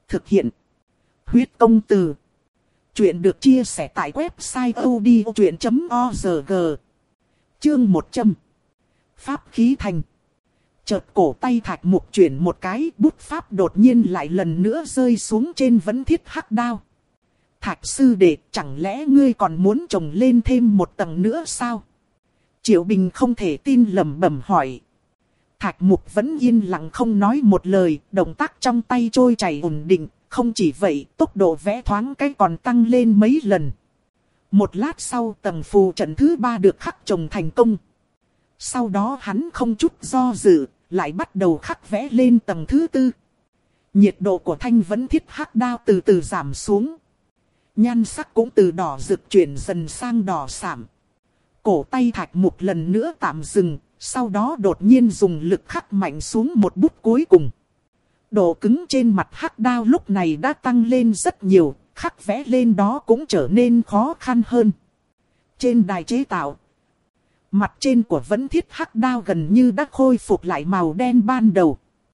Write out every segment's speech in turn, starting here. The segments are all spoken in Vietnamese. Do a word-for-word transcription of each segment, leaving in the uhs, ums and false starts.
Thực hiện. Huyết công từ. Chuyện được chia sẻ tại website odchuyện chấm org. Chương một trăm. Pháp khí thành. Chợt cổ tay Thạch Mục chuyển một cái, bút pháp đột nhiên lại lần nữa rơi xuống trên vấn thiết hắc đao. Thạch sư đệ, chẳng lẽ ngươi còn muốn trồng lên thêm một tầng nữa sao? Triệu Bình không thể tin lẩm bẩm hỏi. Thạch Mục vẫn yên lặng không nói một lời, động tác trong tay trôi chảy ổn định, không chỉ vậy, tốc độ vẽ thoáng cái còn tăng lên mấy lần. Một lát sau, tầng phù trận thứ ba được khắc trồng thành công. Sau đó hắn không chút do dự, lại bắt đầu khắc vẽ lên tầng thứ tư. Nhiệt độ của thanh vấn thiết hắc đao từ từ giảm xuống. Nhan sắc cũng từ đỏ rực chuyển dần sang đỏ sạm. Cổ tay Thạch Mục lần nữa tạm dừng, sau đó đột nhiên dùng lực khắc mạnh xuống một bút cuối cùng. Độ cứng trên mặt hắc đao lúc này đã tăng lên rất nhiều, khắc vẽ lên đó cũng trở nên khó khăn hơn. Trên đài chế tạo, mặt trên của vấn thiết hắc đao gần như đã khôi phục lại màu đen ban đầu.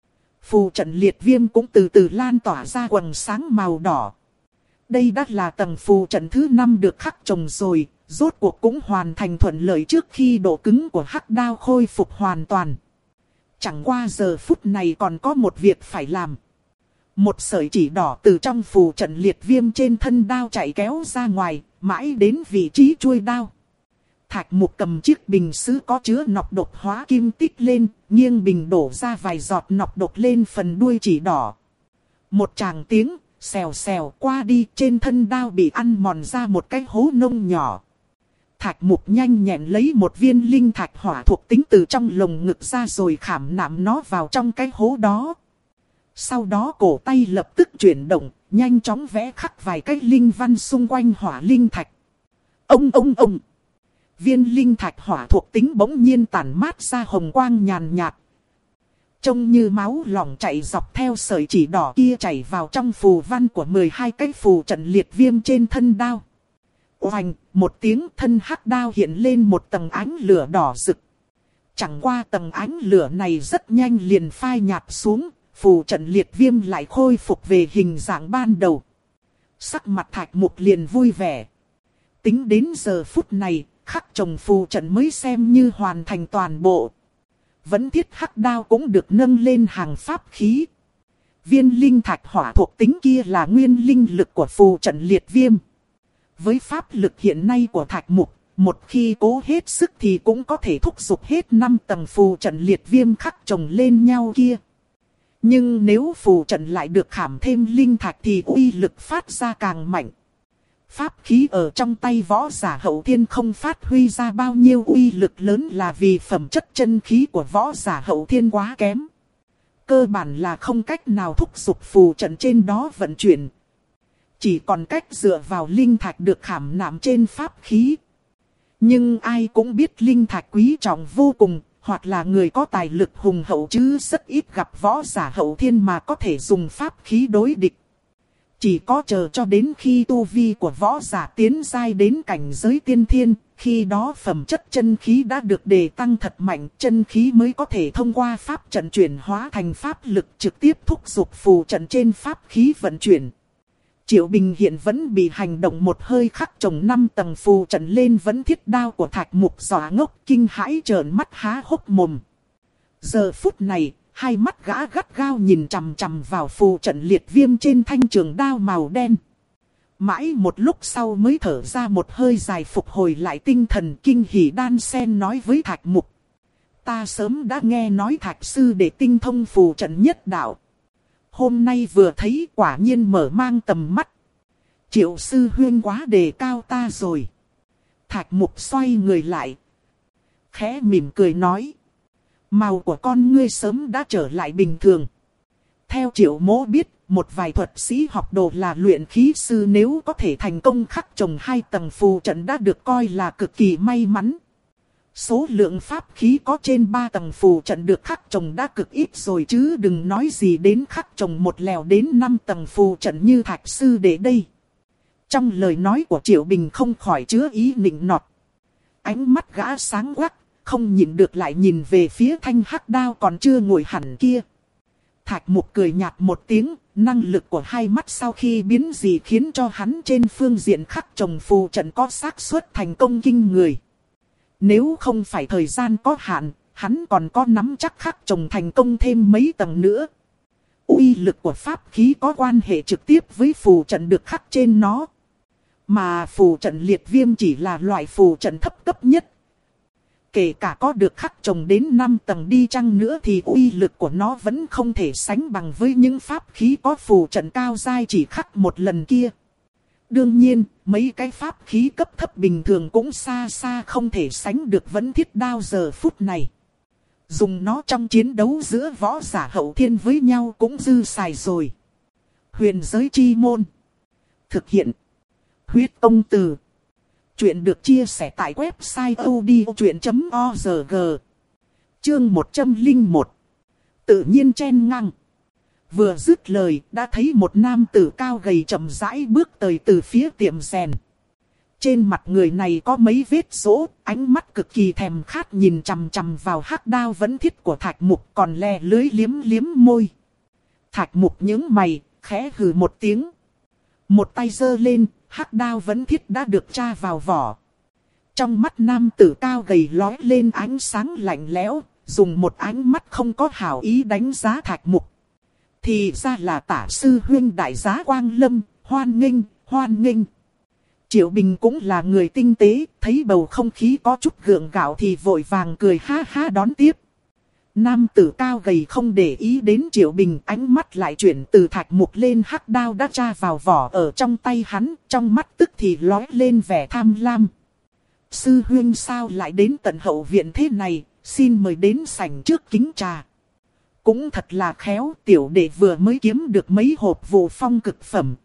Phù trận liệt viêm cũng từ từ lan tỏa ra quầng sáng màu đỏ. Đây đã là tầng phù trận thứ năm được khắc trồng rồi, rốt cuộc cũng hoàn thành thuận lợi trước khi độ cứng của hắc đao khôi phục hoàn toàn. Chẳng qua giờ phút này còn có một việc phải làm. Một sợi chỉ đỏ từ trong phù trận liệt viêm trên thân đao chạy kéo ra ngoài, mãi đến vị trí chuôi đao. Thạch Mục cầm chiếc bình sứ có chứa nọc độc hóa kim tích lên, nghiêng bình đổ ra vài giọt nọc độc lên phần đuôi chỉ đỏ. Một tràng tiếng, xèo xèo qua đi, trên thân đao bị ăn mòn ra một cái hố nông nhỏ. Thạch Mục nhanh nhẹn lấy một viên linh thạch hỏa thuộc tính từ trong lồng ngực ra rồi khảm nạm nó vào trong cái hố đó. Sau đó cổ tay lập tức chuyển động, nhanh chóng vẽ khắc vài cái linh văn xung quanh hỏa linh thạch. Ông ông ông! Viên linh thạch hỏa thuộc tính bỗng nhiên tản mát ra hồng quang nhàn nhạt. Trông như máu lỏng chảy dọc theo sợi chỉ đỏ kia chảy vào trong phù văn của mười hai cái phù trận liệt viêm trên thân đao. Oành, một tiếng, thân hắc đao hiện lên một tầng ánh lửa đỏ rực. Chẳng qua tầng ánh lửa này rất nhanh liền phai nhạt xuống, phù trận liệt viêm lại khôi phục về hình dạng ban đầu. Sắc mặt Thạch Mục liền vui vẻ. Tính đến giờ phút này, khắc trồng phù trận mới xem như hoàn thành toàn bộ. Vấn thiết hắc đao cũng được nâng lên hàng pháp khí. Viên linh thạch hỏa thuộc tính kia là nguyên linh lực của phù trận liệt viêm. Với pháp lực hiện nay của Thạch Mục, một khi cố hết sức thì cũng có thể thúc giục hết năm tầng phù trận liệt viêm khắc chồng lên nhau kia. Nhưng nếu phù trận lại được khảm thêm linh thạch thì uy lực phát ra càng mạnh. Pháp khí ở trong tay võ giả hậu thiên không phát huy ra bao nhiêu uy lực lớn là vì phẩm chất chân khí của võ giả hậu thiên quá kém. Cơ bản là không cách nào thúc giục phù trận trên đó vận chuyển. Chỉ còn cách dựa vào linh thạch được khảm nạm trên pháp khí. Nhưng ai cũng biết linh thạch quý trọng vô cùng, hoặc là người có tài lực hùng hậu chứ rất ít gặp võ giả hậu thiên mà có thể dùng pháp khí đối địch. Chỉ có chờ cho đến khi tu vi của võ giả tiến giai đến cảnh giới tiên thiên, khi đó phẩm chất chân khí đã được đề tăng thật mạnh, chân khí mới có thể thông qua pháp trận chuyển hóa thành pháp lực trực tiếp thúc giục phù trận trên pháp khí vận chuyển. Triệu Bình hiện vẫn bị hành động một hơi khắc trồng năm tầng phù trận lên vấn thiết đao của Thạch Mục dọa ngốc, kinh hãi trợn mắt há hốc mồm. Giờ phút này, hai mắt gã gắt gao nhìn chằm chằm vào phù trận liệt viêm trên thanh trường đao màu đen. Mãi một lúc sau mới thở ra một hơi dài phục hồi lại tinh thần, kinh hỉ đan sen nói với Thạch Mục. Ta sớm đã nghe nói Thạch sư để tinh thông phù trận nhất đạo. Hôm nay vừa thấy quả nhiên mở mang tầm mắt. Triệu sư huyên quá đề cao ta rồi. Thạch Mục xoay người lại, khẽ mỉm cười nói. Màu của con ngươi sớm đã trở lại bình thường. Theo Triệu mỗ biết, một vài thuật sĩ học đồ là luyện khí sư nếu có thể thành công khắc trồng hai tầng phù trận đã được coi là cực kỳ may mắn. Số lượng pháp khí có trên ba tầng phù trận được khắc trồng đã cực ít rồi chứ đừng nói gì đến khắc trồng một lèo đến năm tầng phù trận như Thạch sư để đây. Trong lời nói của Triệu Bình không khỏi chứa ý nịnh nọt. Ánh mắt gã sáng quắc, không nhịn được lại nhìn về phía thanh hắc đao còn chưa ngồi hẳn kia. Thạch Mục cười nhạt một tiếng, năng lực của hai mắt sau khi biến dị khiến cho hắn trên phương diện khắc trồng phù trận có xác suất thành công kinh người. Nếu không phải thời gian có hạn, hắn còn có nắm chắc khắc trồng thành công thêm mấy tầng nữa. Uy lực của pháp khí có quan hệ trực tiếp với phù trận được khắc trên nó. Mà phù trận liệt viêm chỉ là loại phù trận thấp cấp nhất. Kể cả có được khắc trồng đến năm tầng đi chăng nữa thì uy lực của nó vẫn không thể sánh bằng với những pháp khí có phù trận cao dai chỉ khắc một lần kia. Đương nhiên, mấy cái pháp khí cấp thấp bình thường cũng xa xa không thể sánh được Vẫn Thiết Đao giờ phút này. Dùng nó trong chiến đấu giữa võ giả hậu thiên với nhau cũng dư xài rồi. Huyền giới chi môn. Thực hiện. Huyết Công Từ. Chuyện được chia sẻ tại website odchuyện chấm org. Chương một trăm lẻ một. Tự nhiên chen ngang. Vừa dứt lời, đã thấy một nam tử cao gầy chậm rãi bước tới từ phía tiệm rèn. Trên mặt người này có mấy vết rỗ, ánh mắt cực kỳ thèm khát nhìn chằm chằm vào hắc đao Vẫn Thiết của Thạch Mục, còn lè lưới liếm liếm môi. Thạch Mục nhướng mày, khẽ hừ một tiếng. Một tay giơ lên, hắc đao Vẫn Thiết đã được tra vào vỏ. Trong mắt nam tử cao gầy lóe lên ánh sáng lạnh lẽo, dùng một ánh mắt không có hảo ý đánh giá Thạch Mục. Thì ra là Tả sư huynh đại giá Quang Lâm, hoan nghênh, hoan nghênh. Triệu Bình cũng là người tinh tế, thấy bầu không khí có chút gượng gạo thì vội vàng cười ha ha đón tiếp. Nam tử cao gầy không để ý đến Triệu Bình, ánh mắt lại chuyển từ Thạch Mục lên hắc đao đã tra vào vỏ ở trong tay hắn, trong mắt tức thì lóe lên vẻ tham lam. Sư huynh sao lại đến tận hậu viện thế này, xin mời đến sảnh trước kính trà. Cũng thật là khéo, tiểu đệ vừa mới kiếm được mấy hộp vụ phong cực phẩm.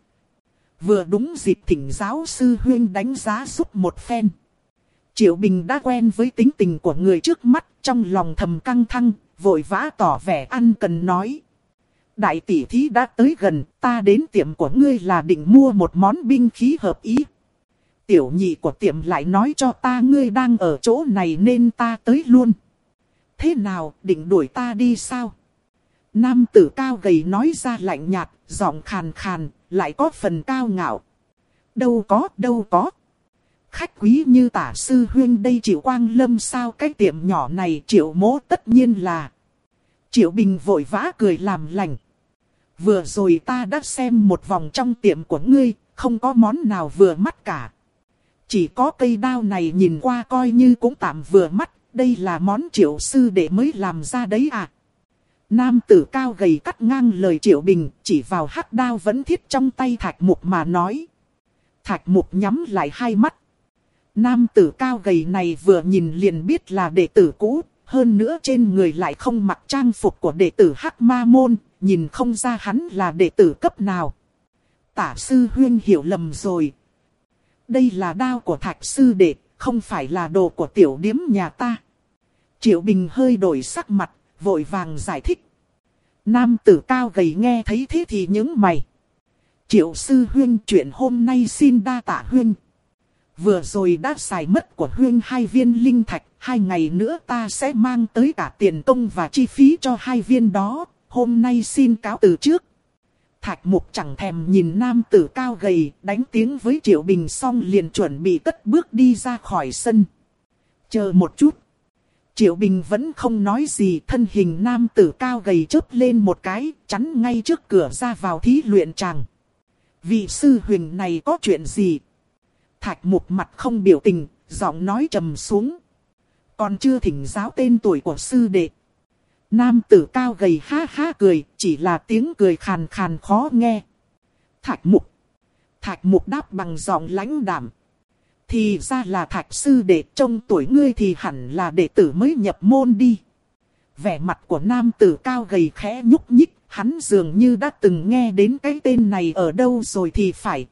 Vừa đúng dịp thỉnh giáo sư huynh đánh giá giúp một phen. Triệu Bình đã quen với tính tình của người trước mắt, trong lòng thầm căng thẳng, vội vã tỏ vẻ ăn cần nói. Đại tỷ thí đã tới gần, ta đến tiệm của ngươi là định mua một món binh khí hợp ý. Tiểu nhị của tiệm lại nói cho ta ngươi đang ở chỗ này nên ta tới luôn. Thế nào, định đuổi ta đi sao? Nam tử cao gầy nói ra lạnh nhạt, giọng khàn khàn, lại có phần cao ngạo. Đâu có, đâu có. Khách quý như Tả sư huynh đây Triệu Quang Lâm sao, cái tiệm nhỏ này Triệu mỗ tất nhiên là. Triệu Bình vội vã cười làm lành. Vừa rồi ta đã xem một vòng trong tiệm của ngươi, không có món nào vừa mắt cả. Chỉ có cây đao này nhìn qua coi như cũng tạm vừa mắt, đây là món Triệu sư đệ mới làm ra đấy à. Nam tử cao gầy cắt ngang lời Triệu Bình, chỉ vào hắc đao Vẫn Thiết trong tay Thạch Mục mà nói. Thạch Mục nhắm lại hai mắt. Nam tử cao gầy này vừa nhìn liền biết là đệ tử cũ, hơn nữa trên người lại không mặc trang phục của đệ tử Hắc Ma Môn, nhìn không ra hắn là đệ tử cấp nào. Tả sư huynh hiểu lầm rồi. Đây là đao của Thạch sư đệ, không phải là đồ của tiểu điếm nhà ta. Triệu Bình hơi đổi sắc mặt, vội vàng giải thích. Nam tử cao gầy nghe thấy thế thì nhướng mày. Triệu sư huynh, chuyện hôm nay xin đa tạ huynh. Vừa rồi đã xài mất của huynh hai viên linh thạch, hai ngày nữa ta sẽ mang tới cả tiền công và chi phí cho hai viên đó, hôm nay xin cáo từ trước. Thạch Mục chẳng thèm nhìn nam tử cao gầy, đánh tiếng với Triệu Bình xong liền chuẩn bị cất bước đi ra khỏi sân. Chờ một chút. Triệu Bình vẫn không nói gì, thân hình nam tử cao gầy chớp lên một cái, chắn ngay trước cửa ra vào thí luyện tràng. Vị sư huynh này có chuyện gì? Thạch Mục mặt không biểu tình, giọng nói trầm xuống. Còn chưa thỉnh giáo tên tuổi của sư đệ. Nam tử cao gầy ha ha cười, chỉ là tiếng cười khàn khàn khó nghe. Thạch Mục. Thạch Mục đáp bằng giọng lãnh đạm. Thì ra là Thạch sư đệ, trông tuổi ngươi thì hẳn là đệ tử mới nhập môn đi. Vẻ mặt của nam tử cao gầy khẽ nhúc nhích, hắn dường như đã từng nghe đến cái tên này ở đâu rồi thì phải.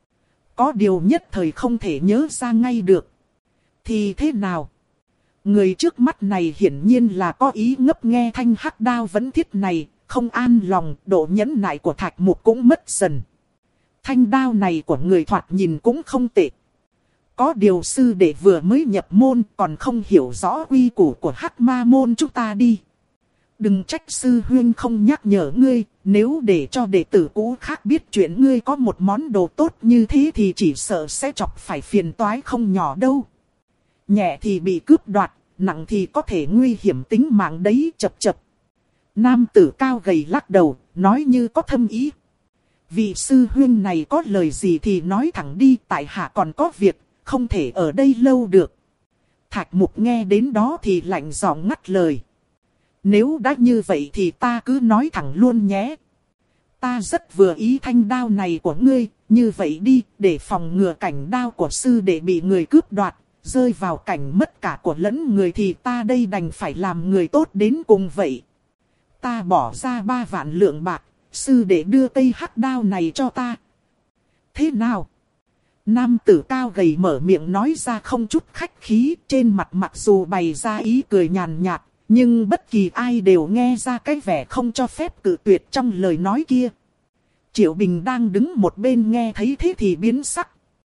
Có điều nhất thời không thể nhớ ra ngay được. Thì thế nào? Người trước mắt này hiển nhiên là có ý ngấp nghe thanh hắc đao Vẫn Thiết này, không an lòng, độ nhẫn nại của Thạch Mục cũng mất dần. Thanh đao này của người thoạt nhìn cũng không tệ. Có điều sư đệ vừa mới nhập môn còn không hiểu rõ quy củ của Hắc Ma Môn chúng ta đi. Đừng trách sư huynh không nhắc nhở ngươi, nếu để cho đệ tử cũ khác biết chuyện ngươi có một món đồ tốt như thế thì chỉ sợ sẽ chọc phải phiền toái không nhỏ đâu. Nhẹ thì bị cướp đoạt, nặng thì có thể nguy hiểm tính mạng đấy. Chập chập. Nam tử cao gầy lắc đầu, nói như có thâm ý. Vị sư huynh này có lời gì thì nói thẳng đi, tại hạ còn có việc, không thể ở đây lâu được. Thạch Mục nghe đến đó thì lạnh giọng ngắt lời. Nếu đã như vậy thì ta cứ nói thẳng luôn nhé. Ta rất vừa ý thanh đao này của ngươi, như vậy đi, để phòng ngừa cảnh đao của sư đệ bị người cướp đoạt, rơi vào cảnh mất cả của lẫn người thì ta đây đành phải làm người tốt đến cùng vậy. Ta bỏ ra ba vạn lượng bạc, sư đệ đưa cây hắc đao này cho ta. Thế nào? Nam tử cao gầy mở miệng nói ra không chút khách khí, trên mặt mặc dù bày ra ý cười nhàn nhạt, nhưng bất kỳ ai đều nghe ra cái vẻ không cho phép cự tuyệt trong lời nói kia. Triệu Bình đang đứng một bên nghe thấy thế thì biến sắc.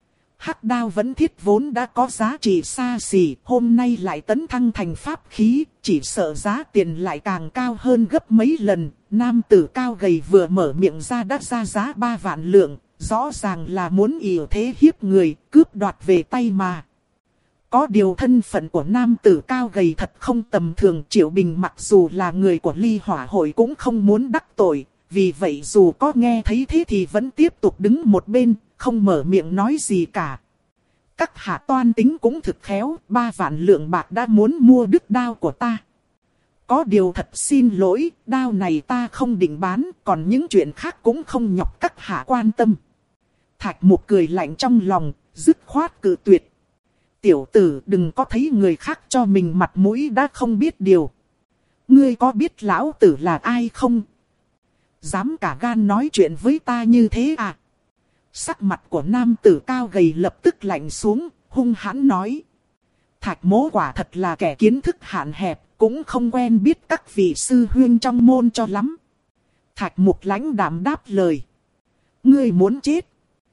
Hắc đao vẫn thiết vốn đã có giá trị xa xỉ, hôm nay lại tấn thăng thành pháp khí, chỉ sợ giá tiền lại càng cao hơn gấp mấy lần. Nam tử cao gầy vừa mở miệng ra đã ra giá ba vạn lượng, rõ ràng là muốn ỷ thế hiếp người, cướp đoạt về tay mà. Có điều thân phận của nam tử cao gầy thật không tầm thường. Triệu Bình mặc dù là người của Ly Hỏa hội cũng không muốn đắc tội, vì vậy dù có nghe thấy thế thì vẫn tiếp tục đứng một bên, không mở miệng nói gì cả. Các hạ toan tính cũng thực khéo, ba vạn lượng bạc đã muốn mua đứt đao của ta. Có điều thật xin lỗi, đao này ta không định bán, còn những chuyện khác cũng không nhọc các hạ quan tâm. Thạch Mục cười lạnh trong lòng, dứt khoát cự tuyệt. Tiểu tử đừng có thấy người khác cho mình mặt mũi đã không biết điều. Ngươi có biết lão tử là ai không? Dám cả gan nói chuyện với ta như thế à? Sắc mặt của nam tử cao gầy lập tức lạnh xuống, hung hãn nói. Thạch Mỗ quả thật là kẻ kiến thức hạn hẹp, cũng không quen biết các vị sư huynh trong môn cho lắm. Thạch Mục lãnh đạm đáp lời. Ngươi muốn chết.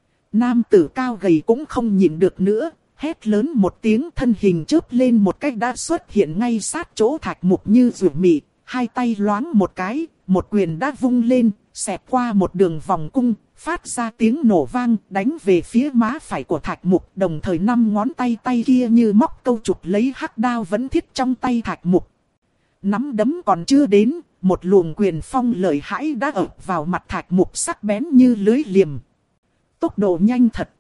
Nam tử cao gầy cũng không nhịn được nữa, hét lớn một tiếng, thân hình chớp lên một cách đã xuất hiện ngay sát chỗ Thạch Mục như rủi mị, hai tay loáng một cái, một quyền đã vung lên, xẹt qua một đường vòng cung, phát ra tiếng nổ vang, đánh về phía má phải của Thạch Mục, đồng thời năm ngón tay tay kia như móc câu chụp lấy hắc đao vẫn thiết trong tay Thạch Mục. Nắm đấm còn chưa đến, một luồng quyền phong lợi hãi đã ập vào mặt Thạch Mục sắc bén như lưới liềm. Tốc độ nhanh thật.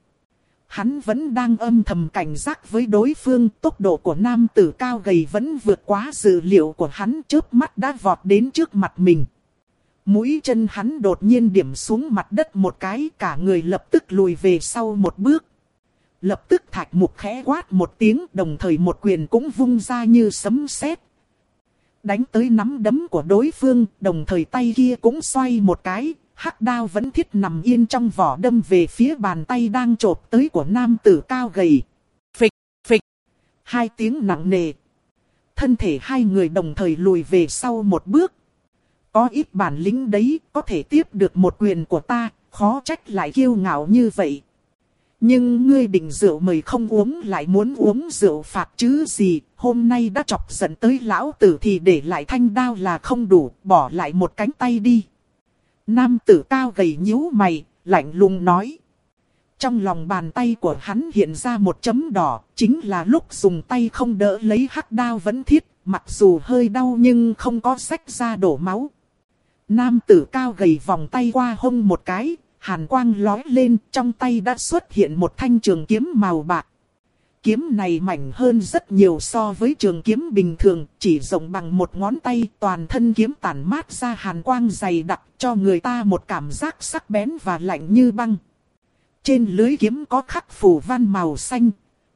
Hắn vẫn đang âm thầm cảnh giác với đối phương, tốc độ của nam tử cao gầy vẫn vượt quá dự liệu của hắn, chớp mắt đã vọt đến trước mặt mình. Mũi chân hắn đột nhiên điểm xuống mặt đất một cái, cả người lập tức lùi về sau một bước. Lập tức Thạch Mục khẽ quát một tiếng, đồng thời một quyền cũng vung ra như sấm sét, đánh tới nắm đấm của đối phương, đồng thời tay kia cũng xoay một cái, hắc đao vẫn thiết nằm yên trong vỏ đâm về phía bàn tay đang chộp tới của nam tử cao gầy. Phịch, phịch, hai tiếng nặng nề. Thân thể hai người đồng thời lùi về sau một bước. Có ít bản lĩnh đấy, có thể tiếp được một quyền của ta, khó trách lại kiêu ngạo như vậy. Nhưng ngươi định rượu mời không uống lại muốn uống rượu phạt chứ gì, hôm nay đã chọc giận tới lão tử thì để lại thanh đao là không đủ, bỏ lại một cánh tay đi. Nam tử cao gầy nhíu mày, lạnh lùng nói. Trong lòng bàn tay của hắn hiện ra một chấm đỏ, chính là lúc dùng tay không đỡ lấy hắc đao vẫn thiết, mặc dù hơi đau nhưng không có xách ra đổ máu. Nam tử cao gầy vòng tay qua hông một cái, hàn quang lói lên, trong tay đã xuất hiện một thanh trường kiếm màu bạc. Kiếm này mảnh hơn rất nhiều so với trường kiếm bình thường, chỉ rộng bằng một ngón tay, toàn thân kiếm tản mát ra hàn quang dày đặc, cho người ta một cảm giác sắc bén và lạnh như băng. Trên lưới kiếm có khắc phù văn màu xanh,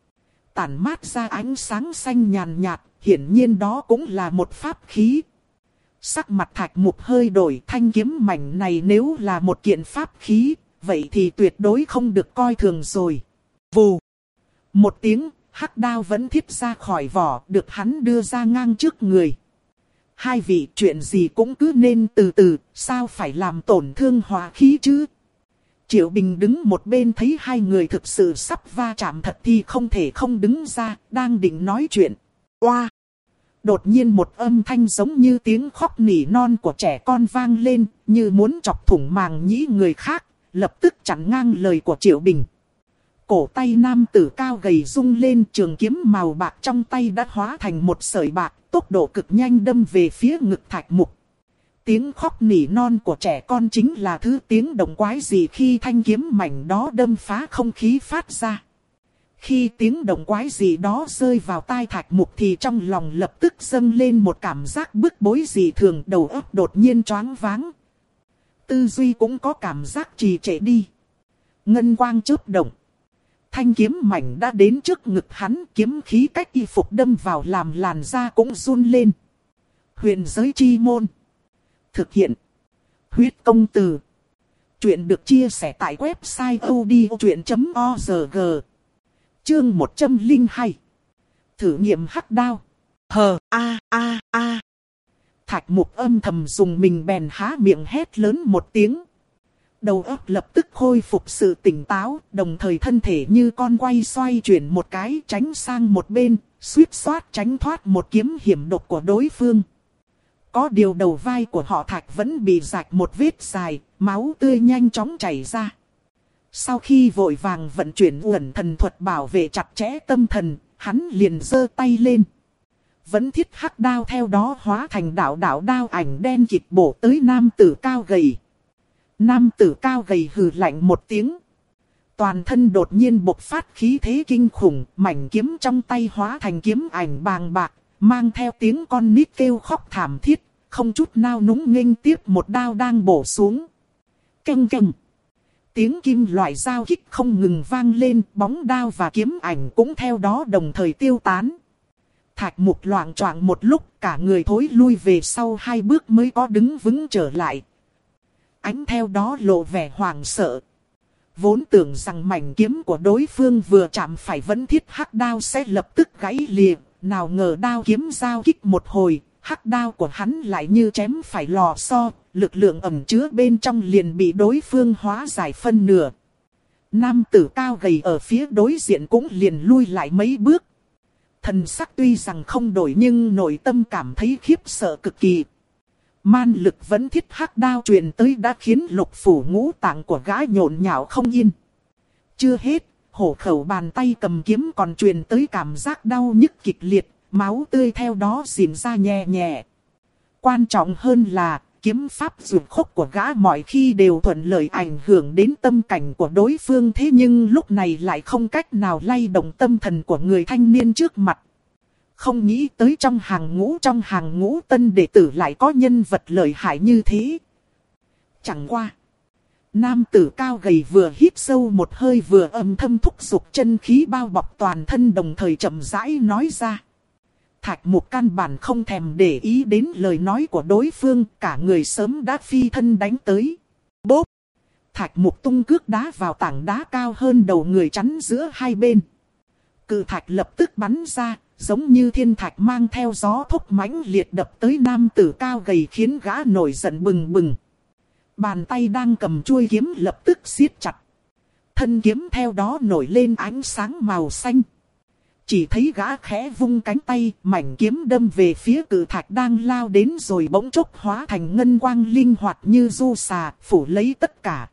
tản mát ra ánh sáng xanh nhàn nhạt, hiển nhiên đó cũng là một pháp khí. Sắc mặt Thạch Mục hơi đổi, thanh kiếm mảnh này nếu là một kiện pháp khí, vậy thì tuyệt đối không được coi thường rồi. Vù! Một tiếng, hắc đao vẫn thiết ra khỏi vỏ, được hắn đưa ra ngang trước người. Hai vị, chuyện gì cũng cứ nên từ từ, sao phải làm tổn thương hòa khí chứ? Triệu Bình đứng một bên thấy hai người thực sự sắp va chạm thật thì không thể không đứng ra, đang định nói chuyện. Oa! Đột nhiên một âm thanh giống như tiếng khóc nỉ non của trẻ con vang lên, như muốn chọc thủng màng nhĩ người khác, lập tức chặn ngang lời của Triệu Bình. Cổ tay nam tử cao gầy rung lên, trường kiếm màu bạc trong tay đã hóa thành một sợi bạc, tốc độ cực nhanh đâm về phía ngực Thạch Mục. Tiếng khóc nỉ non của trẻ con chính là thứ tiếng động quái dị khi thanh kiếm mảnh đó đâm phá không khí phát ra. Khi tiếng động quái dị đó rơi vào tai Thạch Mục thì trong lòng lập tức dâng lên một cảm giác bức bối dị thường, đầu óc đột nhiên choáng váng. Tư duy cũng có cảm giác trì trệ đi. Ngân quang chớp động. Thanh kiếm mảnh đã đến trước ngực hắn, kiếm khí cách y phục đâm vào làm làn da cũng run lên. Huyền giới chi môn. Thực hiện. Huyết công từ. Chuyện được chia sẻ tại website odchuyện chấm org. Chương một trăm lẻ hai. Thử nghiệm hắc đao. Hờ a a a. Thạch Mục âm thầm dùng mình bèn há miệng hét lớn một tiếng. Đầu óc lập tức khôi phục sự tỉnh táo, đồng thời thân thể như con quay xoay chuyển một cái tránh sang một bên, suýt xoát tránh thoát một kiếm hiểm độc của đối phương. Có điều đầu vai của họ Thạch vẫn bị rạch một vết dài, máu tươi nhanh chóng chảy ra. Sau khi vội vàng vận chuyển uẩn thần thuật bảo vệ chặt chẽ tâm thần, hắn liền giơ tay lên. Vẫn thiết hắc đao theo đó hóa thành đạo đạo đao ảnh đen kịt bổ tới nam tử cao gầy. Nam tử cao gầy hừ lạnh một tiếng. Toàn thân đột nhiên bộc phát khí thế kinh khủng, mảnh kiếm trong tay hóa thành kiếm ảnh bàng bạc, mang theo tiếng con nít kêu khóc thảm thiết, không chút nao núng nghênh tiếp một đao đang bổ xuống. Keng keng. Tiếng kim loại giao kích không ngừng vang lên, bóng đao và kiếm ảnh cũng theo đó đồng thời tiêu tán. Thạch Mục loạng choạng một lúc, cả người thối lui về sau hai bước mới có đứng vững trở lại. Ánh theo đó lộ vẻ hoảng sợ. Vốn tưởng rằng mảnh kiếm của đối phương vừa chạm phải vẫn thiết hắc đao sẽ lập tức gãy lìa, nào ngờ đao kiếm giao kích một hồi, hắc đao của hắn lại như chém phải lò xo, lực lượng ẩn chứa bên trong liền bị đối phương hóa giải phân nửa. Nam tử cao gầy ở phía đối diện cũng liền lui lại mấy bước. Thần sắc tuy rằng không đổi nhưng nội tâm cảm thấy khiếp sợ cực kỳ. Man lực vẫn thiết hắc đao truyền tới đã khiến lục phủ ngũ tạng của gã nhộn nhạo không yên. Chưa hết, hổ khẩu bàn tay cầm kiếm còn truyền tới cảm giác đau nhức kịch liệt, máu tươi theo đó rỉn ra nhẹ nhẹ. Quan trọng hơn là, kiếm pháp dược khốc của gã mọi khi đều thuận lợi ảnh hưởng đến tâm cảnh của đối phương, thế nhưng lúc này lại không cách nào lay động tâm thần của người thanh niên trước mặt. Không nghĩ tới trong hàng ngũ trong hàng ngũ tân đệ tử lại có nhân vật lợi hại như thế. Chẳng qua. Nam tử cao gầy vừa hít sâu một hơi vừa âm thầm thúc giục chân khí bao bọc toàn thân, đồng thời chậm rãi nói ra. Thạch Mục căn bản không thèm để ý đến lời nói của đối phương, cả người sớm đã phi thân đánh tới. Bốp! Thạch Mục tung cước đá vào tảng đá cao hơn đầu người chắn giữa hai bên. Cự thạch lập tức bắn ra, giống như thiên thạch mang theo gió thốc mãnh liệt đập tới nam tử cao gầy khiến gã nổi giận bừng bừng. Bàn tay đang cầm chuôi kiếm lập tức siết chặt. Thân kiếm theo đó nổi lên ánh sáng màu xanh. Chỉ thấy gã khẽ vung cánh tay, mảnh kiếm đâm về phía cự thạch đang lao đến rồi bỗng chốc hóa thành ngân quang linh hoạt như du xà, phủ lấy tất cả.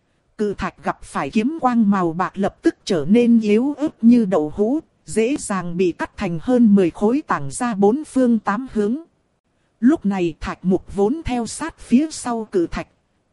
Cự thạch gặp phải kiếm quang màu bạc lập tức trở nên yếu ớt như đậu hũ, dễ dàng bị cắt thành hơn mười khối tảng ra bốn phương tám hướng. Lúc này Thạch Mục vốn theo sát phía sau cự thạch,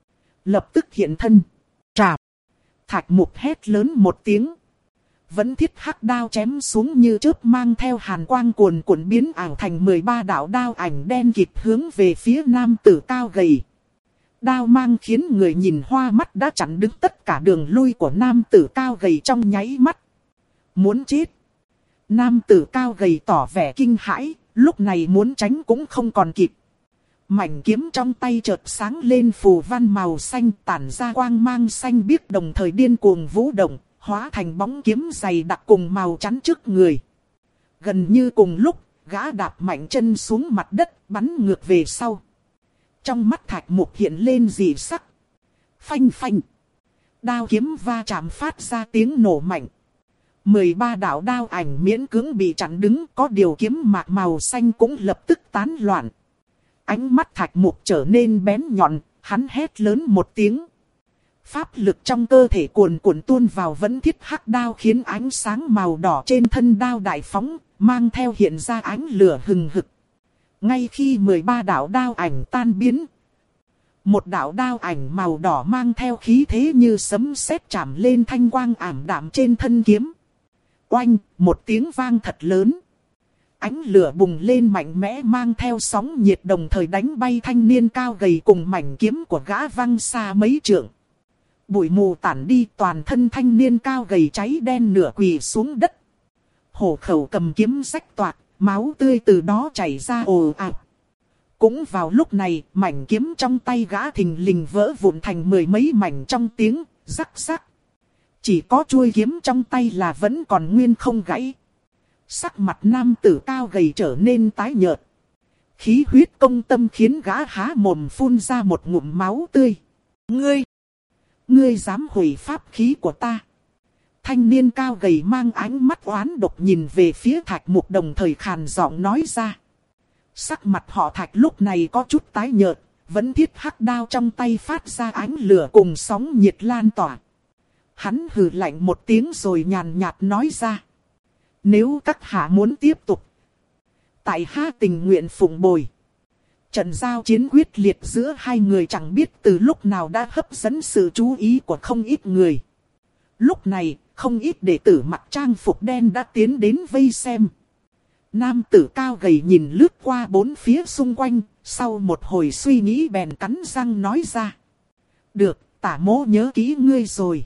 lập tức hiện thân. Trảm! Thạch Mục hét lớn một tiếng. Vẫn thiết hắc đao chém xuống như chớp, mang theo hàn quang cuồn cuộn biến ảo thành mười ba đạo đao ảnh đen kịt hướng về phía nam tử cao gầy. Đao mang khiến người nhìn hoa mắt đã chặn đứng tất cả đường lui của nam tử cao gầy trong nháy mắt. Muốn chết! Nam tử cao gầy tỏ vẻ kinh hãi, lúc này muốn tránh cũng không còn kịp. Mảnh kiếm trong tay chợt sáng lên phù văn màu xanh, tản ra quang mang xanh biếc, đồng thời điên cuồng vũ động, hóa thành bóng kiếm dày đặc cùng màu chắn trước người. Gần như cùng lúc, gã đạp mạnh chân xuống mặt đất, bắn ngược về sau. Trong mắt Thạch Mục hiện lên dị sắc. Phanh phanh. Đao kiếm va chạm phát ra tiếng nổ mạnh. mười ba đạo đao ảnh miễn cưỡng bị chặn đứng, có điều kiếm mạc màu xanh cũng lập tức tán loạn. Ánh mắt Thạch Mục trở nên bén nhọn, hắn hét lớn một tiếng. Pháp lực trong cơ thể cuồn cuộn tuôn vào Vẫn Thiết Hắc Đao, khiến ánh sáng màu đỏ trên thân đao đại phóng, mang theo hiện ra ánh lửa hừng hực. Ngay khi mười ba đạo đao ảnh tan biến, một đạo đao ảnh màu đỏ mang theo khí thế như sấm sét chạm lên thanh quang ảm đạm trên thân kiếm. Oanh, một tiếng vang thật lớn. Ánh lửa bùng lên mạnh mẽ mang theo sóng nhiệt, đồng thời đánh bay thanh niên cao gầy cùng mảnh kiếm của gã văng xa mấy trượng. Bụi mù tản đi, toàn thân thanh niên cao gầy cháy đen nửa quỳ xuống đất. Hổ khẩu cầm kiếm rách toạc, máu tươi từ đó chảy ra ồ ạt. Cũng vào lúc này, mảnh kiếm trong tay gã thình lình vỡ vụn thành mười mấy mảnh trong tiếng rắc rắc. Chỉ có chuôi kiếm trong tay là vẫn còn nguyên không gãy. Sắc mặt nam tử cao gầy trở nên tái nhợt. Khí huyết công tâm khiến gã há mồm phun ra một ngụm máu tươi. Ngươi! Ngươi dám hủy pháp khí của ta? Thanh niên cao gầy mang ánh mắt oán độc nhìn về phía Thạch Mục, đồng thời khàn giọng nói ra. Sắc mặt họ Thạch lúc này có chút tái nhợt, Vẫn Thiết Hắc Đao trong tay phát ra ánh lửa cùng sóng nhiệt lan tỏa. Hắn hừ lạnh một tiếng rồi nhàn nhạt nói ra. Nếu các hạ muốn tiếp tục, tại hạ tình nguyện phụng bồi. Trận giao chiến quyết liệt giữa hai người chẳng biết từ lúc nào đã hấp dẫn sự chú ý của không ít người. Lúc này, không ít đệ tử mặc trang phục đen đã tiến đến vây xem. Nam tử cao gầy nhìn lướt qua bốn phía xung quanh, sau một hồi suy nghĩ bèn cắn răng nói ra. Được, Tả Mỗ nhớ kỹ ngươi rồi.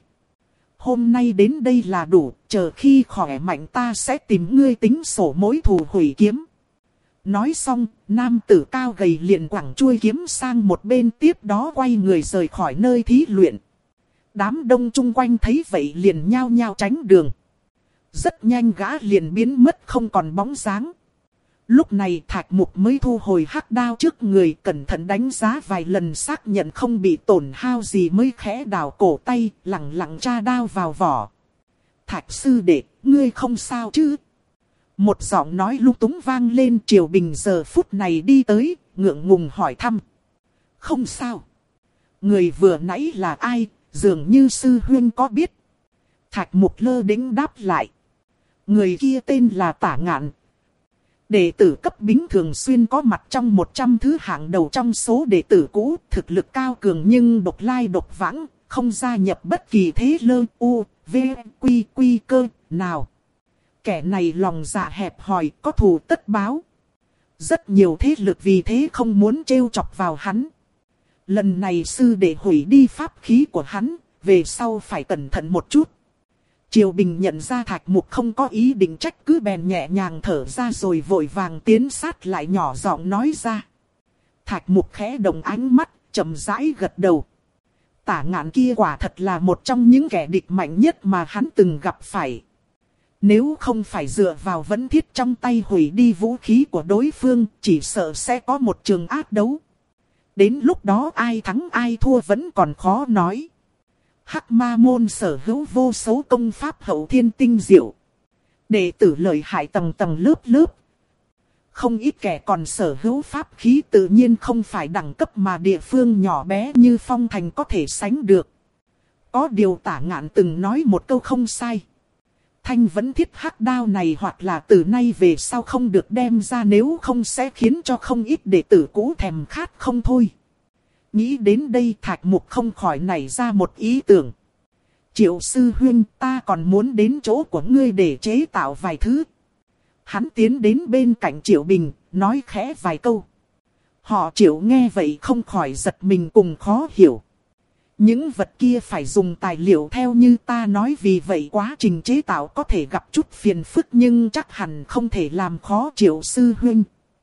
Hôm nay đến đây là đủ, chờ khi khỏe mạnh ta sẽ tìm ngươi tính sổ mối thù hủy kiếm. Nói xong, nam tử cao gầy liền quẳng chuôi kiếm sang một bên, tiếp đó quay người rời khỏi nơi thí luyện. Đám đông chung quanh thấy vậy liền nhao nhao tránh đường. Rất nhanh gã liền biến mất không còn bóng dáng. Lúc này Thạch Mục mới thu hồi hắc đao trước người, cẩn thận đánh giá vài lần xác nhận không bị tổn hao gì mới khẽ đào cổ tay, lặng lặng tra đao vào vỏ. Thạch sư đệ, ngươi không sao chứ? Một giọng nói lung túng vang lên. Triều Bình giờ phút này đi tới, ngượng ngùng hỏi thăm. Không sao. Người vừa nãy là ai, dường như sư huynh có biết. Thạch Mục lơ đễnh đáp lại. Người kia tên là Tả Ngạn. Đệ tử cấp bính thường xuyên có mặt trong một trăm thứ hạng đầu trong số đệ tử cũ, thực lực cao cường nhưng độc lai độc vãng, không gia nhập bất kỳ thế lơ u, v, quy, quy cơ nào. Kẻ này lòng dạ hẹp hòi, có thù tất báo. Rất nhiều thế lực vì thế không muốn trêu chọc vào hắn. Lần này sư đệ hủy đi pháp khí của hắn, về sau phải cẩn thận một chút. Triều Bình nhận ra Thạch Mục không có ý định trách cứ, bèn nhẹ nhàng thở ra rồi vội vàng tiến sát lại nhỏ giọng nói ra. Thạch Mục khẽ động ánh mắt, chậm rãi gật đầu. Tả Ngạn kia quả thật là một trong những kẻ địch mạnh nhất mà hắn từng gặp phải. Nếu không phải dựa vào Vẫn Thiết trong tay hủy đi vũ khí của đối phương, chỉ sợ sẽ có một trường ác đấu. Đến lúc đó ai thắng ai thua vẫn còn khó nói. Hắc Ma môn sở hữu vô số công pháp hậu thiên tinh diệu. Đệ tử lợi hại tầng tầng lớp lớp. Không ít kẻ còn sở hữu pháp khí tự nhiên không phải đẳng cấp mà địa phương nhỏ bé như Phong Thành có thể sánh được. Có điều Tả Ngạn từng nói một câu không sai. Thanh Vẫn Thiết Hắc Đao này hoặc là từ nay về sau không được đem ra, nếu không sẽ khiến cho không ít đệ tử cũ thèm khát không thôi. Nghĩ đến đây Thạch Mục không khỏi nảy ra một ý tưởng. Triệu sư huynh, ta còn muốn đến chỗ của ngươi để chế tạo vài thứ. Hắn tiến đến bên cạnh Triệu Bình, nói khẽ vài câu. Họ Triệu nghe vậy không khỏi giật mình cùng khó hiểu. Những vật kia phải dùng tài liệu theo như ta nói, vì vậy quá trình chế tạo có thể gặp chút phiền phức nhưng chắc hẳn không thể làm khó Triệu sư huynh.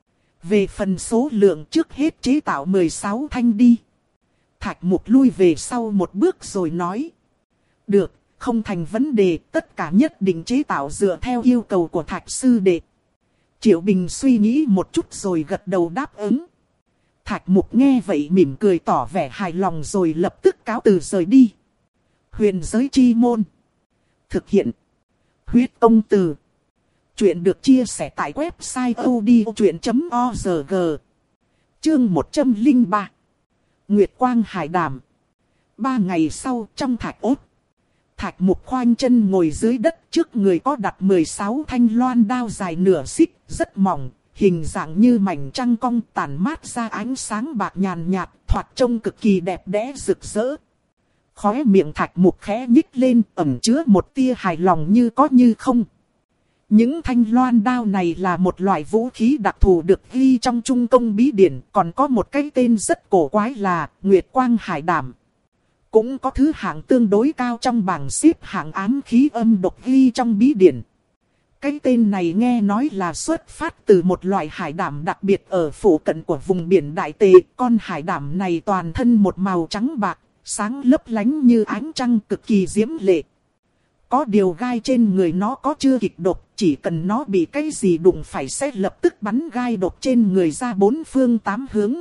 Về phần số lượng, trước hết chế tạo mười sáu thanh đi. Thạch Mục lui về sau một bước rồi nói. Được, không thành vấn đề, tất cả nhất định chế tạo dựa theo yêu cầu của Thạch sư đệ. Triệu Bình suy nghĩ một chút rồi gật đầu đáp ứng. Thạch Mục nghe vậy mỉm cười tỏ vẻ hài lòng rồi lập tức cáo từ rời đi. Huyền giới chi môn. Thực hiện. Huyết công từ. Chuyện được chia sẻ tại website audiochuyện chấm org. Chương một trăm lẻ ba. Nguyệt Quang Hải Đàm. Ba ngày sau, trong thạch ốt, Thạch Mục khoanh chân ngồi dưới đất, trước người có đặt mười sáu thanh loan đao dài nửa xích, rất mỏng, hình dạng như mảnh trăng cong tản mát ra ánh sáng bạc nhàn nhạt, thoạt trông cực kỳ đẹp đẽ rực rỡ. Khóe miệng Thạch Mục khẽ nhích lên, ẩn chứa một tia hài lòng như có như không. Những thanh loan đao này là một loại vũ khí đặc thù được ghi trong Trung Công Bí Điển, còn có một cái tên rất cổ quái là Nguyệt Quang Hải Đàm. Cũng có thứ hạng tương đối cao trong bảng xếp hạng ám khí âm độc ghi trong Bí Điển. Cái tên này nghe nói là xuất phát từ một loại hải đảm đặc biệt ở phụ cận của vùng biển Đại Tề. Con hải đảm này toàn thân một màu trắng bạc, sáng lấp lánh như ánh trăng, cực kỳ diễm lệ. Có điều gai trên người nó có chưa kịch độc, chỉ cần nó bị cái gì đụng phải sẽ lập tức bắn gai độc trên người ra bốn phương tám hướng.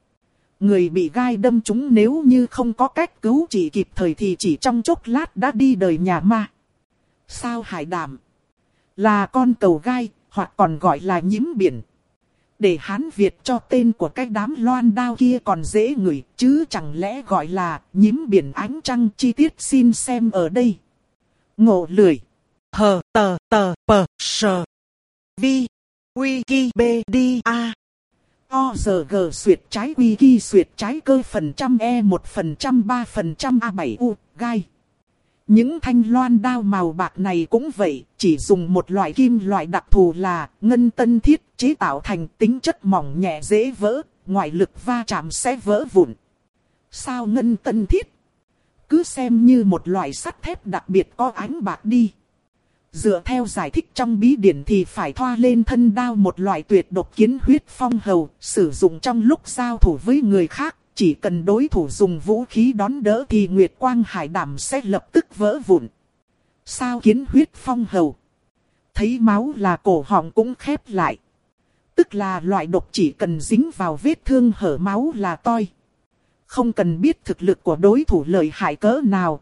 Người bị gai đâm trúng nếu như không có cách cứu trị kịp thời thì chỉ trong chốc lát đã đi đời nhà ma. Sao hải đảm là con cầu gai, hoặc còn gọi là nhím biển. Để Hán Việt cho tên của cái đám loan đao kia còn dễ ngửi, chứ chẳng lẽ gọi là nhím biển ánh trăng. Chi tiết xin xem ở đây. Ngộ lười. Hờ tờ tờ pờ sờ. Vi. Wikipedia. O giờ G xuyệt trái Wiki xuyệt trái cơ phần trăm E một phần trăm ba phần trăm A bảy U. Gai. Những thanh loan đao màu bạc này cũng vậy, chỉ dùng một loại kim loại đặc thù là ngân tân thiết chế tạo thành, tính chất mỏng nhẹ dễ vỡ, ngoại lực va chạm sẽ vỡ vụn. Sao ngân tân thiết? Cứ xem như một loại sắt thép đặc biệt có ánh bạc đi. Dựa theo giải thích trong bí điển thì phải thoa lên thân đao một loại tuyệt độc kiến huyết phong hầu, sử dụng trong lúc giao thủ với người khác. Chỉ cần đối thủ dùng vũ khí đón đỡ thì Nguyệt Quang Hải Đảm sẽ lập tức vỡ vụn. Sao kiến huyết phong hầu? Thấy máu là cổ họng cũng khép lại. Tức là loại độc chỉ cần dính vào vết thương hở máu là toi. Không cần biết thực lực của đối thủ lợi hại cỡ nào.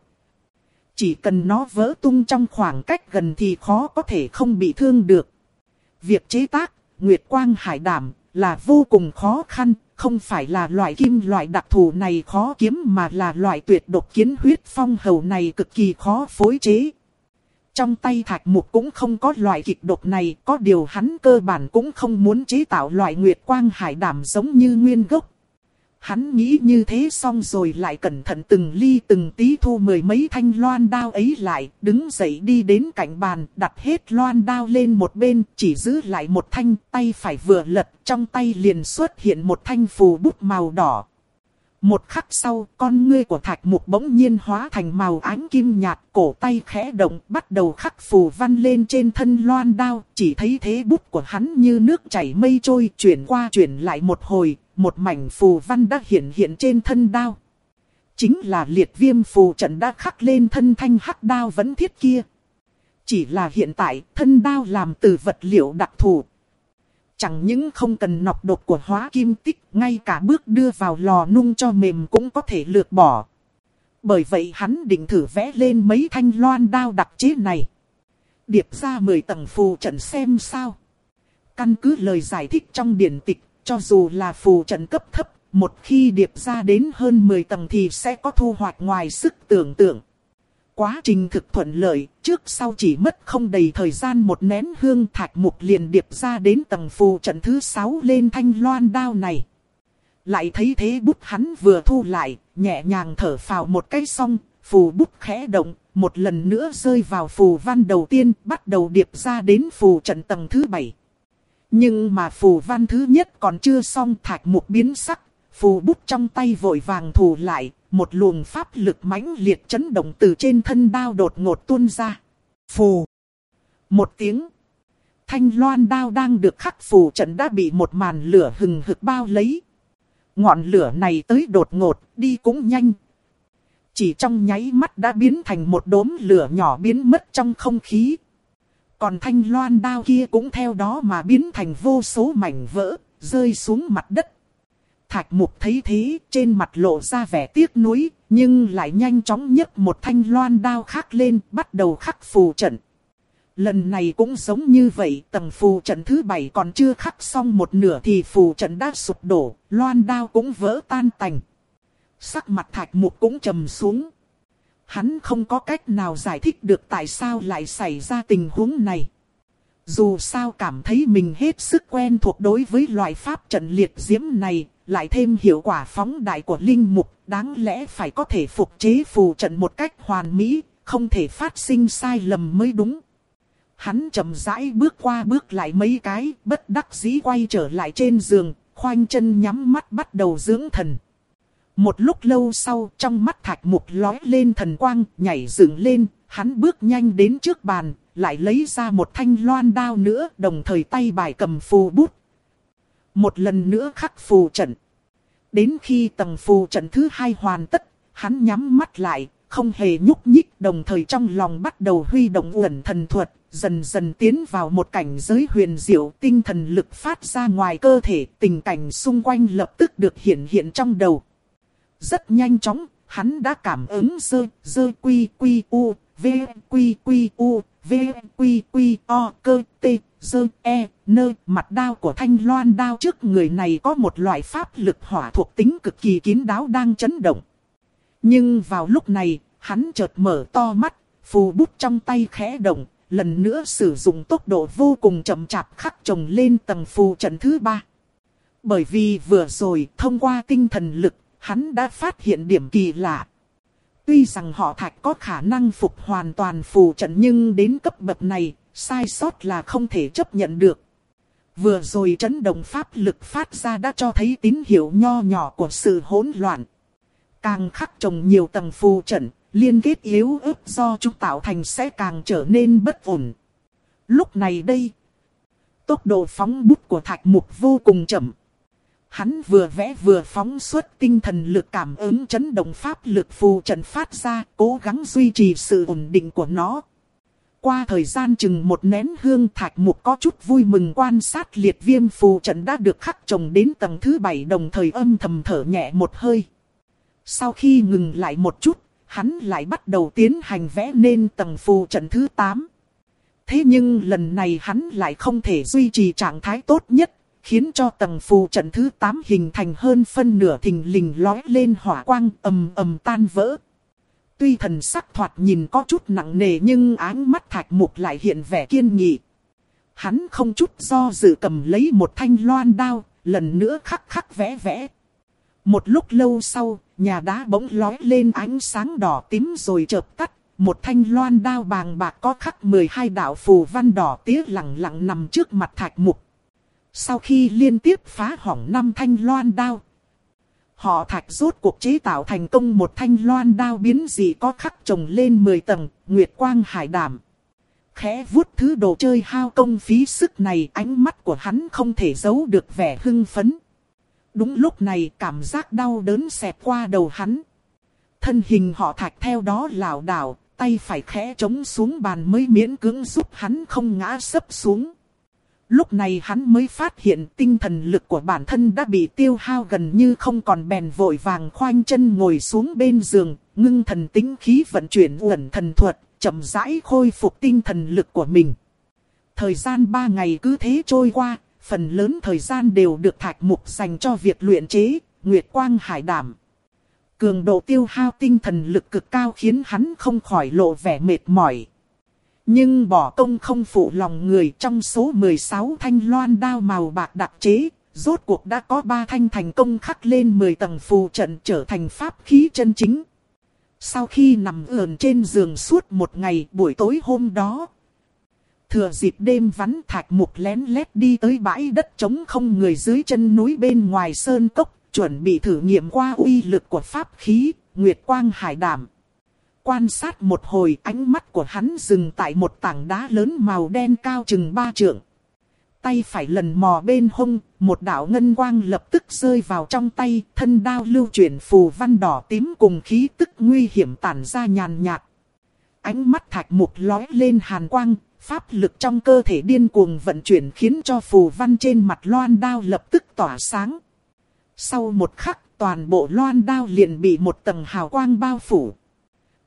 Chỉ cần nó vỡ tung trong khoảng cách gần thì khó có thể không bị thương được. Việc chế tác Nguyệt Quang Hải Đảm là vô cùng khó khăn. Không phải là loại kim loại đặc thù này khó kiếm mà là loại tuyệt độc kiến huyết phong hầu này cực kỳ khó phối chế. Trong tay Thạch Mục cũng không có loại kịch độc này, có điều hắn cơ bản cũng không muốn chế tạo loại Nguyệt Quang Hải Đảm giống như nguyên gốc. Hắn nghĩ như thế xong rồi lại cẩn thận từng ly từng tí thu mười mấy thanh loan đao ấy lại, đứng dậy đi đến cạnh bàn, đặt hết loan đao lên một bên, chỉ giữ lại một thanh, tay phải vừa lật, trong tay liền xuất hiện một thanh phù bút màu đỏ. Một khắc sau, con ngươi của Thạch Mục bỗng nhiên hóa thành màu ánh kim nhạt, cổ tay khẽ động, bắt đầu khắc phù văn lên trên thân loan đao, chỉ thấy thế bút của hắn như nước chảy mây trôi, chuyển qua chuyển lại một hồi. Một mảnh phù văn đã hiện hiện trên thân đao. Chính là liệt viêm phù trận đã khắc lên thân thanh hắc đao vấn thiết kia. Chỉ là hiện tại thân đao làm từ vật liệu đặc thù. Chẳng những không cần nọc độc của hóa kim tích, ngay cả bước đưa vào lò nung cho mềm cũng có thể lược bỏ. Bởi vậy hắn định thử vẽ lên mấy thanh loan đao đặc chế này. Điệp ra mười tầng phù trận xem sao. Căn cứ lời giải thích trong điển tịch. Cho dù là phù trận cấp thấp, một khi điệp ra đến hơn mười tầng thì sẽ có thu hoạch ngoài sức tưởng tượng. Quá trình thực thuận lợi, trước sau chỉ mất không đầy thời gian một nén hương. Thạch Mục liền điệp ra đến tầng phù trận thứ sáu lên thanh loan đao này. Lại thấy thế bút hắn vừa thu lại, nhẹ nhàng thở phào một cái xong, phù bút khẽ động, một lần nữa rơi vào phù văn đầu tiên, bắt đầu điệp ra đến phù trận tầng thứ bảy. Nhưng mà phù văn thứ nhất còn chưa xong, Thạch Mục biến sắc, phù bút trong tay vội vàng thủ lại, một luồng pháp lực mãnh liệt chấn động từ trên thân đao đột ngột tuôn ra. Phù! Một tiếng. Thanh loan đao đang được khắc phù trận đã bị một màn lửa hừng hực bao lấy. Ngọn lửa này tới đột ngột, đi cũng nhanh. Chỉ trong nháy mắt đã biến thành một đốm lửa nhỏ biến mất trong không khí. Còn thanh loan đao kia cũng theo đó mà biến thành vô số mảnh vỡ, rơi xuống mặt đất. Thạch Mục thấy thế, trên mặt lộ ra vẻ tiếc nuối, nhưng lại nhanh chóng nhấc một thanh loan đao khác lên, bắt đầu khắc phù trận. Lần này cũng giống như vậy, tầng phù trận thứ bảy còn chưa khắc xong một nửa thì phù trận đã sụp đổ, loan đao cũng vỡ tan tành. Sắc mặt Thạch Mục cũng trầm xuống. Hắn không có cách nào giải thích được tại sao lại xảy ra tình huống này. Dù sao cảm thấy mình hết sức quen thuộc đối với loại pháp trận liệt diễm này, lại thêm hiệu quả phóng đại của linh mục, đáng lẽ phải có thể phục chế phù trận một cách hoàn mỹ, không thể phát sinh sai lầm mới đúng. Hắn chậm rãi bước qua bước lại mấy cái, bất đắc dĩ quay trở lại trên giường, khoanh chân nhắm mắt bắt đầu dưỡng thần. Một lúc lâu sau, trong mắt Thạch Mục lóe lên thần quang, nhảy dựng lên, hắn bước nhanh đến trước bàn, lại lấy ra một thanh loan đao nữa, đồng thời tay bài cầm phù bút. Một lần nữa khắc phù trận. Đến khi tầng phù trận thứ hai hoàn tất, hắn nhắm mắt lại, không hề nhúc nhích, đồng thời trong lòng bắt đầu huy động uẩn thần thuật, dần dần tiến vào một cảnh giới huyền diệu, tinh thần lực phát ra ngoài cơ thể, tình cảnh xung quanh lập tức được hiện hiện trong đầu. Rất nhanh chóng, hắn đã cảm ứng dơ, dơ quy quy u, v quy quy u, v quy quy o, cơ t, dơ e, nơ. Mặt đao của thanh loan đao trước người này có một loại pháp lực hỏa thuộc tính cực kỳ kín đáo đang chấn động. Nhưng vào lúc này, hắn chợt mở to mắt, phù bút trong tay khẽ động, lần nữa sử dụng tốc độ vô cùng chậm chạp khắc chồng lên tầng phù trận thứ ba. Bởi vì vừa rồi, thông qua tinh thần lực, hắn đã phát hiện điểm kỳ lạ. Tuy rằng họ Thạch có khả năng phục hoàn toàn phù trận, nhưng đến cấp bậc này, sai sót là không thể chấp nhận được. Vừa rồi chấn động pháp lực phát ra đã cho thấy tín hiệu nho nhỏ của sự hỗn loạn. Càng khắc chồng nhiều tầng phù trận, liên kết yếu ớt do chúng tạo thành sẽ càng trở nên bất ổn. Lúc này đây, tốc độ phóng bút của Thạch Mục vô cùng chậm. Hắn vừa vẽ vừa phóng xuất tinh thần lực cảm ứng chấn động pháp lực phù trận phát ra, cố gắng duy trì sự ổn định của nó. Qua thời gian chừng một nén hương, Thạch Mục có chút vui mừng quan sát liệt viêm phù trận đã được khắc chồng đến tầng thứ bảy, đồng thời âm thầm thở nhẹ một hơi. Sau khi ngừng lại một chút, hắn lại bắt đầu tiến hành vẽ nên tầng phù trận thứ tám. Thế nhưng lần này hắn lại không thể duy trì trạng thái tốt nhất, khiến cho tầng phù trận thứ tám hình thành hơn phân nửa thình lình lói lên hỏa quang ầm ầm tan vỡ. Tuy thần sắc thoạt nhìn có chút nặng nề nhưng áng mắt Thạch Mục lại hiện vẻ kiên nghị. Hắn không chút do dự cầm lấy một thanh loan đao, lần nữa khắc khắc vẽ vẽ. Một lúc lâu sau, nhà đá bỗng lói lên ánh sáng đỏ tím rồi chợt tắt. Một thanh loan đao bàng bạc có khắc mười hai đạo phù văn đỏ tía lẳng lặng nằm trước mặt Thạch Mục. Sau khi liên tiếp phá hỏng năm thanh loan đao, họ Thạch rốt cuộc chế tạo thành công một thanh loan đao biến dị có khắc chồng lên mười tầng, Nguyệt Quang Hải Đảm. Khẽ vuốt thứ đồ chơi hao công phí sức này, ánh mắt của hắn không thể giấu được vẻ hưng phấn. Đúng lúc này cảm giác đau đớn xẹt qua đầu hắn. Thân hình họ Thạch theo đó lảo đảo, tay phải khẽ chống xuống bàn mới miễn cưỡng giúp hắn không ngã sấp xuống. Lúc này hắn mới phát hiện tinh thần lực của bản thân đã bị tiêu hao gần như không còn, bèn vội vàng khoanh chân ngồi xuống bên giường, ngưng thần tĩnh khí vận chuyển uẩn thần thuật, chậm rãi khôi phục tinh thần lực của mình. Thời gian ba ngày cứ thế trôi qua, phần lớn thời gian đều được Thạch Mục dành cho việc luyện chế Nguyệt Quang Hải Đảm. Cường độ tiêu hao tinh thần lực cực cao khiến hắn không khỏi lộ vẻ mệt mỏi. Nhưng bỏ công không phụ lòng người, trong số mười sáu thanh loan đao màu bạc đặc chế, rốt cuộc đã có ba thanh thành công khắc lên mười tầng phù trận, trở thành pháp khí chân chính. Sau khi nằm ườn trên giường suốt một ngày, buổi tối hôm đó, thừa dịp đêm vắng, Thạch Mục lén lét đi tới bãi đất trống không người dưới chân núi bên ngoài sơn cốc, chuẩn bị thử nghiệm qua uy lực của pháp khí Nguyệt Quang Hải Đảm. Quan sát một hồi, ánh mắt của hắn dừng tại một tảng đá lớn màu đen cao chừng ba trượng. Tay phải lần mò bên hông, một đạo ngân quang lập tức rơi vào trong tay, thân đao lưu chuyển phù văn đỏ tím cùng khí tức nguy hiểm tản ra nhàn nhạt. Ánh mắt Thạch Mục lóe lên hàn quang, pháp lực trong cơ thể điên cuồng vận chuyển khiến cho phù văn trên mặt loan đao lập tức tỏa sáng. Sau một khắc, toàn bộ loan đao liền bị một tầng hào quang bao phủ.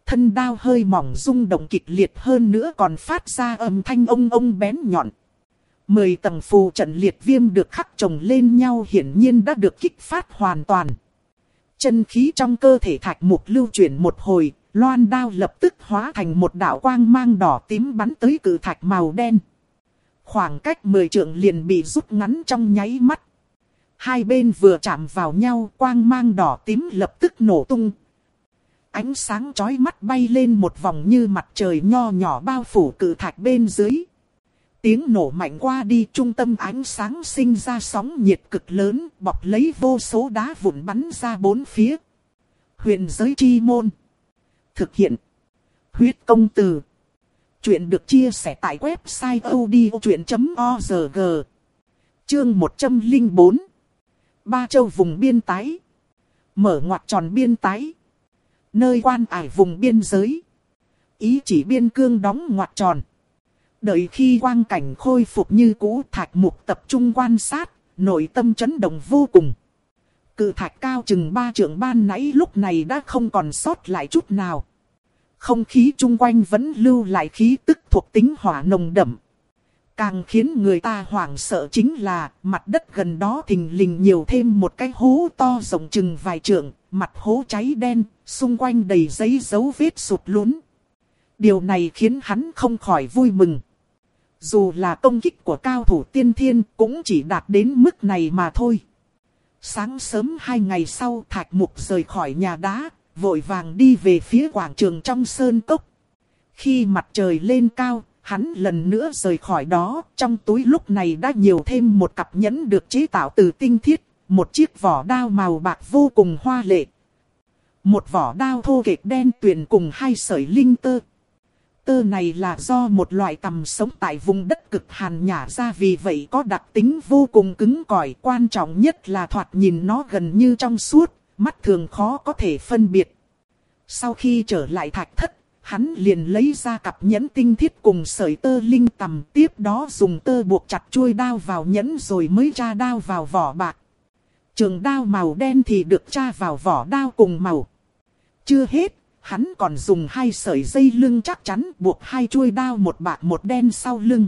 thân đao hơi mỏng rung động kịch liệt hơn nữa còn phát ra âm thanh ông ông bén nhọn. Mười tầng phù trận liệt viêm được khắc chồng lên nhau hiển nhiên đã được kích phát hoàn toàn. Chân khí trong cơ thể Thạch Mục lưu chuyển một hồi, loan đao lập tức hóa thành một đạo quang mang đỏ tím bắn tới cự thạch màu đen. Khoảng cách mười trượng liền bị rút ngắn trong nháy mắt. Hai bên vừa chạm vào nhau, quang mang đỏ tím lập tức nổ tung. Ánh sáng chói mắt bay lên một vòng như mặt trời nho nhỏ bao phủ cự thạch bên dưới. Tiếng nổ mạnh qua đi, trung tâm ánh sáng sinh ra sóng nhiệt cực lớn, bọc lấy vô số đá vụn bắn ra bốn phía. Huyền giới chi môn. Thực hiện. Huyết công từ. Chuyện được chia sẻ tại website odchuyện chấm org. Chương một trăm lẻ bốn. Ba châu vùng biên tái. Mở ngoặc tròn biên tái. Nơi quan ải vùng biên giới. Ý chỉ biên cương đóng ngoặc tròn. Đợi khi quang cảnh khôi phục như cũ, Thạch Mục tập trung quan sát, nội tâm chấn động vô cùng. Cự thạch cao chừng ba trượng ban nãy lúc này đã không còn sót lại chút nào. Không khí chung quanh vẫn lưu lại khí tức thuộc tính hỏa nồng đậm. Càng khiến người ta hoảng sợ chính là mặt đất gần đó thình lình nhiều thêm một cái hố to rộng chừng vài trượng, mặt hố cháy đen, xung quanh đầy giấy dấu vết sụt lún. Điều này khiến hắn không khỏi vui mừng. Dù là công kích của cao thủ tiên thiên cũng chỉ đạt đến mức này mà thôi. Sáng sớm hai ngày sau, Thạch Mục rời khỏi nhà đá, vội vàng đi về phía quảng trường trong sơn cốc. Khi mặt trời lên cao, hắn lần nữa rời khỏi đó. Trong túi lúc này đã nhiều thêm một cặp nhẫn được chế tạo từ tinh thiết, một chiếc vỏ đao màu bạc vô cùng hoa lệ. Một vỏ đao thô kệch đen tuyền cùng hai sợi linh tơ. Tơ này là do một loại tằm sống tại vùng đất cực hàn nhả ra, vì vậy có đặc tính vô cùng cứng cỏi. Quan trọng nhất là thoạt nhìn nó gần như trong suốt, mắt thường khó có thể phân biệt. Sau khi trở lại thạch thất, hắn liền lấy ra cặp nhẫn tinh thiết cùng sợi tơ linh tằm, tiếp đó dùng tơ buộc chặt chuôi đao vào nhẫn rồi mới tra đao vào vỏ bạc. Trường đao màu đen thì được tra vào vỏ đao cùng màu. Chưa hết, hắn còn dùng hai sợi dây lưng chắc chắn buộc hai chuôi đao một bạc một đen sau lưng.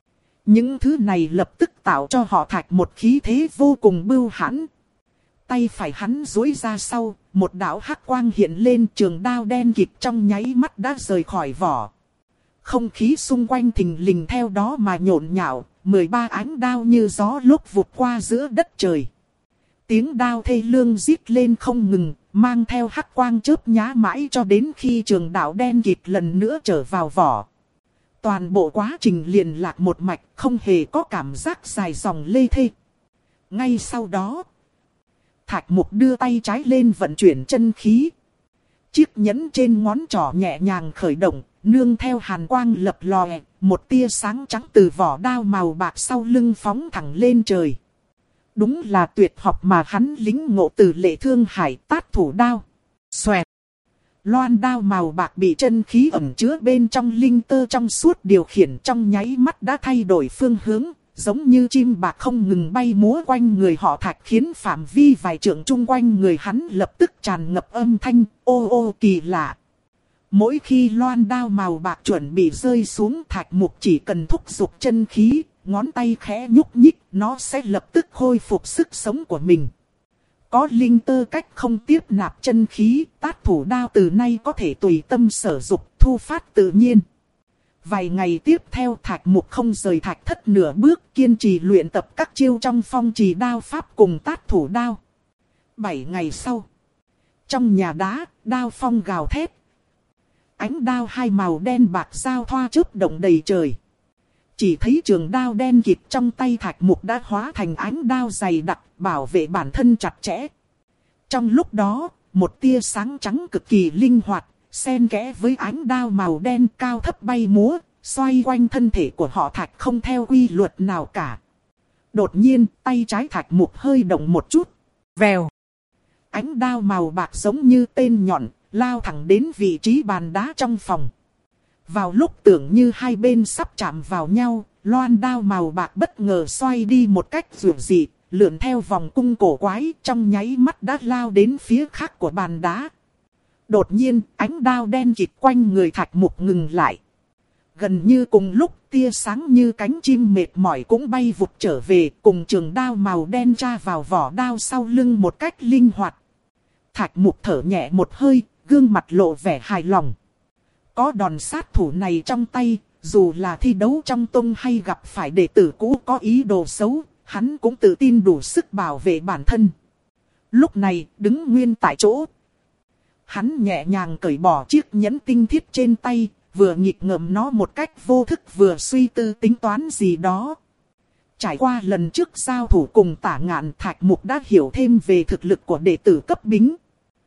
Những thứ này lập tức tạo cho họ Thạch một khí thế vô cùng bưu hãn. Tay phải hắn duỗi ra sau, một đạo hắc quang hiện lên, trường đao đen kịt trong nháy mắt đã rời khỏi vỏ. Không khí xung quanh thình lình theo đó mà nhộn nhạo, mười ba ánh đao như gió lúc vụt qua giữa đất trời. Tiếng đao thê lương rít lên không ngừng, mang theo hắc quang chớp nhá mãi cho đến khi trường đao đen kịt lần nữa trở vào vỏ. Toàn bộ quá trình liền lạc một mạch, không hề có cảm giác dài dòng lê thê. Ngay sau đó, Thạch Mục đưa tay trái lên vận chuyển chân khí. Chiếc nhẫn trên ngón trỏ nhẹ nhàng khởi động, nương theo hàn quang lập lòe, một tia sáng trắng từ vỏ đao màu bạc sau lưng phóng thẳng lên trời. Đúng là tuyệt học mà hắn lính ngộ từ Lệ Thương Hải, Tát thủ đao. Xoẹt. Loan đao màu bạc bị chân khí ẩn chứa bên trong linh tơ trong suốt điều khiển trong nháy mắt đã thay đổi phương hướng, giống như chim bạc không ngừng bay múa quanh người họ Thạch, khiến phạm vi vài trượng chung quanh người hắn lập tức tràn ngập âm thanh ô ô kỳ lạ. Mỗi khi loan đao màu bạc chuẩn bị rơi xuống, Thạch Mục chỉ cần thúc giục chân khí, ngón tay khẽ nhúc nhích, nó sẽ lập tức khôi phục sức sống của mình. Có linh tơ cách không tiếp nạp chân khí, Tát thủ đao từ nay có thể tùy tâm sở dục, thu phát tự nhiên. Vài ngày tiếp theo, Thạch Mục không rời thạch thất nửa bước, kiên trì luyện tập các chiêu trong phong trì đao pháp cùng Tát thủ đao. Bảy ngày sau, trong nhà đá, đao phong gào thét. Ánh đao hai màu đen bạc giao thoa chớp động đầy trời. Chỉ thấy trường đao đen kịt trong tay Thạch Mục đã hóa thành ánh đao dày đặc, bảo vệ bản thân chặt chẽ. Trong lúc đó, một tia sáng trắng cực kỳ linh hoạt, xen kẽ với ánh đao màu đen cao thấp bay múa, xoay quanh thân thể của họ Thạch không theo quy luật nào cả. Đột nhiên, tay trái Thạch Mục hơi động một chút. Vèo. Ánh đao màu bạc giống như tên nhọn, lao thẳng đến vị trí bàn đá trong phòng. Vào lúc tưởng như hai bên sắp chạm vào nhau, loan đao màu bạc bất ngờ xoay đi một cách dường dị, lượn theo vòng cung cổ quái, trong nháy mắt đã lao đến phía khác của bàn đá. Đột nhiên, ánh đao đen kịt quanh người Thạch Mục ngừng lại. Gần như cùng lúc, tia sáng như cánh chim mệt mỏi cũng bay vụt trở về, cùng trường đao màu đen tra vào vỏ đao sau lưng một cách linh hoạt. Thạch Mục thở nhẹ một hơi, gương mặt lộ vẻ hài lòng. Có đòn sát thủ này trong tay, dù là thi đấu trong tông hay gặp phải đệ tử cũ có ý đồ xấu, hắn cũng tự tin đủ sức bảo vệ bản thân. Lúc này, đứng nguyên tại chỗ, hắn nhẹ nhàng cởi bỏ chiếc nhẫn tinh thiết trên tay, vừa nghịch ngợm nó một cách vô thức vừa suy tư tính toán gì đó. Trải qua lần trước giao thủ cùng Tả Ngạn, Thạch Mục đã hiểu thêm về thực lực của đệ tử cấp bính.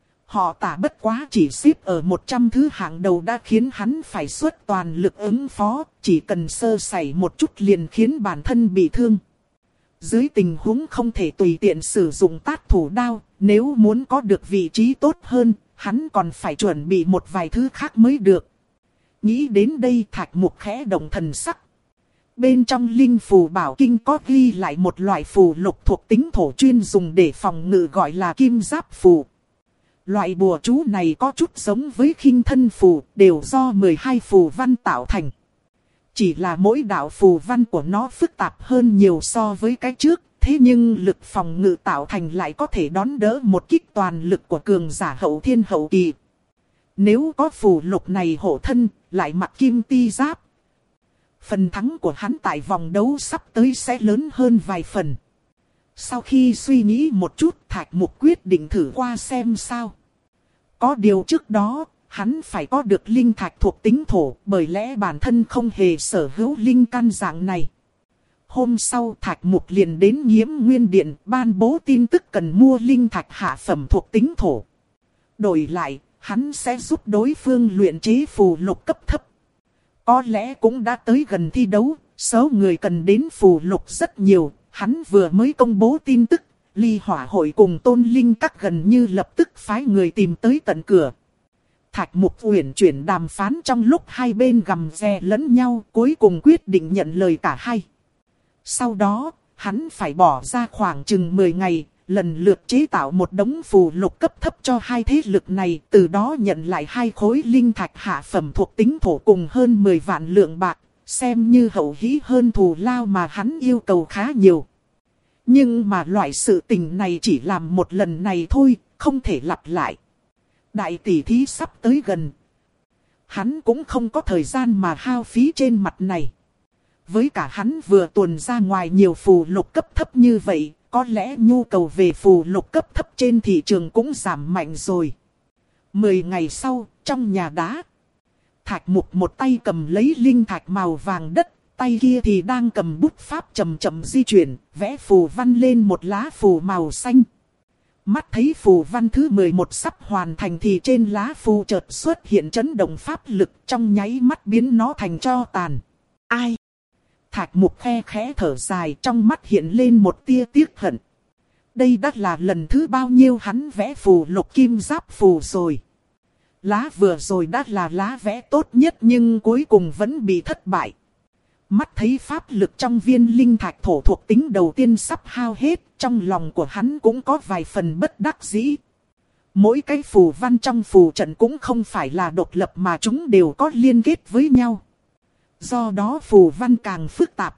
Họ Tả bất quá chỉ xếp ở một trăm thứ hạng đầu đã khiến hắn phải xuất toàn lực ứng phó, chỉ cần sơ sẩy một chút liền khiến bản thân bị thương. Dưới tình huống không thể tùy tiện sử dụng tát thủ đao, nếu muốn có được vị trí tốt hơn, hắn còn phải chuẩn bị một vài thứ khác mới được. Nghĩ đến đây Thạch Mục khẽ động thần sắc. Bên trong linh phù bảo kinh có ghi lại một loại phù lục thuộc tính thổ chuyên dùng để phòng ngự gọi là kim giáp phù. Loại bùa chú này có chút giống với khinh thân phù, đều do mười hai phù văn tạo thành. Chỉ là mỗi đạo phù văn của nó phức tạp hơn nhiều so với cái trước, thế nhưng lực phòng ngự tạo thành lại có thể đón đỡ một kích toàn lực của cường giả hậu thiên hậu kỳ. Nếu có phù lục này hộ thân, lại mặc kim ti giáp, phần thắng của hắn tại vòng đấu sắp tới sẽ lớn hơn vài phần. Sau khi suy nghĩ một chút, Thạch Mục quyết định thử qua xem sao. Có điều trước đó, hắn phải có được linh thạch thuộc tính thổ, bởi lẽ bản thân không hề sở hữu linh căn dạng này. Hôm sau Thạch Mục liền đến Nghiễm Nguyên Điện ban bố tin tức cần mua linh thạch hạ phẩm thuộc tính thổ. Đổi lại, hắn sẽ giúp đối phương luyện chế phù lục cấp thấp. Có lẽ cũng đã tới gần thi đấu, số người cần đến phù lục rất nhiều. Hắn vừa mới công bố tin tức, Ly Hỏa Hội cùng Tôn Linh Các gần như lập tức phái người tìm tới tận cửa. Thạch Mục uyển chuyển đàm phán trong lúc hai bên gầm rè lẫn nhau, cuối cùng quyết định nhận lời cả hai. Sau đó, hắn phải bỏ ra khoảng chừng mười ngày, lần lượt chế tạo một đống phù lục cấp thấp cho hai thế lực này, từ đó nhận lại hai khối linh thạch hạ phẩm thuộc tính thổ cùng hơn mười vạn lượng bạc, xem như hậu hĩ hơn thù lao mà hắn yêu cầu khá nhiều. Nhưng mà loại sự tình này chỉ làm một lần này thôi, không thể lặp lại. Đại tỷ thí sắp tới gần. Hắn cũng không có thời gian mà hao phí trên mặt này. Với cả hắn vừa tuồn ra ngoài nhiều phù lục cấp thấp như vậy, có lẽ nhu cầu về phù lục cấp thấp trên thị trường cũng giảm mạnh rồi. Mười ngày sau, trong nhà đá, Thạch Mục một tay cầm lấy linh thạch màu vàng đất, tay kia thì đang cầm bút pháp chậm chậm di chuyển, vẽ phù văn lên một lá phù màu xanh. Mắt thấy phù văn thứ mười một sắp hoàn thành thì trên lá phù chợt xuất hiện chấn động pháp lực, trong nháy mắt biến nó thành tro tàn. Ai? Thạch Mục khe khẽ thở dài, trong mắt hiện lên một tia tiếc hận. Đây đã là lần thứ bao nhiêu hắn vẽ phù lục kim giáp phù rồi. Lá vừa rồi đã là lá vẽ tốt nhất nhưng cuối cùng vẫn bị thất bại. Mắt thấy pháp lực trong viên linh thạch thổ thuộc tính đầu tiên sắp hao hết, trong lòng của hắn cũng có vài phần bất đắc dĩ. Mỗi cái phù văn trong phù trận cũng không phải là độc lập mà chúng đều có liên kết với nhau. Do đó phù văn càng phức tạp,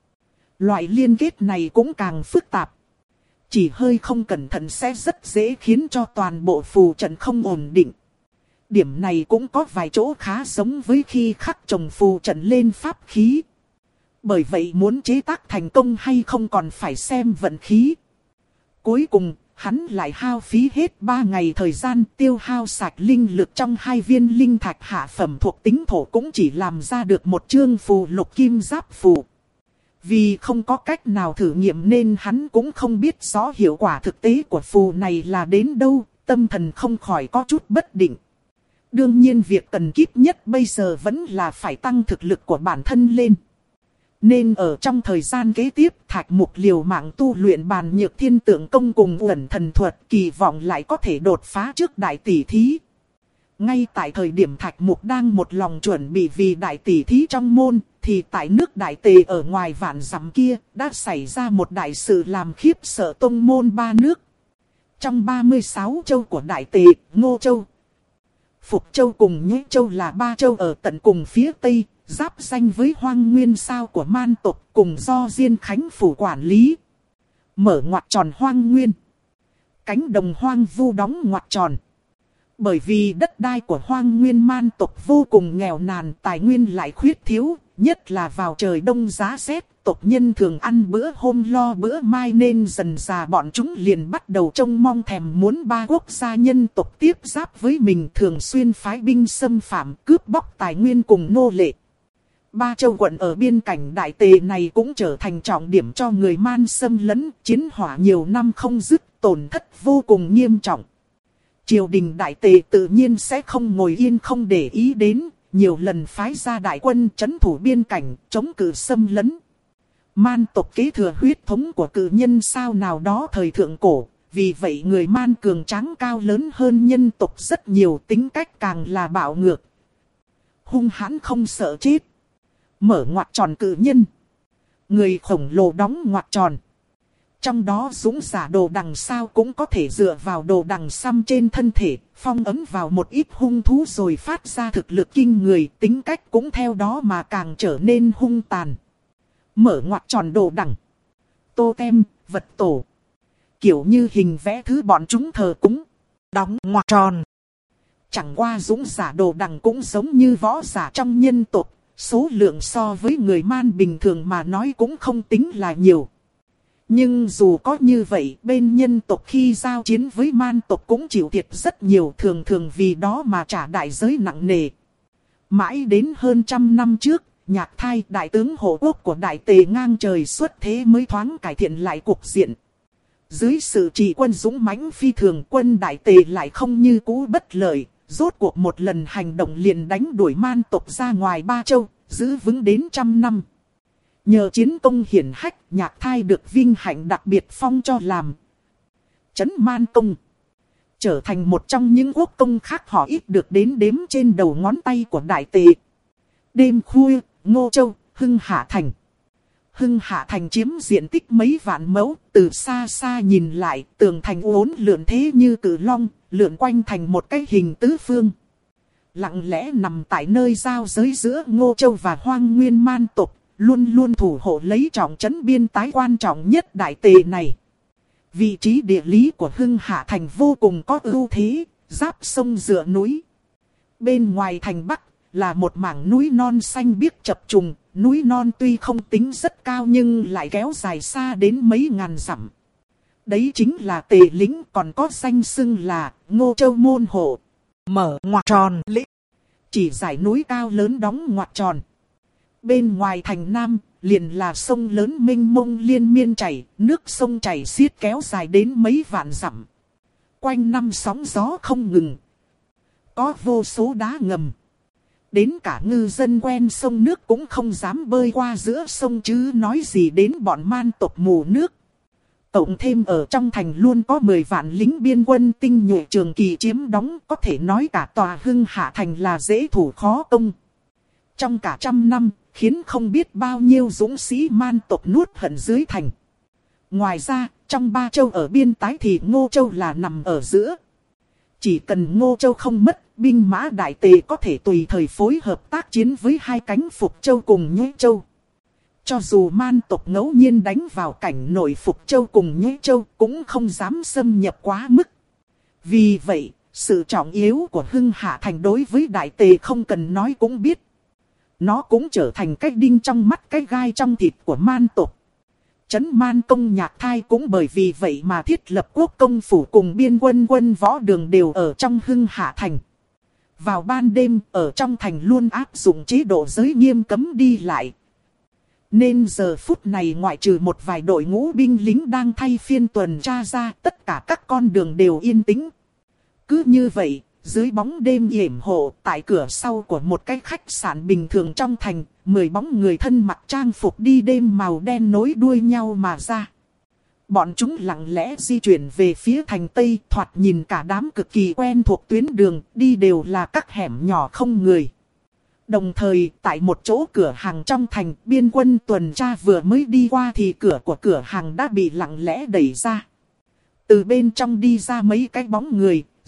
loại liên kết này cũng càng phức tạp. Chỉ hơi không cẩn thận sẽ rất dễ khiến cho toàn bộ phù trận không ổn định. Điểm này cũng có vài chỗ khá giống với khi khắc trồng phù trận lên pháp khí. Bởi vậy muốn chế tác thành công hay không còn phải xem vận khí. Cuối cùng, hắn lại hao phí hết ba ngày thời gian tiêu hao sạch linh lực trong hai viên linh thạch hạ phẩm thuộc tính thổ cũng chỉ làm ra được một chương phù lục kim giáp phù. Vì không có cách nào thử nghiệm nên hắn cũng không biết rõ hiệu quả thực tế của phù này là đến đâu, tâm thần không khỏi có chút bất định. Đương nhiên việc cần kíp nhất bây giờ vẫn là phải tăng thực lực của bản thân lên. Nên ở trong thời gian kế tiếp Thạch Mục liều mạng tu luyện bàn nhược thiên tượng công cùng uẩn thần thuật, kỳ vọng lại có thể đột phá trước đại tỷ thí. Ngay tại thời điểm Thạch Mục đang một lòng chuẩn bị vì đại tỷ thí trong môn, thì tại nước Đại Tề ở ngoài vạn dặm kia đã xảy ra một đại sự làm khiếp sợ tông môn ba nước. Trong ba mươi sáu châu của Đại Tề, Ngô Châu, Phục Châu cùng Nhế Châu là ba châu ở tận cùng phía Tây, giáp ranh với hoang nguyên sao của man tộc cùng do Diên Khánh phủ quản lý. Mở ngoặc tròn hoang nguyên. Cánh đồng hoang vu đóng ngoặc tròn. Bởi vì đất đai của hoang nguyên man tộc vô cùng nghèo nàn, tài nguyên lại khuyết thiếu, nhất là vào trời đông giá rét, tộc nhân thường ăn bữa hôm lo bữa mai nên dần dà bọn chúng liền bắt đầu trông mong thèm muốn ba quốc gia nhân tộc tiếp giáp với mình, thường xuyên phái binh xâm phạm cướp bóc tài nguyên cùng nô lệ. Ba châu quận ở biên cảnh đại tề này cũng trở thành trọng điểm cho người man xâm lấn, chiến hỏa nhiều năm không dứt, tổn thất vô cùng nghiêm trọng. Triều đình đại tề tự nhiên sẽ không ngồi yên không để ý đến, nhiều lần phái ra đại quân trấn thủ biên cảnh, chống cự xâm lấn. Man tộc kế thừa huyết thống của cự nhân sao nào đó thời thượng cổ, vì vậy người man cường tráng cao lớn hơn nhân tộc rất nhiều, tính cách càng là bạo ngược. Hung hãn không sợ chết. Mở ngoặc tròn cự nhân. Người khổng lồ đóng ngoặc tròn. Trong đó dũng giả đồ đằng sao cũng có thể dựa vào đồ đằng xăm trên thân thể, phong ấn vào một ít hung thú rồi phát ra thực lực kinh người, tính cách cũng theo đó mà càng trở nên hung tàn. Mở ngoặc tròn đồ đằng. Tô tem, vật tổ. Kiểu như hình vẽ thứ bọn chúng thờ cúng. Đóng ngoặc tròn. Chẳng qua dũng giả đồ đằng cũng giống như võ giả trong nhân tộc, số lượng so với người man bình thường mà nói cũng không tính là nhiều. Nhưng dù có như vậy, bên nhân tộc khi giao chiến với man tộc cũng chịu thiệt rất nhiều, thường thường vì đó mà trả đại giới nặng nề. Mãi đến hơn trăm năm trước, Nhạc Thai, đại tướng hộ quốc của đại tề ngang trời xuất thế mới thoáng cải thiện lại cục diện. Dưới sự trị quân dũng mãnh phi thường, quân đại tề lại không như cũ bất lợi, rốt cuộc một lần hành động liền đánh đuổi man tộc ra ngoài ba châu, giữ vững đến trăm năm. Nhờ chiến công hiển hách, Nhạc Thai được vinh hạnh đặc biệt phong cho làm Trấn Man Công, trở thành một trong những quốc công khác họ ít được đến đếm trên đầu ngón tay của đại tề. Đêm khuya, Ngô Châu, Hưng Hạ Thành. Hưng Hạ Thành chiếm diện tích mấy vạn mẫu, từ xa xa nhìn lại, tường thành uốn lượn thế như cự long, lượn quanh thành một cái hình tứ phương. Lặng lẽ nằm tại nơi giao giới giữa Ngô Châu và Hoang Nguyên man tộc, luôn luôn thủ hộ lấy trọng trấn biên tái quan trọng nhất đại tề này. Vị trí địa lý của Hưng Hạ Thành vô cùng có ưu thế, giáp sông dựa núi. Bên ngoài thành Bắc là một mảng núi non xanh biếc chập trùng, núi non tuy không tính rất cao nhưng lại kéo dài xa đến mấy ngàn dặm. Đấy chính là Tề Lĩnh, còn có danh xưng là Ngô Châu Môn Hộ. Mở ngoặc tròn lĩnh, chỉ dải núi cao lớn đóng ngoặc tròn. Bên ngoài thành Nam, liền là sông lớn mênh mông liên miên chảy, nước sông chảy xiết kéo dài đến mấy vạn dặm. Quanh năm sóng gió không ngừng. Có vô số đá ngầm. Đến cả ngư dân quen sông nước cũng không dám bơi qua giữa sông chứ nói gì đến bọn man tộc mù nước. Cộng thêm ở trong thành luôn có mười vạn lính biên quân tinh nhuệ trường kỳ chiếm đóng, có thể nói cả tòa Hưng Hạ Thành là dễ thủ khó công. Trong cả trăm năm, khiến không biết bao nhiêu dũng sĩ man tộc nuốt hận dưới thành. Ngoài ra, trong ba châu ở biên tái thì Ngô Châu là nằm ở giữa. Chỉ cần Ngô Châu không mất, binh mã đại tề có thể tùy thời phối hợp tác chiến với hai cánh Phục Châu cùng Nhế Châu. Cho dù man tộc ngẫu nhiên đánh vào cảnh nội Phục Châu cùng Nhế Châu cũng không dám xâm nhập quá mức. Vì vậy, sự trọng yếu của Hưng Hạ Thành đối với đại tề không cần nói cũng biết. Nó cũng trở thành cái đinh trong mắt, cái gai trong thịt của man tộc. Trấn Man Công Nhạc Thai cũng bởi vì vậy mà thiết lập quốc công phủ cùng biên quân quân võ đường đều ở trong Hưng Hạ Thành. Vào ban đêm, ở trong thành luôn áp dụng chế độ giới nghiêm cấm đi lại. Nên giờ phút này ngoại trừ một vài đội ngũ binh lính đang thay phiên tuần tra ra, tất cả các con đường đều yên tĩnh. Cứ như vậy, dưới bóng đêm yểm hộ, tại cửa sau của một cái khách sạn bình thường trong thành, mười bóng người thân mặc trang phục đi đêm màu đen nối đuôi nhau mà ra. Bọn chúng lặng lẽ di chuyển về phía thành Tây, thoạt nhìn cả đám cực kỳ quen thuộc tuyến đường, đi đều là các hẻm nhỏ không người. Đồng thời, tại một chỗ cửa hàng trong thành, biên quân tuần tra vừa mới đi qua thì cửa của cửa hàng đã bị lặng lẽ đẩy ra. Từ bên trong đi ra mấy cái bóng người,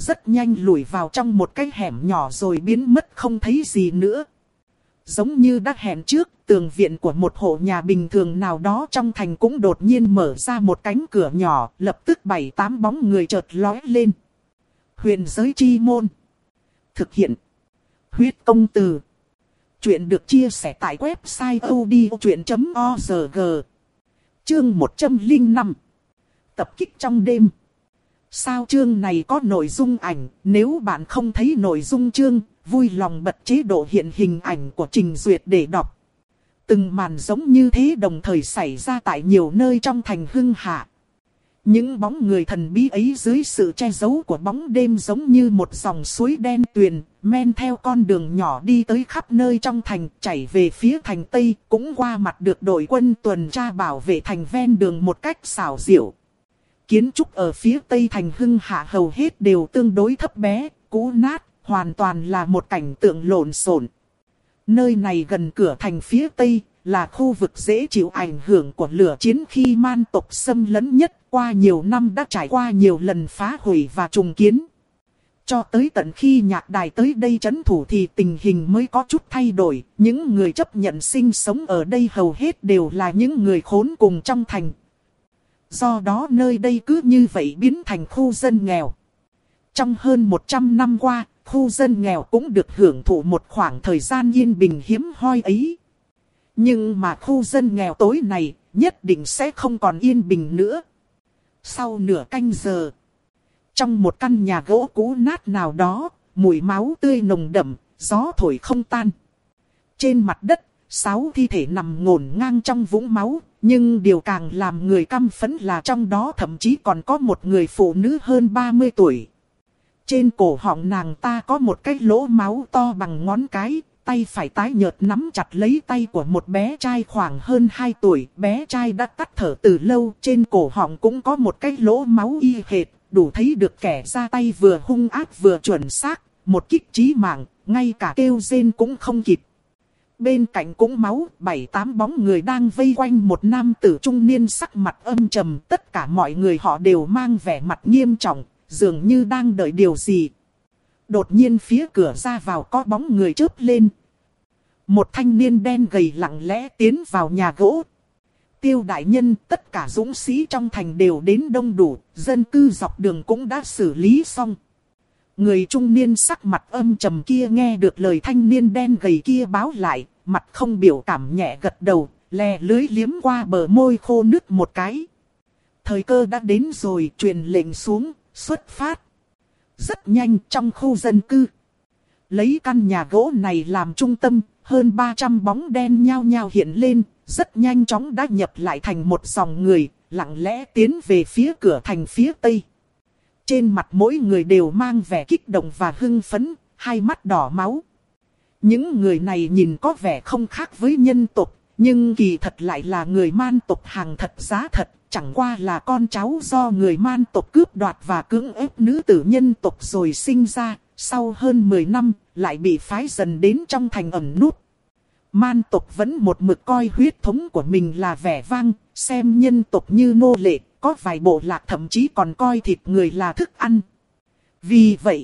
rất nhanh lùi vào trong một cái hẻm nhỏ rồi biến mất không thấy gì nữa. Giống như đã hẹn trước, tường viện của một hộ nhà bình thường nào đó trong thành cũng đột nhiên mở ra một cánh cửa nhỏ, lập tức bảy tám bóng người chợt lóe lên. Huyền giới chi môn. Thực hiện. Huyết công từ. Chuyện được chia sẻ tại website odchuyện chấm org. Chương một trăm lẻ năm. Tập kích trong đêm. Sao chương này có nội dung ảnh, nếu bạn không thấy nội dung chương, vui lòng bật chế độ hiện hình ảnh của trình duyệt để đọc. Từng màn giống như thế đồng thời xảy ra tại nhiều nơi trong thành Hưng Hạ. Những bóng người thần bí ấy dưới sự che giấu của bóng đêm giống như một dòng suối đen tuyền, men theo con đường nhỏ đi tới khắp nơi trong thành, chảy về phía thành Tây, cũng qua mặt được đội quân tuần tra bảo vệ thành ven đường một cách xảo diệu. Kiến trúc ở phía Tây thành Hưng Hạ hầu hết đều tương đối thấp bé, cũ nát, hoàn toàn là một cảnh tượng lộn xộn. Nơi này gần cửa thành phía Tây, là khu vực dễ chịu ảnh hưởng của lửa chiến khi man tộc xâm lấn nhất, qua nhiều năm đã trải qua nhiều lần phá hủy và trùng kiến. Cho tới tận khi nhạc đài tới đây trấn thủ thì tình hình mới có chút thay đổi, những người chấp nhận sinh sống ở đây hầu hết đều là những người khốn cùng trong thành. Do đó nơi đây cứ như vậy biến thành khu dân nghèo. Trong hơn một trăm năm qua, khu dân nghèo cũng được hưởng thụ một khoảng thời gian yên bình hiếm hoi ấy. Nhưng mà khu dân nghèo tối này nhất định sẽ không còn yên bình nữa. Sau nửa canh giờ, trong một căn nhà gỗ cũ nát nào đó, mùi máu tươi nồng đậm, gió thổi không tan. Trên mặt đất, sáu thi thể nằm ngổn ngang trong vũng máu. Nhưng điều càng làm người căm phẫn là trong đó thậm chí còn có một người phụ nữ hơn ba mươi tuổi. Trên cổ họng nàng ta có một cái lỗ máu to bằng ngón cái, tay phải tái nhợt nắm chặt lấy tay của một bé trai khoảng hơn hai tuổi. Bé trai đã tắt thở từ lâu, trên cổ họng cũng có một cái lỗ máu y hệt, đủ thấy được kẻ ra tay vừa hung ác vừa chuẩn xác, một kích chí mạng, ngay cả kêu rên cũng không kịp. Bên cạnh cũng máu, bảy tám bóng người đang vây quanh một nam tử trung niên sắc mặt âm trầm. Tất cả mọi người họ đều mang vẻ mặt nghiêm trọng, dường như đang đợi điều gì. Đột nhiên phía cửa ra vào có bóng người chớp lên. Một thanh niên đen gầy lặng lẽ tiến vào nhà gỗ. Tiêu đại nhân, tất cả dũng sĩ trong thành đều đến đông đủ, dân cư dọc đường cũng đã xử lý xong. Người trung niên sắc mặt âm trầm kia nghe được lời thanh niên đen gầy kia báo lại, mặt không biểu cảm nhẹ gật đầu, lè lưới liếm qua bờ môi khô nứt một cái. Thời cơ đã đến rồi, truyền lệnh xuống, xuất phát. Rất nhanh trong khu dân cư. Lấy căn nhà gỗ này làm trung tâm, hơn ba trăm bóng đen nhao nhao hiện lên, rất nhanh chóng đã nhập lại thành một dòng người, lặng lẽ tiến về phía cửa thành phía Tây. Trên mặt mỗi người đều mang vẻ kích động và hưng phấn, hai mắt đỏ máu. Những người này nhìn có vẻ không khác với nhân tộc, nhưng kỳ thật lại là người man tộc hàng thật giá thật, chẳng qua là con cháu do người man tộc cướp đoạt và cưỡng ép nữ tử nhân tộc rồi sinh ra, sau hơn mười năm lại bị phái dần đến trong thành ẩn núp. Man tộc vẫn một mực coi huyết thống của mình là vẻ vang, xem nhân tộc như nô lệ, có vài bộ lạc thậm chí còn coi thịt người là thức ăn. Vì vậy,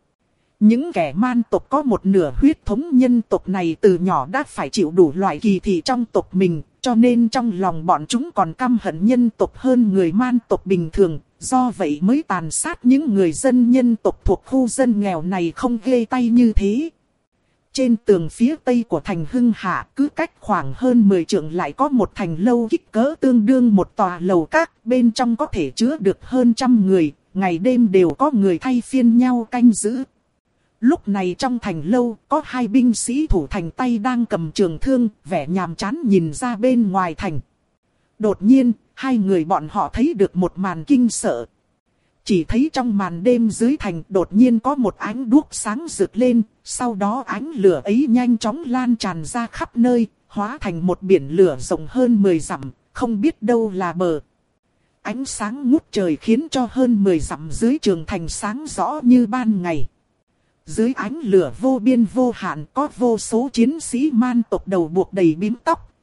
những kẻ man tộc có một nửa huyết thống nhân tộc này từ nhỏ đã phải chịu đủ loại kỳ thị trong tộc mình, cho nên trong lòng bọn chúng còn căm hận nhân tộc hơn người man tộc bình thường, do vậy mới tàn sát những người dân nhân tộc thuộc khu dân nghèo này không ghê tay như thế. Trên tường phía tây của thành Hưng Hạ, cứ cách khoảng hơn mười trượng lại có một thành lâu kích cỡ tương đương một tòa lầu các, bên trong có thể chứa được hơn trăm người, ngày đêm đều có người thay phiên nhau canh giữ. Lúc này trong thành lâu, có hai binh sĩ thủ thành tay đang cầm trường thương, vẻ nhàm chán nhìn ra bên ngoài thành. Đột nhiên, hai người bọn họ thấy được một màn kinh sợ. Chỉ thấy trong màn đêm dưới thành đột nhiên có một ánh đuốc sáng rực lên, sau đó ánh lửa ấy nhanh chóng lan tràn ra khắp nơi, hóa thành một biển lửa rộng hơn mười dặm, không biết đâu là bờ. Ánh sáng ngút trời khiến cho hơn mười dặm dưới trường thành sáng rõ như ban ngày. Dưới ánh lửa vô biên vô hạn có vô số chiến sĩ man tộc đầu buộc đầy bím tóc.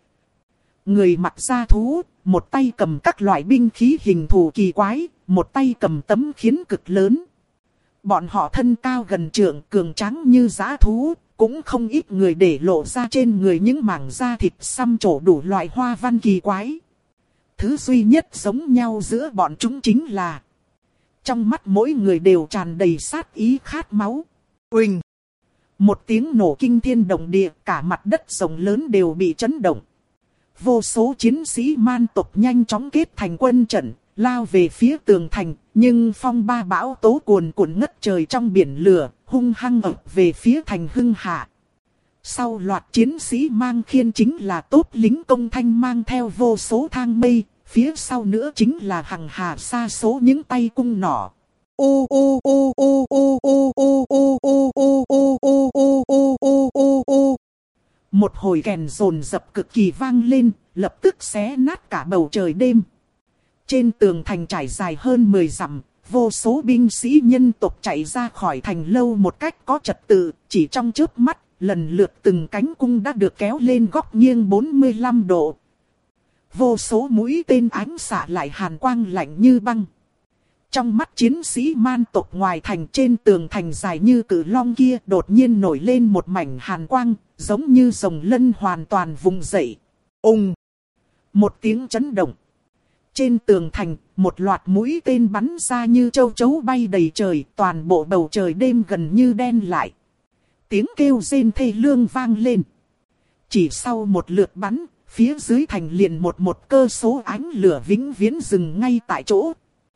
Người mặc da thú, một tay cầm các loại binh khí hình thù kỳ quái, một tay cầm tấm khiến cực lớn. Bọn họ thân cao gần trượng, cường tráng như dã thú, cũng không ít người để lộ ra trên người những mảng da thịt xăm trổ đủ loại hoa văn kỳ quái. Thứ duy nhất giống nhau giữa bọn chúng chính là trong mắt mỗi người đều tràn đầy sát ý khát máu. Uỳnh! Một tiếng nổ kinh thiên động địa, cả mặt đất rộng lớn đều bị chấn động. Vô số chiến sĩ man tộc nhanh chóng kết thành quân trận, lao về phía tường thành, nhưng phong ba bão tố cuồn cuộn ngất trời trong biển lửa, hung hăng ập về phía thành Hưng Hạ. Sau loạt chiến sĩ mang khiên chính là tốt lính công thanh mang theo vô số thang mây, phía sau nữa chính là hằng hà sa số những tay cung nỏ. Ô ô ô ô ô ô ô ô ô ô ô ô ô ô ô ô ô. Một hồi kèn rồn rập cực kỳ vang lên, lập tức xé nát cả bầu trời đêm. Trên tường thành trải dài hơn mười dặm, vô số binh sĩ nhân tộc chạy ra khỏi thành lâu một cách có trật tự, chỉ trong chớp mắt, lần lượt từng cánh cung đã được kéo lên góc nghiêng bốn mươi lăm độ. Vô số mũi tên ánh xạ lại hàn quang lạnh như băng. Trong mắt chiến sĩ man tộc ngoài thành, trên tường thành dài như cự long kia đột nhiên nổi lên một mảnh hàn quang, giống như rồng lân hoàn toàn vùng dậy. Ùng! Một tiếng chấn động. Trên tường thành, một loạt mũi tên bắn ra như châu chấu bay đầy trời, toàn bộ bầu trời đêm gần như đen lại. Tiếng kêu rên thê lương vang lên. Chỉ sau một lượt bắn, phía dưới thành liền một một cơ số ánh lửa vĩnh viễn dừng ngay tại chỗ.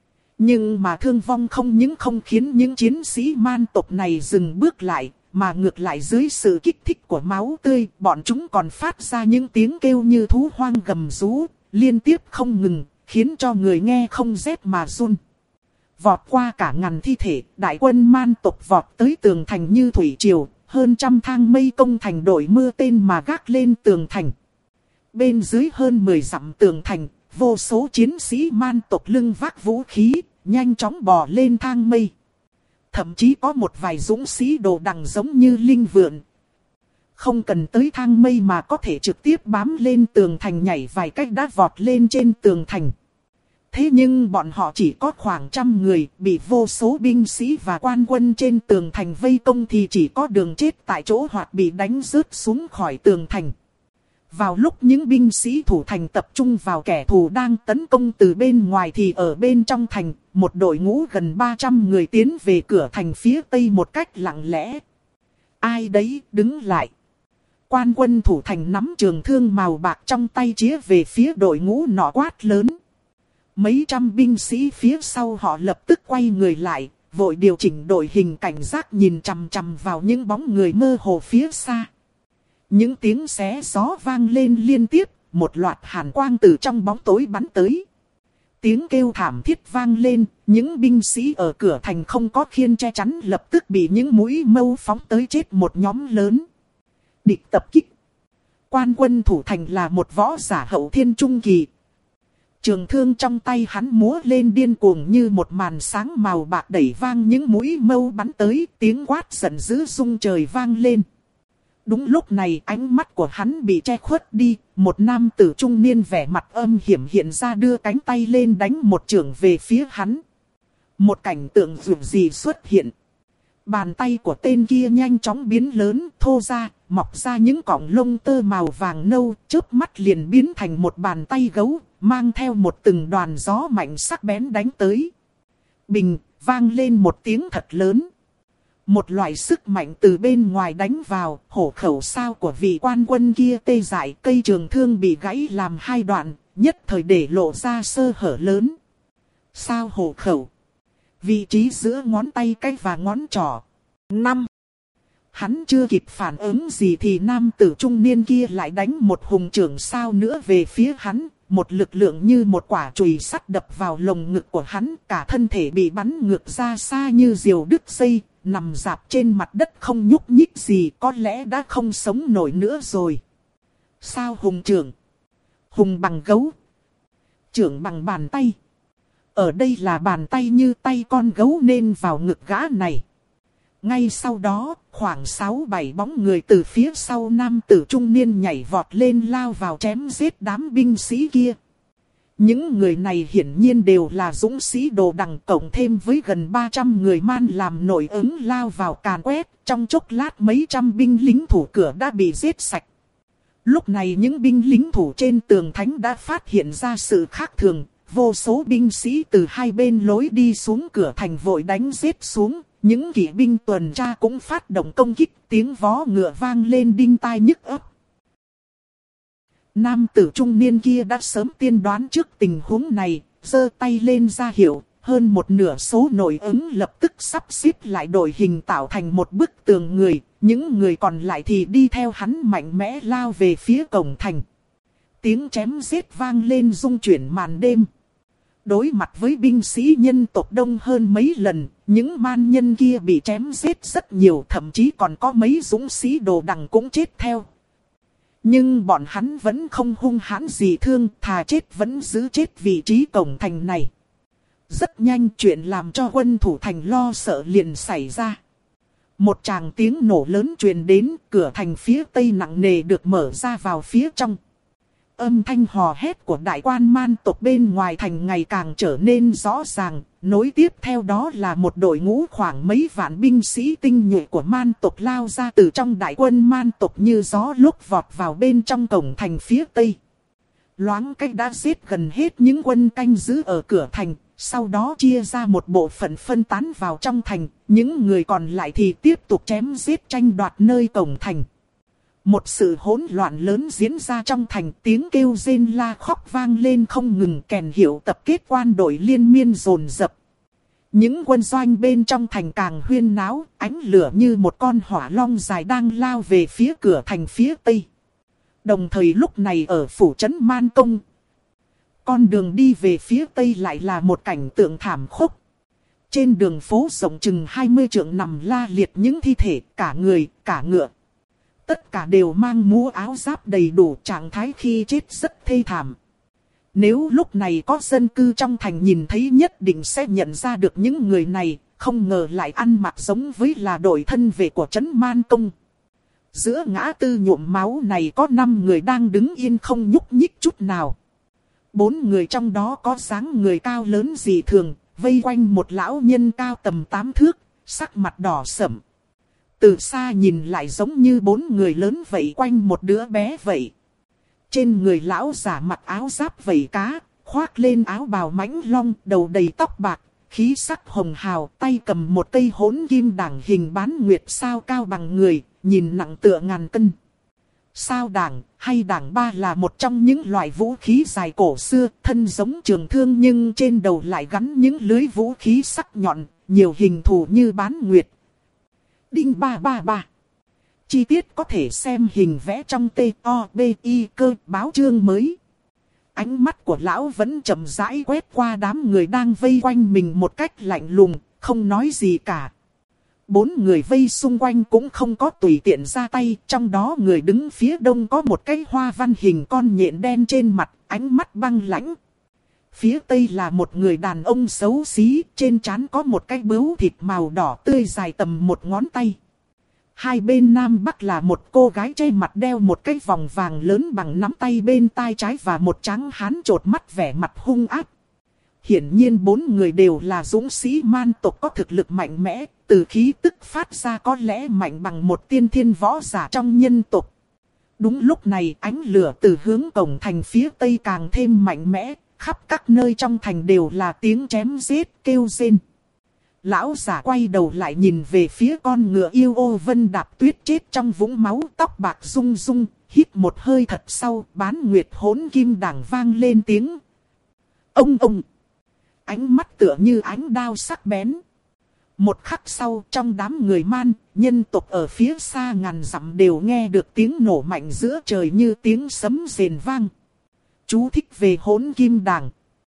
Nhưng mà thương vong không những không khiến những chiến sĩ man tộc này dừng bước lại, mà ngược lại dưới sự kích thích của máu tươi, bọn chúng còn phát ra những tiếng kêu như thú hoang gầm rú, liên tiếp không ngừng, khiến cho người nghe không rét mà run. Vọt qua cả ngàn thi thể, đại quân man tộc vọt tới tường thành như thủy triều, hơn trăm thang mây công thành đội mưa tên mà gác lên tường thành. Bên dưới hơn mười dặm tường thành, vô số chiến sĩ man tộc lưng vác vũ khí, nhanh chóng bò lên thang mây. Thậm chí có một vài dũng sĩ đồ đằng giống như linh vượn. Không cần tới thang mây mà có thể trực tiếp bám lên tường thành nhảy vài cách đã vọt lên trên tường thành. Thế nhưng bọn họ chỉ có khoảng trăm người, bị vô số binh sĩ và quan quân trên tường thành vây công thì chỉ có đường chết tại chỗ hoặc bị đánh rớt xuống khỏi tường thành. Vào lúc những binh sĩ thủ thành tập trung vào kẻ thù đang tấn công từ bên ngoài thì ở bên trong thành, một đội ngũ gần ba trăm người tiến về cửa thành phía tây một cách lặng lẽ. Ai đấy, đứng lại. Quan quân thủ thành nắm trường thương màu bạc trong tay chĩa về phía đội ngũ nọ quát lớn. Mấy trăm binh sĩ phía sau họ lập tức quay người lại, vội điều chỉnh đội hình cảnh giác nhìn chằm chằm vào những bóng người mơ hồ phía xa. Những tiếng xé gió vang lên liên tiếp, một loạt hàn quang từ trong bóng tối bắn tới. Tiếng kêu thảm thiết vang lên, những binh sĩ ở cửa thành không có khiên che chắn lập tức bị những mũi mâu phóng tới chết một nhóm lớn. Địch tập kích. Quan quân thủ thành là một võ giả hậu thiên trung kỳ. Trường thương trong tay hắn múa lên điên cuồng như một màn sáng màu bạc đẩy vang những mũi mâu bắn tới, tiếng quát giận dữ rung trời vang lên. Đúng lúc này ánh mắt của hắn bị che khuất đi, một nam tử trung niên vẻ mặt âm hiểm hiện ra đưa cánh tay lên đánh một chưởng về phía hắn. Một cảnh tượng dường gì xuất hiện. Bàn tay của tên kia nhanh chóng biến lớn, thô ra, mọc ra những cọng lông tơ màu vàng nâu, chớp mắt liền biến thành một bàn tay gấu, mang theo một từng đoàn gió mạnh sắc bén đánh tới. Bình, vang lên một tiếng thật lớn. Một loại sức mạnh từ bên ngoài đánh vào, hổ khẩu sao của vị quan quân kia tê dại, cây trường thương bị gãy làm hai đoạn, nhất thời để lộ ra sơ hở lớn. Sao hổ khẩu? Vị trí giữa ngón tay cái và ngón trỏ. Năm. Hắn chưa kịp phản ứng gì thì nam tử trung niên kia lại đánh một hùng chưởng sao nữa về phía hắn. Một lực lượng như một quả chùy sắt đập vào lồng ngực của hắn. Cả thân thể bị bắn ngược ra xa như diều đứt dây. Nằm rạp trên mặt đất không nhúc nhích gì, có lẽ đã không sống nổi nữa rồi. Sao hùng chưởng? Hùng bằng gấu. Chưởng bằng bàn tay. Ở đây là bàn tay như tay con gấu nên vào ngực gã này. Ngay sau đó, khoảng sáu bảy bóng người từ phía sau nam tử trung niên nhảy vọt lên lao vào chém giết đám binh sĩ kia. Những người này hiển nhiên đều là dũng sĩ đồ đằng, cộng thêm với gần ba trăm người man làm nổi ứng lao vào càn quét, trong chốc lát mấy trăm binh lính thủ cửa đã bị giết sạch. Lúc này những binh lính thủ trên tường thánh đã phát hiện ra sự khác thường, vô số binh sĩ từ hai bên lối đi xuống cửa thành vội đánh giết xuống, những kỵ binh tuần tra cũng phát động công kích, tiếng vó ngựa vang lên đinh tai nhức óc. Nam tử trung niên kia đã sớm tiên đoán trước tình huống này, giơ tay lên ra hiệu, hơn một nửa số nội ứng lập tức sắp xếp lại đội hình tạo thành một bức tường người, những người còn lại thì đi theo hắn mạnh mẽ lao về phía cổng thành. Tiếng chém giết vang lên rung chuyển màn đêm. Đối mặt với binh sĩ nhân tộc đông hơn mấy lần, những man nhân kia bị chém giết rất nhiều, thậm chí còn có mấy dũng sĩ đồ đằng cũng chết theo. Nhưng bọn hắn vẫn không hung hãn gì thương, thà chết vẫn giữ chết vị trí cổng thành này. Rất nhanh chuyện làm cho quân thủ thành lo sợ liền xảy ra. Một tràng tiếng nổ lớn truyền đến, cửa thành phía tây nặng nề được mở ra vào phía trong. Âm thanh hò hét của đại quan man tộc bên ngoài thành ngày càng trở nên rõ ràng, nối tiếp theo đó là một đội ngũ khoảng mấy vạn binh sĩ tinh nhuệ của man tộc lao ra từ trong đại quân man tộc như gió lúc vọt vào bên trong cổng thành phía tây. Loáng cách đã giết gần hết những quân canh giữ ở cửa thành, sau đó chia ra một bộ phận phân tán vào trong thành, những người còn lại thì tiếp tục chém giết tranh đoạt nơi cổng thành. Một sự hỗn loạn lớn diễn ra trong thành, tiếng kêu rên la khóc vang lên không ngừng, kèn hiệu tập kết quan đội liên miên dồn dập. Những quân doanh bên trong thành càng huyên náo, ánh lửa như một con hỏa long dài đang lao về phía cửa thành phía tây. Đồng thời lúc này ở phủ trấn Man Công, con đường đi về phía tây lại là một cảnh tượng thảm khốc. Trên đường phố rộng chừng hai mươi trượng nằm la liệt những thi thể, cả người, cả ngựa. Tất cả đều mang mũ áo giáp đầy đủ, trạng thái khi chết rất thê thảm. Nếu lúc này có dân cư trong thành nhìn thấy nhất định sẽ nhận ra được những người này, không ngờ lại ăn mặc giống với là đội thân vệ của trấn Man Công. Giữa ngã tư nhuộm máu này có năm người đang đứng yên không nhúc nhích chút nào. Bốn người trong đó có dáng người cao lớn dị thường, vây quanh một lão nhân cao tầm tám thước, sắc mặt đỏ sẫm. Từ xa nhìn lại giống như bốn người lớn vây quanh một đứa bé vậy. Trên người lão giả mặc áo giáp vảy cá, khoác lên áo bào mãnh long, đầu đầy tóc bạc, khí sắc hồng hào, tay cầm một cây hỗn kim đảng hình bán nguyệt sao cao bằng người, nhìn nặng tựa ngàn cân. Sao đảng hay đảng ba là một trong những loại vũ khí dài cổ xưa, thân giống trường thương nhưng trên đầu lại gắn những lưới vũ khí sắc nhọn, nhiều hình thù như bán nguyệt. Đinh ba ba ba. Chi tiết có thể xem hình vẽ trong T O B I cơ báo chương mới. Ánh mắt của lão vẫn chậm rãi quét qua đám người đang vây quanh mình một cách lạnh lùng, không nói gì cả. Bốn người vây xung quanh cũng không có tùy tiện ra tay, trong đó người đứng phía đông có một cái hoa văn hình con nhện đen trên mặt, ánh mắt băng lãnh. Phía tây là một người đàn ông xấu xí, trên trán có một cái bướu thịt màu đỏ tươi dài tầm một ngón tay. Hai bên nam bắc là một cô gái trên mặt đeo một cái vòng vàng lớn bằng nắm tay bên tai trái và một tráng hán trột mắt vẻ mặt hung ác. Hiển nhiên bốn người đều là dũng sĩ man tộc có thực lực mạnh mẽ, từ khí tức phát ra có lẽ mạnh bằng một tiên thiên võ giả trong nhân tộc. Đúng lúc này ánh lửa từ hướng cổng thành phía tây càng thêm mạnh mẽ, khắp các nơi trong thành đều là tiếng chém giết kêu rên. Lão giả quay đầu lại nhìn về phía con ngựa yêu ô vân đạp tuyết chết trong vũng máu, tóc bạc rung rung, hít một hơi thật sâu, bán nguyệt hỗn kim đảng vang lên tiếng. Ông ông! Ánh mắt tựa như ánh đao sắc bén. Một khắc sau trong đám người man, nhân tộc ở phía xa ngàn dặm đều nghe được tiếng nổ mạnh giữa trời như tiếng sấm rền vang. Chú thích về hỗn kim đảng.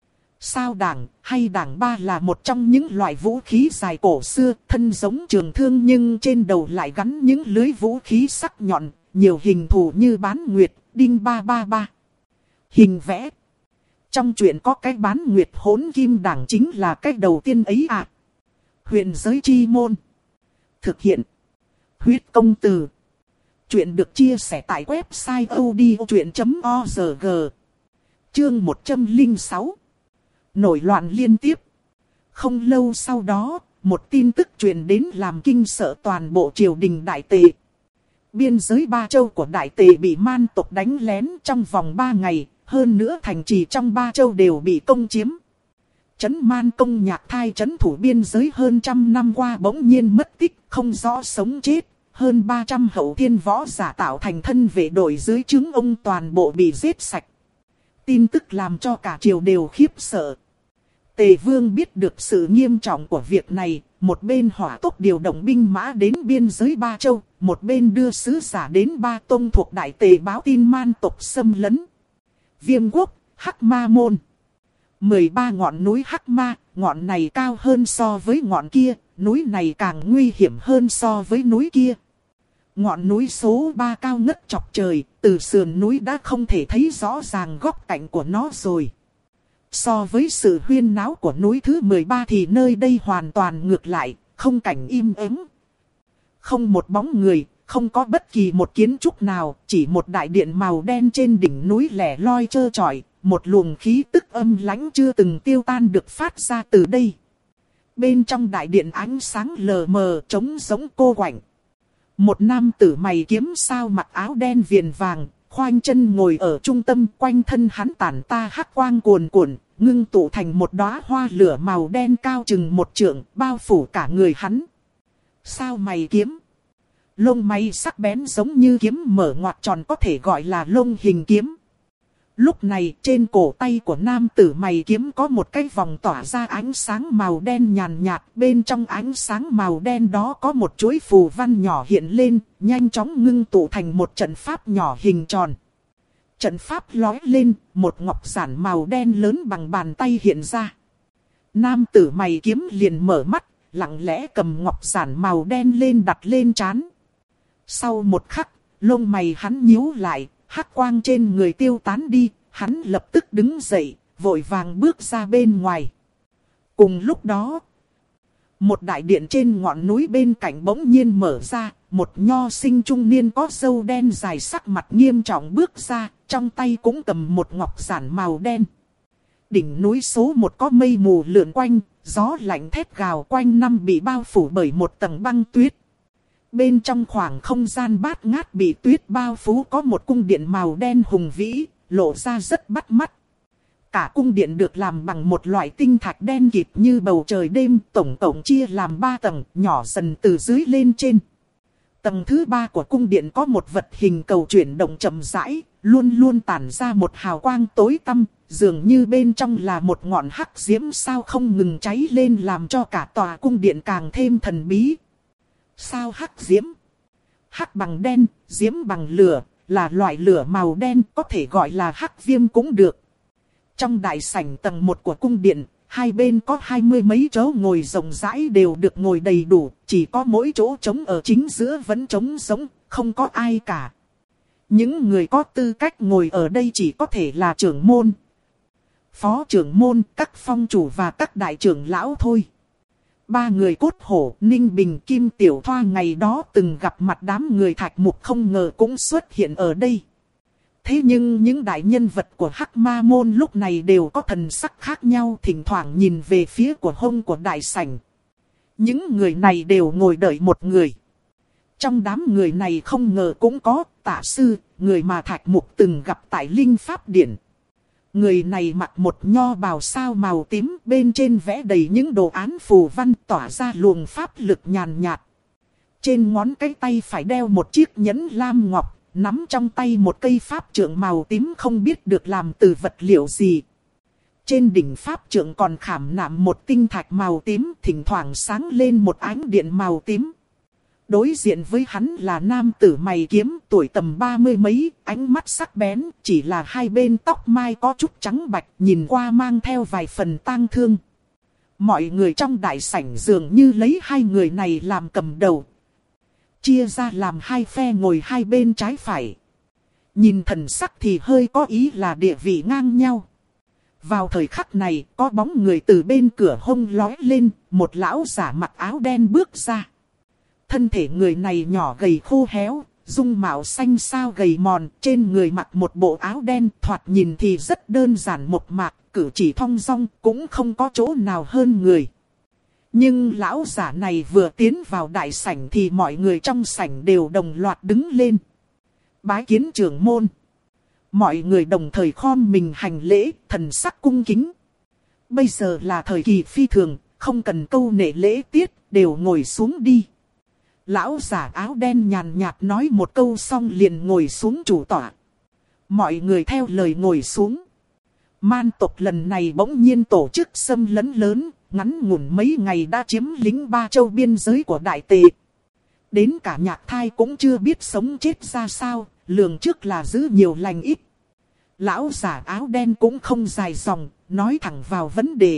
Sao đảng hay đảng ba là một trong những loại vũ khí dài cổ xưa, thân giống trường thương nhưng trên đầu lại gắn những lưới vũ khí sắc nhọn, nhiều hình thù như bán nguyệt, đinh ba ba ba. Hình vẽ. Trong truyện có cái bán nguyệt hỗn kim đảng chính là cái đầu tiên ấy à. Huyền giới chi môn. Thực hiện. Huyết công từ. Chuyện được chia sẻ tại website odchuyện chấm org. Chương một trăm lẻ sáu. Nổi loạn liên tiếp. Không lâu sau đó, một tin tức truyền đến làm kinh sợ toàn bộ triều đình Đại Tề. Biên giới ba châu của Đại Tề bị man tộc đánh lén trong vòng ba ngày, hơn nữa thành trì trong ba châu đều bị công chiếm. Trấn Man Công Nhạc Thai trấn thủ biên giới hơn trăm năm qua bỗng nhiên mất tích, không rõ sống chết. Hơn ba trăm hậu thiên võ giả tạo thành thân vệ đội dưới trướng ông toàn bộ bị giết sạch. Tin tức làm cho cả triều đều khiếp sợ. Tề Vương biết được sự nghiêm trọng của việc này, một bên hỏa tốc điều động binh mã đến biên giới ba châu, một bên đưa sứ giả đến Ba Tông thuộc Đại Tề báo tin man tộc xâm lấn. Viêm Quốc, Hắc Ma Môn. mười ba ngọn núi Hắc Ma, ngọn này cao hơn so với ngọn kia, núi này càng nguy hiểm hơn so với núi kia. Ngọn núi số ba cao ngất chọc trời, từ sườn núi đã không thể thấy rõ ràng góc cạnh của nó rồi. So với sự huyên náo của núi thứ mười ba thì nơi đây hoàn toàn ngược lại, không cảnh im ắng. Không một bóng người, không có bất kỳ một kiến trúc nào, chỉ một đại điện màu đen trên đỉnh núi lẻ loi trơ trọi, một luồng khí tức âm lãnh chưa từng tiêu tan được phát ra từ đây. Bên trong đại điện ánh sáng lờ mờ, trống giống cô quạnh. Một nam tử mày kiếm sao mặc áo đen viền vàng, khoanh chân ngồi ở trung tâm, quanh thân hắn tản ta hắc quang cuồn cuộn, ngưng tụ thành một đóa hoa lửa màu đen cao chừng một trượng, bao phủ cả người hắn. Sao mày kiếm? Lông mày sắc bén giống như kiếm mở ngoặt tròn, có thể gọi là lông hình kiếm. Lúc này trên cổ tay của nam tử mày kiếm có một cái vòng tỏa ra ánh sáng màu đen nhàn nhạt. Bên trong ánh sáng màu đen đó có một chuỗi phù văn nhỏ hiện lên, nhanh chóng ngưng tụ thành một trận pháp nhỏ hình tròn. Trận pháp lói lên, một ngọc giản màu đen lớn bằng bàn tay hiện ra. Nam tử mày kiếm liền mở mắt, lặng lẽ cầm ngọc giản màu đen lên đặt lên trán. Sau một khắc, lông mày hắn nhíu lại. Hắc quang trên người tiêu tán đi, hắn lập tức đứng dậy, vội vàng bước ra bên ngoài. Cùng lúc đó, một đại điện trên ngọn núi bên cạnh bỗng nhiên mở ra, một nho sinh trung niên có râu đen dài sắc mặt nghiêm trọng bước ra, trong tay cũng cầm một ngọc giản màu đen. Đỉnh núi số một có mây mù lượn quanh, gió lạnh thét gào quanh năm bị bao phủ bởi một tầng băng tuyết. Bên trong khoảng không gian bát ngát bị tuyết bao phủ có một cung điện màu đen hùng vĩ, lộ ra rất bắt mắt. Cả cung điện được làm bằng một loại tinh thạch đen kịt như bầu trời đêm, tổng tổng chia làm ba tầng, nhỏ dần từ dưới lên trên. Tầng thứ ba của cung điện có một vật hình cầu chuyển động chậm rãi, luôn luôn tản ra một hào quang tối tăm, dường như bên trong là một ngọn hắc diễm sao không ngừng cháy lên làm cho cả tòa cung điện càng thêm thần bí. Sao hắc diễm? Hắc bằng đen, diễm bằng lửa, là loại lửa màu đen, có thể gọi là hắc viêm cũng được. Trong đại sảnh tầng một của cung điện, hai bên có hai mươi mấy chỗ ngồi rộng rãi đều được ngồi đầy đủ, chỉ có mỗi chỗ trống ở chính giữa vẫn trống rỗng, không có ai cả. Những người có tư cách ngồi ở đây chỉ có thể là trưởng môn, phó trưởng môn, các phong chủ và các đại trưởng lão thôi. Ba người cốt hổ, Ninh Bình, Kim Tiểu Thoa ngày đó từng gặp mặt đám người Thạch Mục không ngờ cũng xuất hiện ở đây. Thế nhưng những đại nhân vật của Hắc Ma Môn lúc này đều có thần sắc khác nhau, thỉnh thoảng nhìn về phía của hông của đại sảnh. Những người này đều ngồi đợi một người. Trong đám người này không ngờ cũng có Tạ Sư, người mà Thạch Mục từng gặp tại Linh Pháp Điện. Người này mặc một nho bào sao màu tím, bên trên vẽ đầy những đồ án phù văn tỏa ra luồng pháp lực nhàn nhạt. Trên ngón cái tay phải đeo một chiếc nhẫn lam ngọc, nắm trong tay một cây pháp trượng màu tím không biết được làm từ vật liệu gì. Trên đỉnh pháp trượng còn khảm nạm một tinh thạch màu tím, thỉnh thoảng sáng lên một ánh điện màu tím. Đối diện với hắn là nam tử mày kiếm, tuổi tầm ba mươi mấy, ánh mắt sắc bén, chỉ là hai bên tóc mai có chút trắng bạch, nhìn qua mang theo vài phần tang thương. Mọi người trong đại sảnh dường như lấy hai người này làm cầm đầu, chia ra làm hai phe ngồi hai bên trái phải. Nhìn thần sắc thì hơi có ý là địa vị ngang nhau. Vào thời khắc này, có bóng người từ bên cửa hông lói lên, một lão giả mặc áo đen bước ra. Thân thể người này nhỏ gầy khô héo, dung mạo xanh xao gầy mòn, trên người mặc một bộ áo đen, thoạt nhìn thì rất đơn giản một mạc, cử chỉ thong dong, cũng không có chỗ nào hơn người. Nhưng lão giả này vừa tiến vào đại sảnh thì mọi người trong sảnh đều đồng loạt đứng lên. Bái kiến trưởng môn. Mọi người đồng thời khom mình hành lễ, thần sắc cung kính. Bây giờ là thời kỳ phi thường, không cần câu nệ lễ tiết, đều ngồi xuống đi. Lão giả áo đen nhàn nhạt nói một câu xong liền ngồi xuống chủ tọa. Mọi người theo lời ngồi xuống. Man tộc lần này bỗng nhiên tổ chức xâm lấn lớn, ngắn ngủn mấy ngày đã chiếm lĩnh ba châu biên giới của Đại Tề. Đến cả Nhạc Thai cũng chưa biết sống chết ra sao, lường trước là giữ nhiều lành ít. Lão giả áo đen cũng không dài dòng, nói thẳng vào vấn đề.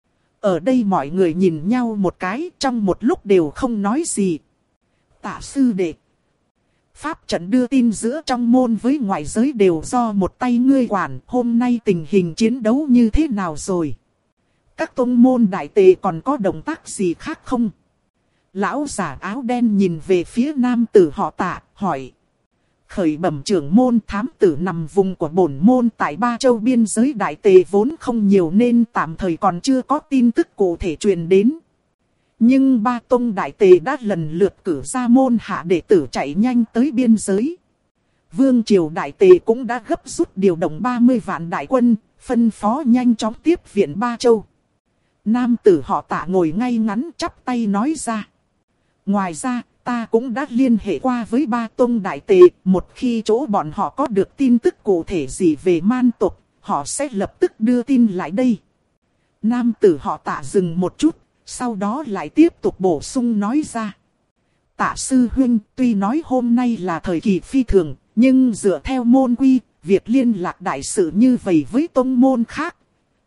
Ở đây mọi người nhìn nhau một cái, trong một lúc đều không nói gì. Tạ sư đệ. Pháp trận đưa tin giữa trong môn với ngoại giới đều do một tay ngươi quản. Hôm nay tình hình chiến đấu như thế nào rồi? Các tông môn Đại Tề còn có động tác gì khác không? Lão giả áo đen nhìn về phía nam tử họ Tạ, hỏi. Khởi bẩm trưởng môn, thám tử nằm vùng của bổn môn tại ba châu biên giới Đại Tề vốn không nhiều nên tạm thời còn chưa có tin tức cụ thể truyền đến. Nhưng ba tông Đại Tề đã lần lượt cử ra môn hạ đệ tử chạy nhanh tới biên giới. Vương triều Đại Tề cũng đã gấp rút điều động ba mươi vạn đại quân, phân phó nhanh chóng tiếp viện ba châu. Nam tử họ Tạ ngồi ngay ngắn chắp tay nói ra. Ngoài ra, ta cũng đã liên hệ qua với ba tông Đại Tề, một khi chỗ bọn họ có được tin tức cụ thể gì về man tộc, họ sẽ lập tức đưa tin lại đây. Nam tử họ Tạ dừng một chút, sau đó lại tiếp tục bổ sung nói ra. Tạ sư huynh, tuy nói hôm nay là thời kỳ phi thường, nhưng dựa theo môn quy, việc liên lạc đại sự như vậy với tông môn khác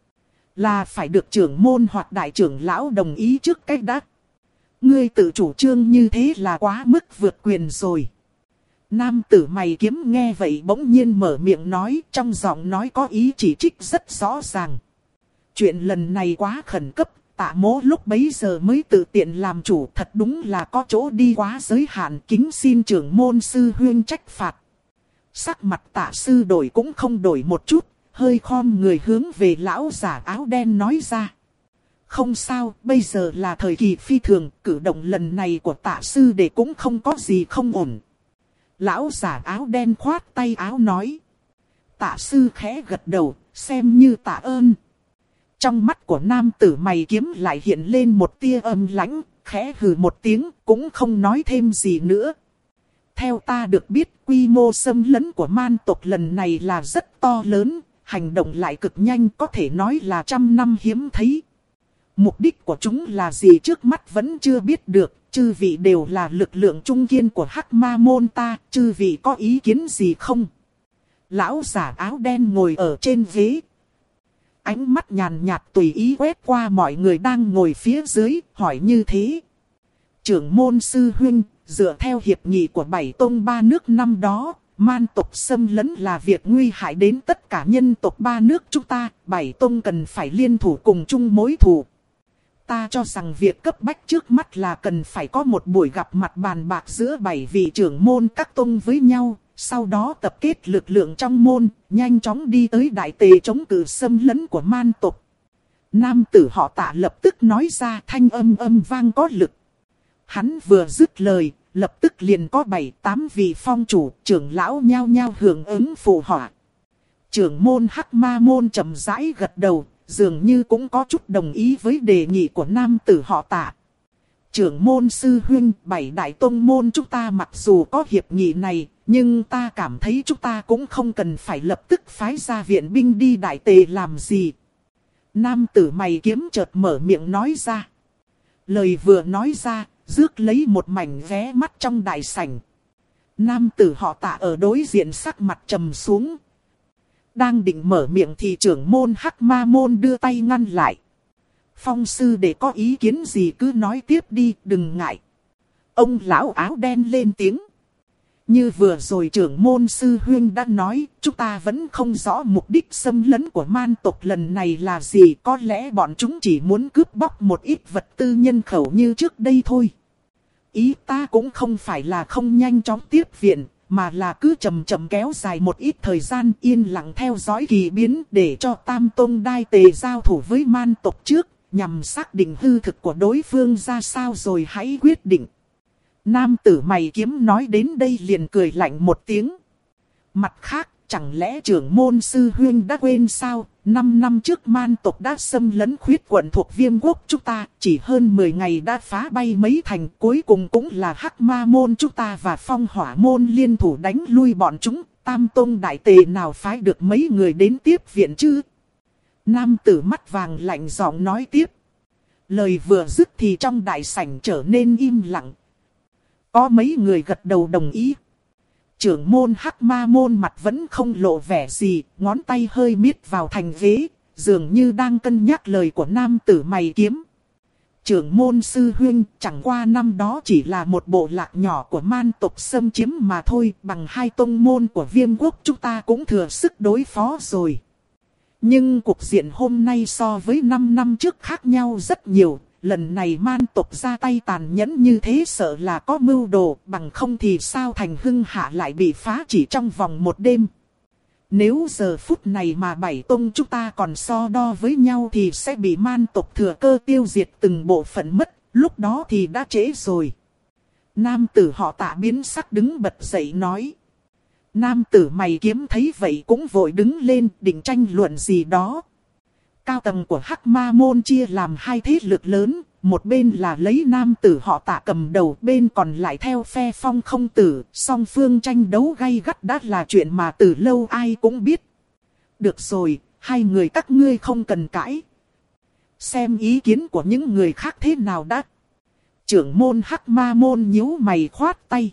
là phải được trưởng môn hoặc đại trưởng lão đồng ý trước cách đã. Ngươi tự chủ trương như thế là quá mức vượt quyền rồi. Nam tử mày kiếm nghe vậy bỗng nhiên mở miệng nói, trong giọng nói có ý chỉ trích rất rõ ràng. Chuyện lần này quá khẩn cấp, Tạ mỗ lúc bấy giờ mới tự tiện làm chủ, thật đúng là có chỗ đi quá giới hạn, kính xin trưởng môn sư huynh trách phạt. Sắc mặt Tạ sư đổi cũng không đổi một chút, hơi khom người hướng về lão giả áo đen nói ra. Không sao, bây giờ là thời kỳ phi thường, cử động lần này của Tạ sư đệ cũng không có gì không ổn. Lão giả áo đen khoát tay áo nói. Tạ sư khẽ gật đầu, xem như tạ ơn. Trong mắt của nam tử mày kiếm lại hiện lên một tia âm lãnh, khẽ hừ một tiếng, cũng không nói thêm gì nữa. Theo ta được biết, quy mô xâm lấn của man tộc lần này là rất to lớn, hành động lại cực nhanh, có thể nói là trăm năm hiếm thấy. Mục đích của chúng là gì trước mắt vẫn chưa biết được, chư vị đều là lực lượng trung kiên của Hắc Ma môn ta, chư vị có ý kiến gì không? Lão giả áo đen ngồi ở trên ghế. Ánh mắt nhàn nhạt tùy ý quét qua mọi người đang ngồi phía dưới, hỏi như thế. Trưởng môn sư huynh, dựa theo hiệp nghị của bảy tông ba nước năm đó, man tộc xâm lấn là việc nguy hại đến tất cả nhân tộc ba nước chúng ta, bảy tông cần phải liên thủ cùng chung mối thù. Ta cho rằng việc cấp bách trước mắt là cần phải có một buổi gặp mặt bàn bạc giữa bảy vị trưởng môn các tông với nhau, sau đó tập kết lực lượng trong môn, nhanh chóng đi tới Đại Tề chống cự xâm lấn của man tộc. Nam tử họ Tạ lập tức nói ra, thanh âm âm vang có lực. Hắn vừa dứt lời, lập tức liền có bảy tám vị phong chủ, trưởng lão nhao nhao hưởng ứng phụ họa. Trưởng môn Hắc Ma môn trầm rãi gật đầu, dường như cũng có chút đồng ý với đề nghị của nam tử họ Tạ. Trưởng môn sư huynh, bảy đại tông môn chúng ta mặc dù có hiệp nghị này, nhưng ta cảm thấy chúng ta cũng không cần phải lập tức phái ra viện binh đi Đại Tề làm gì. Nam tử mày kiếm chợt mở miệng nói ra. Lời vừa nói ra, rước lấy một mảnh vé mắt trong đại sảnh. Nam tử họ Tạ ở đối diện sắc mặt trầm xuống. Đang định mở miệng thì trưởng môn Hắc Ma môn đưa tay ngăn lại. Phong sư để có ý kiến gì cứ nói tiếp đi, đừng ngại. Ông lão áo đen lên tiếng. Như vừa rồi trưởng môn sư huynh đã nói, chúng ta vẫn không rõ mục đích xâm lấn của man tộc lần này là gì. Có lẽ bọn chúng chỉ muốn cướp bóc một ít vật tư nhân khẩu như trước đây thôi. Ý ta cũng không phải là không nhanh chóng tiếp viện, mà là cứ chậm chậm kéo dài một ít thời gian yên lặng theo dõi kỳ biến để cho Tam Tông Đai Tề giao thủ với man tộc trước, nhằm xác định hư thực của đối phương ra sao rồi hãy quyết định. Nam tử mày kiếm nói đến đây liền cười lạnh một tiếng. Mặt khác, chẳng lẽ trưởng môn sư huynh đã quên sao? Năm năm trước man tộc đã xâm lấn khuyết quận thuộc Viêm quốc chúng ta, chỉ hơn mười ngày đã phá bay mấy thành, cuối cùng cũng là Hắc Ma môn chúng ta và Phong Hỏa môn liên thủ đánh lui bọn chúng, Tam Tông Đại Tề nào phái được mấy người đến tiếp viện chứ? Nam tử mắt vàng lạnh giọng nói tiếp. Lời vừa dứt thì trong đại sảnh trở nên im lặng. Có mấy người gật đầu đồng ý. Trưởng môn Hắc Ma môn mặt vẫn không lộ vẻ gì, ngón tay hơi miết vào thành ghế, dường như đang cân nhắc lời của nam tử mày kiếm. Trưởng môn sư huynh, chẳng qua năm đó chỉ là một bộ lạc nhỏ của man tộc xâm chiếm mà thôi, bằng hai tông môn của Viêm quốc chúng ta cũng thừa sức đối phó rồi. Nhưng cục diện hôm nay so với năm năm trước khác nhau rất nhiều. Lần này man tộc ra tay tàn nhẫn như thế sợ là có mưu đồ, bằng không thì sao thành Hưng Hạ lại bị phá chỉ trong vòng một đêm. Nếu giờ phút này mà bảy tông chúng ta còn so đo với nhau thì sẽ bị man tộc thừa cơ tiêu diệt từng bộ phận mất, lúc đó thì đã trễ rồi. Nam tử họ Tạ biến sắc đứng bật dậy nói. Nam tử mày kiếm thấy vậy cũng vội đứng lên định tranh luận gì đó. Cao tầng của Hắc Ma môn chia làm hai thế lực lớn, một bên là lấy nam tử họ Tạ cầm đầu, bên còn lại theo phe Phong không tử, song phương tranh đấu gay gắt đã là chuyện mà từ lâu ai cũng biết. Được rồi, hai người các ngươi không cần cãi. Xem ý kiến của những người khác thế nào đã. Trưởng môn Hắc Ma môn nhíu mày khoát tay.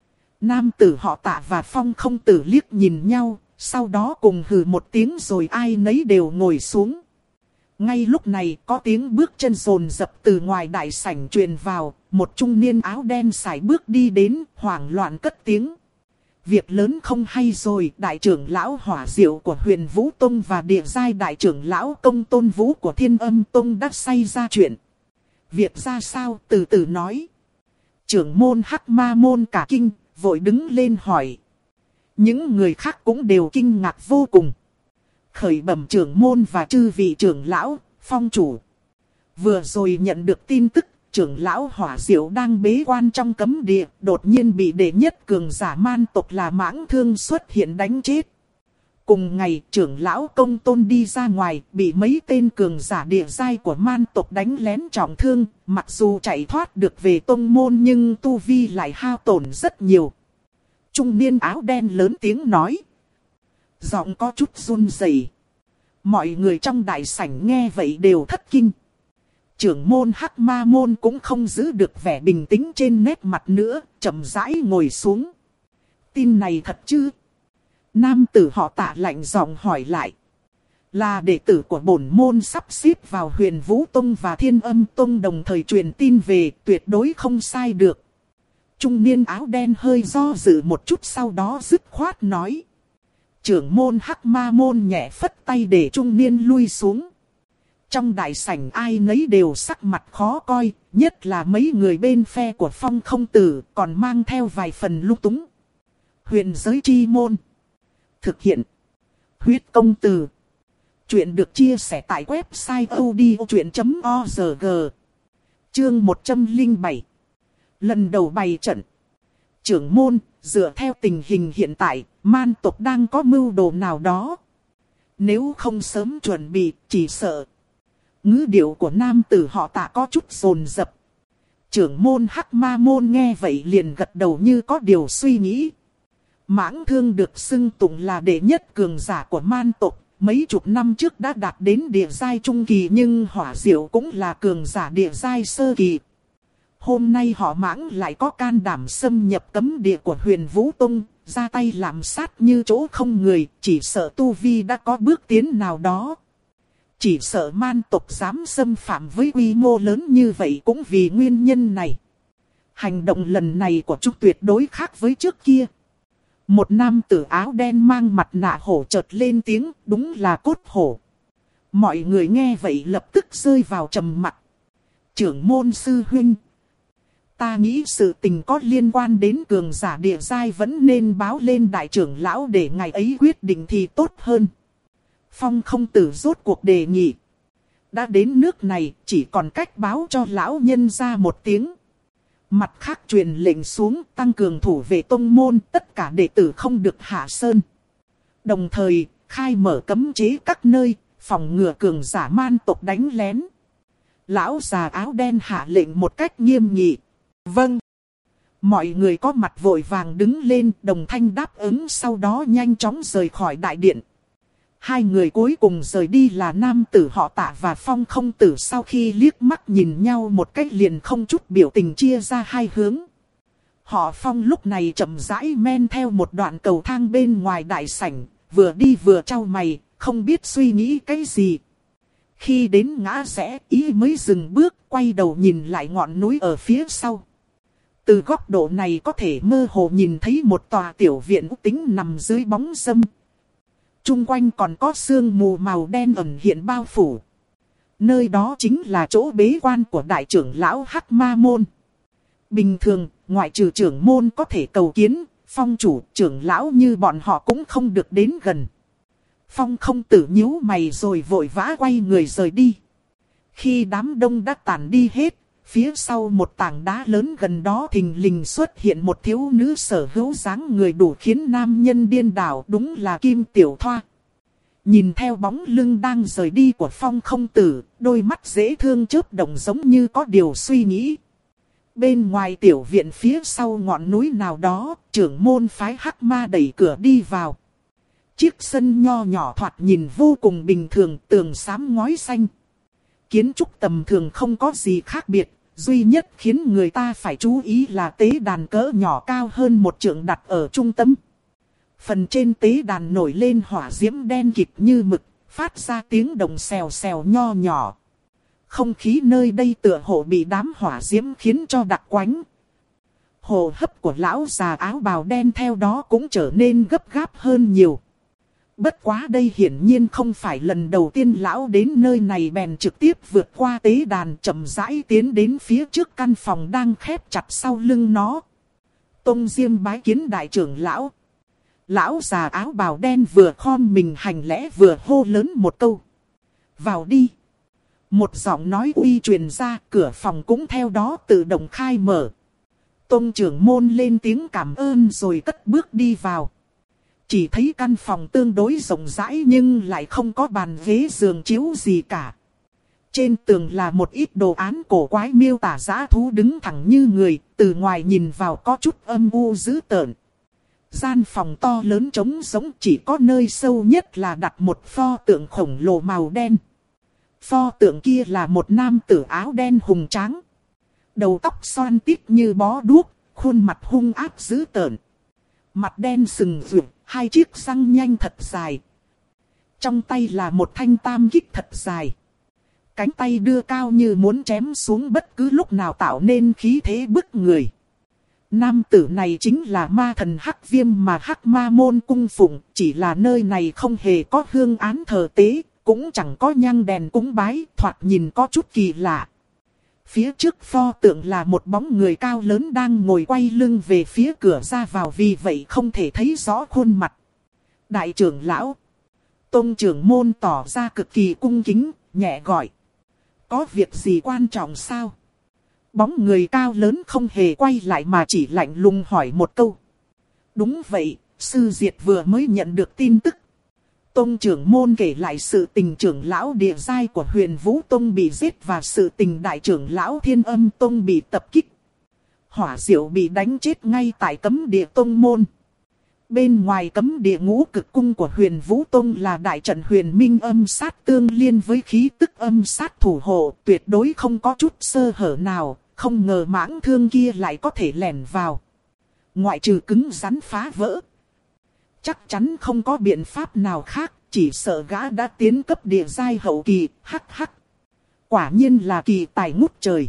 Nam tử họ Tạ và Phong không tử liếc nhìn nhau, sau đó cùng hừ một tiếng rồi ai nấy đều ngồi xuống. Ngay lúc này có tiếng bước chân rồn rập từ ngoài đại sảnh truyền vào, một trung niên áo đen sải bước đi đến, hoảng loạn cất tiếng. Việc lớn không hay rồi, đại trưởng lão Hỏa Diệu của Huyền Vũ Tông và địa giai đại trưởng lão Công Tôn Vũ của Thiên Âm Tông đã xảy ra chuyện. Việc ra sao, từ từ nói. Trưởng môn Hắc Ma môn cả kinh, vội đứng lên hỏi. Những người khác cũng đều kinh ngạc vô cùng. Khởi bẩm trưởng môn và chư vị trưởng lão, phong chủ. Vừa rồi nhận được tin tức, trưởng lão Hỏa Diệu đang bế quan trong cấm địa, đột nhiên bị đệ nhất cường giả man tộc là Mãng Thương xuất hiện đánh chết. Cùng ngày, trưởng lão Công Tôn đi ra ngoài, bị mấy tên cường giả địa giai của man tộc đánh lén trọng thương, mặc dù chạy thoát được về tông môn nhưng tu vi lại hao tổn rất nhiều. Trung niên áo đen lớn tiếng nói. Giọng có chút run rẩy. Mọi người trong đại sảnh nghe vậy đều thất kinh. Trưởng môn Hắc Ma môn cũng không giữ được vẻ bình tĩnh trên nét mặt nữa, chậm rãi ngồi xuống. Tin này thật chứ? Nam tử họ Tạ lạnh giọng hỏi lại. Là đệ tử của bổn môn sắp xếp vào Huyền Vũ Tông và Thiên Âm Tông đồng thời truyền tin về, tuyệt đối không sai được. Trung niên áo đen hơi do dự một chút sau đó dứt khoát nói. Trưởng môn Hắc Ma môn nhẹ phất tay để trung niên lui xuống. Trong đại sảnh ai nấy đều sắc mặt khó coi, nhất là mấy người bên phe của Phong không tử còn mang theo vài phần lung túng. Huyền giới chi môn. Thực hiện. Huyết công từ. Chuyện được chia sẻ tại website odchuyện chấm org. Chương một trăm lẻ bảy. Lần đầu bày trận. Trưởng môn, dựa theo tình hình hiện tại, man tộc đang có mưu đồ nào đó. Nếu không sớm chuẩn bị, chỉ sợ. Ngữ điệu của nam tử họ Tạ có chút rồn rập. Trưởng môn Hắc Ma môn nghe vậy liền gật đầu như có điều suy nghĩ. Mãng Thương được xưng tụng là đệ nhất cường giả của man tộc. Mấy chục năm trước đã đạt đến địa giai trung kỳ nhưng Hỏa Diệu cũng là cường giả địa giai sơ kỳ. Hôm nay họ Mãng lại có can đảm xâm nhập cấm địa của Huyền Vũ Tông, ra tay làm sát như chỗ không người, chỉ sợ tu vi đã có bước tiến nào đó. Chỉ sợ man tộc dám xâm phạm với quy mô lớn như vậy cũng vì nguyên nhân này. Hành động lần này của chúng tuyệt đối khác với trước kia. Một nam tử áo đen mang mặt nạ hổ chợt lên tiếng, đúng là cốt hổ. Mọi người nghe vậy lập tức rơi vào trầm mặc. Trưởng môn sư huynh. ta nghĩ sự tình có liên quan đến cường giả địa giai vẫn nên báo lên đại trưởng lão để ngài ấy quyết định thì tốt hơn. Phong không tử rốt cuộc đề nghị. Đã đến nước này, chỉ còn cách báo cho lão nhân ra một tiếng. Mặt khác truyền lệnh xuống tăng cường thủ vệ tông môn, tất cả đệ tử không được hạ sơn. Đồng thời, khai mở cấm chế các nơi, phòng ngừa cường giả man tộc đánh lén. Lão già áo đen hạ lệnh một cách nghiêm nghị. Vâng. Mọi người có mặt vội vàng đứng lên, đồng thanh đáp ứng, sau đó nhanh chóng rời khỏi đại điện. Hai người cuối cùng rời đi là nam tử họ Tạ và Phong không tử, sau khi liếc mắt nhìn nhau một cách liền không chút biểu tình chia ra hai hướng. Họ Phong lúc này chậm rãi men theo một đoạn cầu thang bên ngoài đại sảnh, vừa đi vừa chau mày, không biết suy nghĩ cái gì. Khi đến ngã rẽ, ý mới dừng bước, quay đầu nhìn lại ngọn núi ở phía sau. Từ góc độ này có thể mơ hồ nhìn thấy một tòa tiểu viện tính nằm dưới bóng râm. Trung quanh còn có sương mù màu đen ẩn hiện bao phủ. Nơi đó chính là chỗ bế quan của đại trưởng lão Hắc Ma Môn. Bình thường, ngoại trừ trưởng môn có thể cầu kiến, phong chủ, trưởng lão như bọn họ cũng không được đến gần. Phong không tử nhíu mày rồi vội vã quay người rời đi. Khi đám đông đã tản đi hết, phía sau một tảng đá lớn gần đó thình lình xuất hiện một thiếu nữ sở hữu dáng người đủ khiến nam nhân điên đảo, đúng là Kim Tiểu Thoa. Nhìn theo bóng lưng đang rời đi của Phong không tử, đôi mắt dễ thương chớp động giống như có điều suy nghĩ. Bên ngoài tiểu viện phía sau ngọn núi nào đó, trưởng môn phái Hắc Ma đẩy cửa đi vào. Chiếc sân nho nhỏ thoạt nhìn vô cùng bình thường, tường xám ngói xanh. Kiến trúc tầm thường không có gì khác biệt, duy nhất khiến người ta phải chú ý là tế đàn cỡ nhỏ cao hơn một trượng đặt ở trung tâm. Phần trên tế đàn nổi lên hỏa diễm đen kịt như mực, phát ra tiếng đồng xèo xèo nho nhỏ. Không khí nơi đây tựa hồ bị đám hỏa diễm khiến cho đặc quánh. Hô hấp của lão già áo bào đen theo đó cũng trở nên gấp gáp hơn nhiều. Bất quá đây hiển nhiên không phải lần đầu tiên lão đến nơi này, bèn trực tiếp vượt qua tế đàn chậm rãi tiến đến phía trước căn phòng đang khép chặt sau lưng nó. Tông Diêm bái kiến đại trưởng lão. Lão già áo bào đen vừa khom mình hành lễ vừa hô lớn một câu. Vào đi. Một giọng nói uy truyền ra, cửa phòng cũng theo đó tự động khai mở. Tông trưởng môn lên tiếng cảm ơn rồi cất bước đi vào. Chỉ thấy căn phòng tương đối rộng rãi nhưng lại không có bàn ghế giường chiếu gì cả. Trên tường là một ít đồ án cổ quái miêu tả dã thú đứng thẳng như người, từ ngoài nhìn vào có chút âm u dữ tợn. Gian phòng to lớn trống rỗng, chỉ có nơi sâu nhất là đặt một pho tượng khổng lồ màu đen. Pho tượng kia là một nam tử áo đen hùng tráng. Đầu tóc xoăn tít như bó đuốc, khuôn mặt hung ác dữ tợn. Mặt đen sừng rực, hai chiếc răng nhanh thật dài. Trong tay là một thanh tam kích thật dài. Cánh tay đưa cao như muốn chém xuống bất cứ lúc nào tạo nên khí thế bức người. Nam tử này chính là ma thần Hắc Viêm mà Hắc Ma Môn cung phụng, chỉ là nơi này không hề có hương án thờ tế, cũng chẳng có nhang đèn cúng bái, thoạt nhìn có chút kỳ lạ. Phía trước pho tượng là một bóng người cao lớn đang ngồi quay lưng về phía cửa ra vào, vì vậy không thể thấy rõ khuôn mặt. Đại trưởng lão. Tông trưởng môn tỏ ra cực kỳ cung kính, nhẹ gọi. Có việc gì quan trọng sao? Bóng người cao lớn không hề quay lại mà chỉ lạnh lùng hỏi một câu. Đúng vậy, sư diệt vừa mới nhận được tin tức. Tông trưởng môn kể lại sự tình trưởng lão địa giai của Huyền Vũ Tông bị giết và sự tình đại trưởng lão Thiên Âm Tông bị tập kích. Hỏa diệu bị đánh chết ngay tại cấm địa tông môn. Bên ngoài cấm địa ngũ cực cung của Huyền Vũ Tông là đại trận huyền minh âm sát tương liên với khí tức âm sát thủ hộ, tuyệt đối không có chút sơ hở nào, không ngờ mãng thương kia lại có thể lẻn vào. Ngoại trừ cứng rắn phá vỡ, chắc chắn không có biện pháp nào khác, chỉ sợ gã đã tiến cấp địa giai hậu kỳ, hắc hắc. Quả nhiên là kỳ tài ngút trời.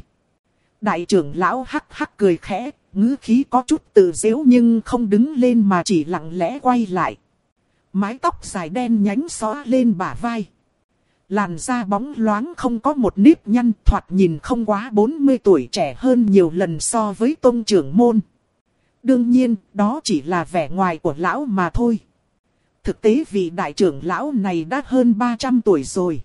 Đại trưởng lão hắc hắc cười khẽ, ngữ khí có chút tự giễu nhưng không đứng lên mà chỉ lặng lẽ quay lại. Mái tóc dài đen nhánh xõa lên bả vai. Làn da bóng loáng không có một nếp nhăn, thoạt nhìn không quá bốn mươi tuổi, trẻ hơn nhiều lần so với Tông trưởng môn. Đương nhiên, đó chỉ là vẻ ngoài của lão mà thôi. Thực tế vị đại trưởng lão này đã hơn ba trăm tuổi rồi.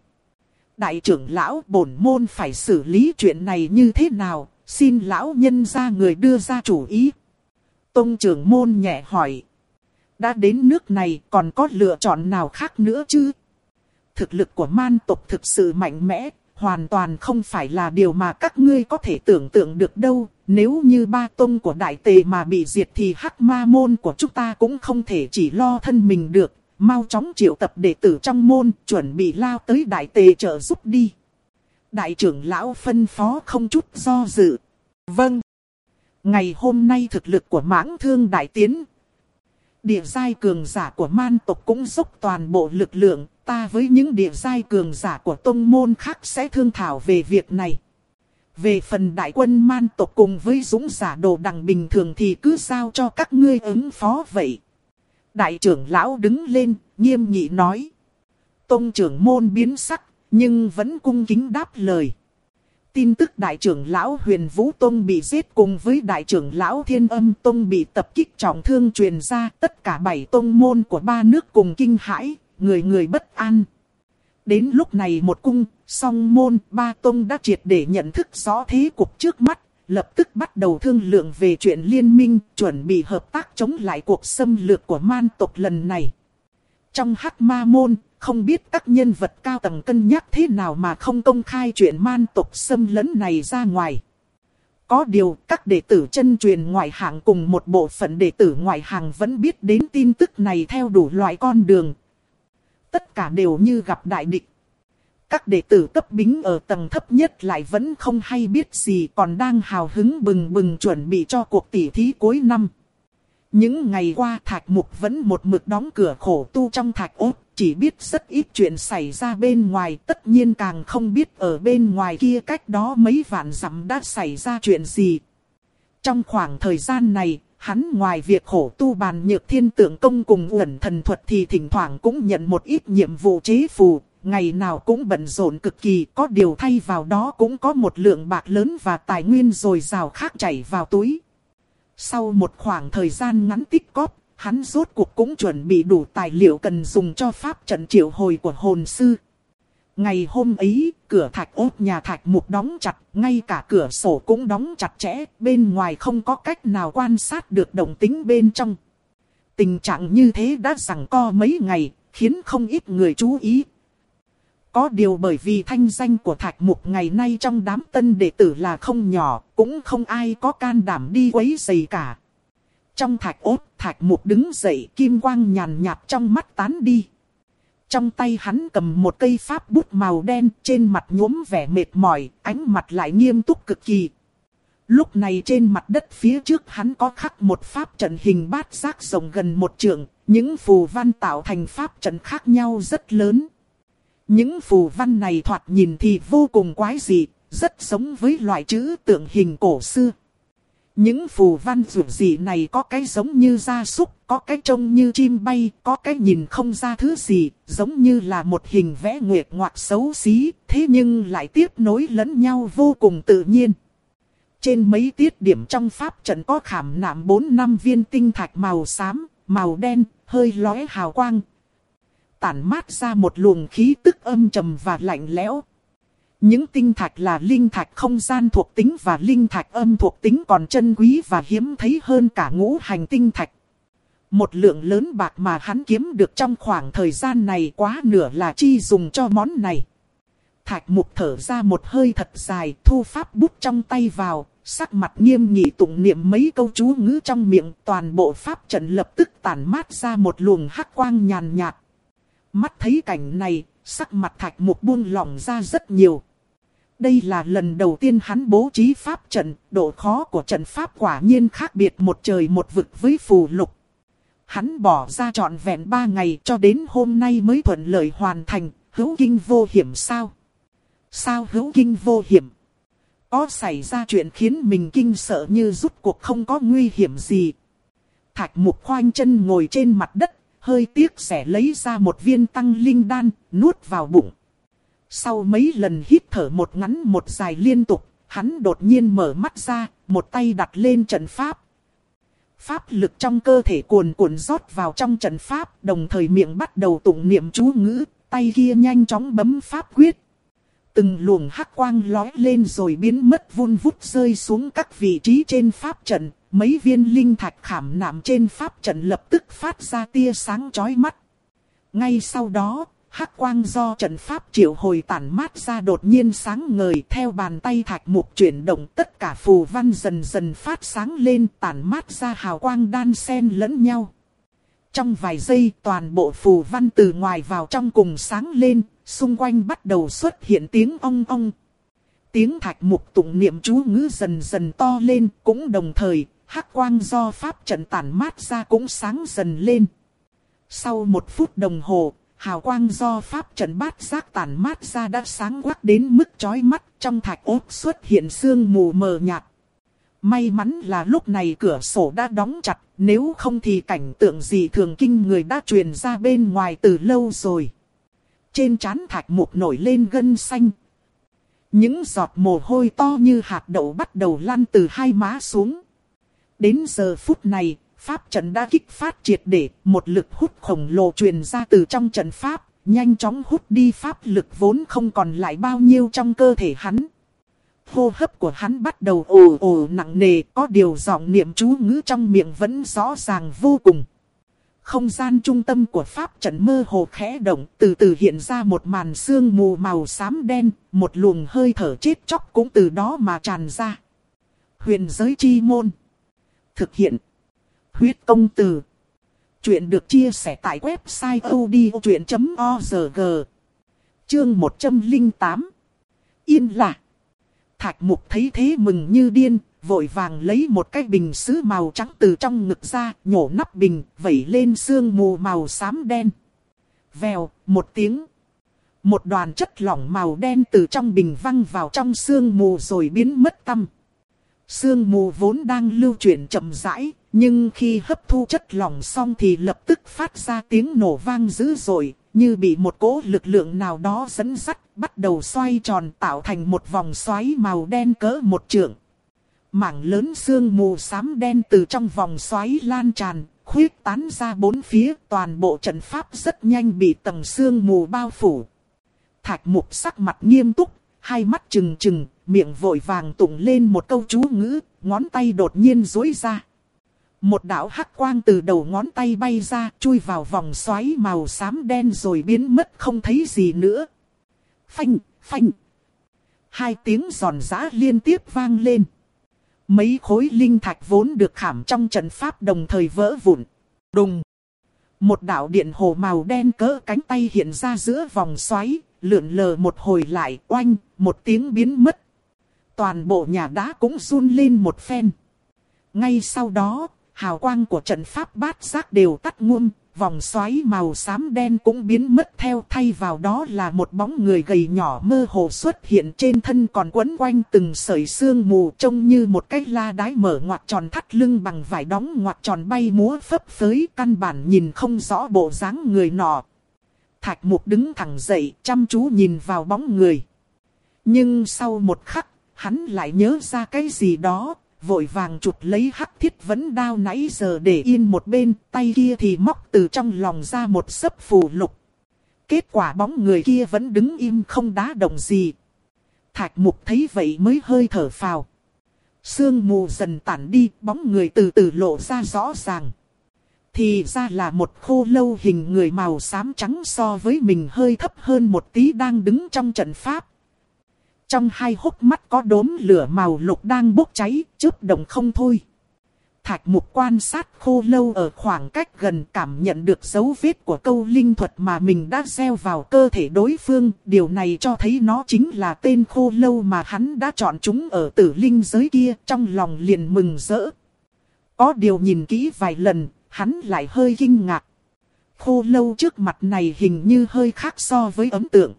Đại trưởng lão, bổn môn phải xử lý chuyện này như thế nào, xin lão nhân ra người đưa ra chủ ý. Tông trưởng môn nhẹ hỏi. Đã đến nước này còn có lựa chọn nào khác nữa chứ? Thực lực của man tộc thực sự mạnh mẽ, hoàn toàn không phải là điều mà các ngươi có thể tưởng tượng được đâu. Nếu như ba tông của đại tề mà bị diệt thì hắc ma môn của chúng ta cũng không thể chỉ lo thân mình được. Mau chóng triệu tập đệ tử trong môn, chuẩn bị lao tới đại tề trợ giúp đi. Đại trưởng lão phân phó không chút do dự. Vâng. Ngày hôm nay thực lực của mãng thương đại tiến. Địa giai cường giả của man tộc cũng dốc toàn bộ lực lượng. Ta với những địa giai cường giả của tông môn khác sẽ thương thảo về việc này. Về phần đại quân man tộc cùng với dũng giả đồ đằng bình thường thì cứ giao cho các ngươi ứng phó vậy. Đại trưởng lão đứng lên, nghiêm nghị nói. Tông trưởng môn biến sắc, nhưng vẫn cung kính đáp lời. Tin tức đại trưởng lão Huyền Vũ Tông bị giết cùng với đại trưởng lão Thiên Âm Tông bị tập kích trọng thương truyền ra, tất cả bảy tông môn của ba nước cùng kinh hãi, người người bất an. Đến lúc này một cung, song môn, ba tông đã triệt để nhận thức rõ thế cục trước mắt, lập tức bắt đầu thương lượng về chuyện liên minh, chuẩn bị hợp tác chống lại cuộc xâm lược của man tộc lần này. Trong hắc ma môn, không biết các nhân vật cao tầng cân nhắc thế nào mà không công khai chuyện man tộc xâm lấn này ra ngoài. Có điều, các đệ tử chân truyền ngoại hạng cùng một bộ phận đệ tử ngoại hạng vẫn biết đến tin tức này theo đủ loại con đường. Tất cả đều như gặp đại địch. Các đệ tử cấp bính ở tầng thấp nhất lại vẫn không hay biết gì, còn đang hào hứng bừng bừng chuẩn bị cho cuộc tỉ thí cuối năm. Những ngày qua Thạch Mục vẫn một mực đóng cửa khổ tu trong thạch ốt, chỉ biết rất ít chuyện xảy ra bên ngoài, tất nhiên càng không biết ở bên ngoài kia cách đó mấy vạn dặm đã xảy ra chuyện gì. Trong khoảng thời gian này, hắn ngoài việc khổ tu bàn nhược thiên tượng công cùng uẩn thần thuật thì thỉnh thoảng cũng nhận một ít nhiệm vụ chế phù, ngày nào cũng bận rộn cực kỳ, có điều thay vào đó cũng có một lượng bạc lớn và tài nguyên dồi dào khác chảy vào túi. Sau một khoảng thời gian ngắn tích cóp, hắn rốt cuộc cũng chuẩn bị đủ tài liệu cần dùng cho pháp trận triệu hồi của hồn sư. Ngày hôm ấy, cửa thạch ốt nhà Thạch Mục đóng chặt, ngay cả cửa sổ cũng đóng chặt chẽ, bên ngoài không có cách nào quan sát được động tĩnh bên trong. Tình trạng như thế đã giằng co mấy ngày, khiến không ít người chú ý. Có điều bởi vì thanh danh của Thạch Mục ngày nay trong đám tân đệ tử là không nhỏ, cũng không ai có can đảm đi quấy rầy cả. Trong thạch ốt, Thạch Mục đứng dậy, kim quang nhàn nhạt trong mắt tán đi. Trong tay hắn cầm một cây pháp bút màu đen, trên mặt nhuốm vẻ mệt mỏi, ánh mặt lại nghiêm túc cực kỳ. Lúc này trên mặt đất phía trước hắn có khắc một pháp trận hình bát giác rộng gần một trượng, những phù văn tạo thành pháp trận khác nhau rất lớn. Những phù văn này thoạt nhìn thì vô cùng quái dị, rất giống với loại chữ tượng hình cổ xưa. Những phù văn dù gì này có cái giống như gia súc, có cái trông như chim bay, có cái nhìn không ra thứ gì, giống như là một hình vẽ nguệch ngoạc xấu xí, thế nhưng lại tiếp nối lẫn nhau vô cùng tự nhiên. Trên mấy tiết điểm trong pháp trận có khảm nạm bốn năm viên tinh thạch màu xám, màu đen, hơi lóe hào quang. Tản mát ra một luồng khí tức âm trầm và lạnh lẽo. Những tinh thạch là linh thạch không gian thuộc tính và linh thạch âm thuộc tính còn chân quý và hiếm thấy hơn cả ngũ hành tinh thạch. Một lượng lớn bạc mà hắn kiếm được trong khoảng thời gian này quá nửa là chi dùng cho món này. Thạch Mục thở ra một hơi thật dài, thu pháp bút trong tay vào, sắc mặt nghiêm nghị tụng niệm mấy câu chú ngữ trong miệng, toàn bộ pháp trận lập tức tản mát ra một luồng hắc quang nhàn nhạt. Mắt thấy cảnh này, sắc mặt Thạch Mục buông lỏng ra rất nhiều. Đây là lần đầu tiên hắn bố trí pháp trận, độ khó của trận pháp quả nhiên khác biệt một trời một vực với phù lục. Hắn bỏ ra trọn vẹn ba ngày cho đến hôm nay mới thuận lợi hoàn thành, hữu kinh vô hiểm sao? Sao hữu kinh vô hiểm? Có xảy ra chuyện khiến mình kinh sợ như rút cuộc không có nguy hiểm gì. Thạch Mục khoanh chân ngồi trên mặt đất, hơi tiếc rẻ lấy ra một viên tăng linh đan, nuốt vào bụng. Sau mấy lần hít thở một ngắn một dài liên tục, hắn đột nhiên mở mắt ra, một tay đặt lên trận pháp. Pháp lực trong cơ thể cuồn cuộn rót vào trong trận pháp, đồng thời miệng bắt đầu tụng niệm chú ngữ, tay kia nhanh chóng bấm pháp quyết. Từng luồng hắc quang lói lên rồi biến mất vun vút rơi xuống các vị trí trên pháp trận, mấy viên linh thạch khảm nạm trên pháp trận lập tức phát ra tia sáng chói mắt. Ngay sau đó, hắc quang do trận pháp triệu hồi tản mát ra đột nhiên sáng ngời, theo bàn tay Thạch Mục chuyển động, tất cả phù văn dần dần phát sáng lên, tản mát ra hào quang đan xen lẫn nhau. Trong vài giây, toàn bộ phù văn từ ngoài vào trong cùng sáng lên, xung quanh bắt đầu xuất hiện tiếng ong ong. Tiếng Thạch Mục tụng niệm chú ngữ dần dần to lên, cũng đồng thời, hắc quang do pháp trận tản mát ra cũng sáng dần lên. Sau một phút đồng hồ, hào quang do pháp trận bát giác tản mát ra đã sáng quắc đến mức chói mắt, trong thạch ốt xuất hiện sương mù mờ nhạt. May mắn là lúc này cửa sổ đã đóng chặt, nếu không thì cảnh tượng gì thường kinh người đã truyền ra bên ngoài từ lâu rồi. Trên trán Thạch Mục nổi lên gân xanh. Những giọt mồ hôi to như hạt đậu bắt đầu lăn từ hai má xuống. Đến giờ phút này, pháp trận đã kích phát triệt để, một lực hút khổng lồ truyền ra từ trong trận pháp, nhanh chóng hút đi pháp lực vốn không còn lại bao nhiêu trong cơ thể hắn. Hô hấp của hắn bắt đầu ồ ồ nặng nề, có điều giọng niệm chú ngữ trong miệng vẫn rõ ràng vô cùng. Không gian trung tâm của pháp trận mơ hồ khẽ động, từ từ hiện ra một màn sương mù màu xám đen, một luồng hơi thở chết chóc cũng từ đó mà tràn ra. Huyền giới chi môn. Thực hiện. Huyết công từ. Chuyện được chia sẻ tại website odchuyện chấm org. Chương một trăm lẻ tám. Yên lặng. Thạch Mục thấy thế mừng như điên, vội vàng lấy một cái bình sứ màu trắng từ trong ngực ra, nhổ nắp bình, vẩy lên sương mù màu xám đen. Vèo, một tiếng. Một đoàn chất lỏng màu đen từ trong bình văng vào trong sương mù rồi biến mất tăm. Sương mù vốn đang lưu chuyển chậm rãi, nhưng khi hấp thu chất lỏng xong thì lập tức phát ra tiếng nổ vang dữ dội, như bị một cỗ lực lượng nào đó dẫn dắt, bắt đầu xoay tròn tạo thành một vòng xoáy màu đen cỡ một trượng. Mảng lớn sương mù xám đen từ trong vòng xoáy lan tràn, khuyết tán ra bốn phía, toàn bộ trận pháp rất nhanh bị tầng sương mù bao phủ. Thạch Mục sắc mặt nghiêm túc, hai mắt trừng trừng, miệng vội vàng tụng lên một câu chú ngữ, ngón tay đột nhiên duỗi ra. Một đạo hắc quang từ đầu ngón tay bay ra, chui vào vòng xoáy màu xám đen rồi biến mất không thấy gì nữa. Phanh, phanh. Hai tiếng giòn giã liên tiếp vang lên. Mấy khối linh thạch vốn được khảm trong trận pháp đồng thời vỡ vụn. Đùng. Một đạo điện hồ màu đen cỡ cánh tay hiện ra giữa vòng xoáy, lượn lờ một hồi lại, oanh, một tiếng biến mất. Toàn bộ nhà đá cũng run lên một phen. Ngay sau đó, hào quang của trận pháp bát giác đều tắt ngum, vòng xoáy màu xám đen cũng biến mất theo, thay vào đó là một bóng người gầy nhỏ mơ hồ xuất hiện, trên thân còn quấn quanh từng sợi sương mù, trông như một cái la đái mở ngoặt tròn, thắt lưng bằng vải đóng ngoặt tròn bay múa phấp phới, căn bản nhìn không rõ bộ dáng người nọ. Thạch Mục đứng thẳng dậy, chăm chú nhìn vào bóng người. Nhưng sau một khắc, hắn lại nhớ ra cái gì đó, vội vàng chụp lấy hắc thiết vấn đao nãy giờ để yên một bên, tay kia thì móc từ trong lòng ra một sấp phù lục. Kết quả bóng người kia vẫn đứng im không đá động gì. Thạch Mục thấy vậy mới hơi thở phào. Sương mù dần tản đi, bóng người từ từ lộ ra rõ ràng. Thì ra là một khô lâu hình người màu xám trắng, so với mình hơi thấp hơn một tí, đang đứng trong trận pháp. Trong hai hốc mắt có đốm lửa màu lục đang bốc cháy, chớp động không thôi. Thạch Mục quan sát khô lâu ở khoảng cách gần, cảm nhận được dấu vết của câu linh thuật mà mình đã gieo vào cơ thể đối phương. Điều này cho thấy nó chính là tên khô lâu mà hắn đã chọn chúng ở tử linh giới kia, trong lòng liền mừng rỡ. Có điều nhìn kỹ vài lần, hắn lại hơi kinh ngạc. Khô lâu trước mặt này hình như hơi khác so với ấn tượng.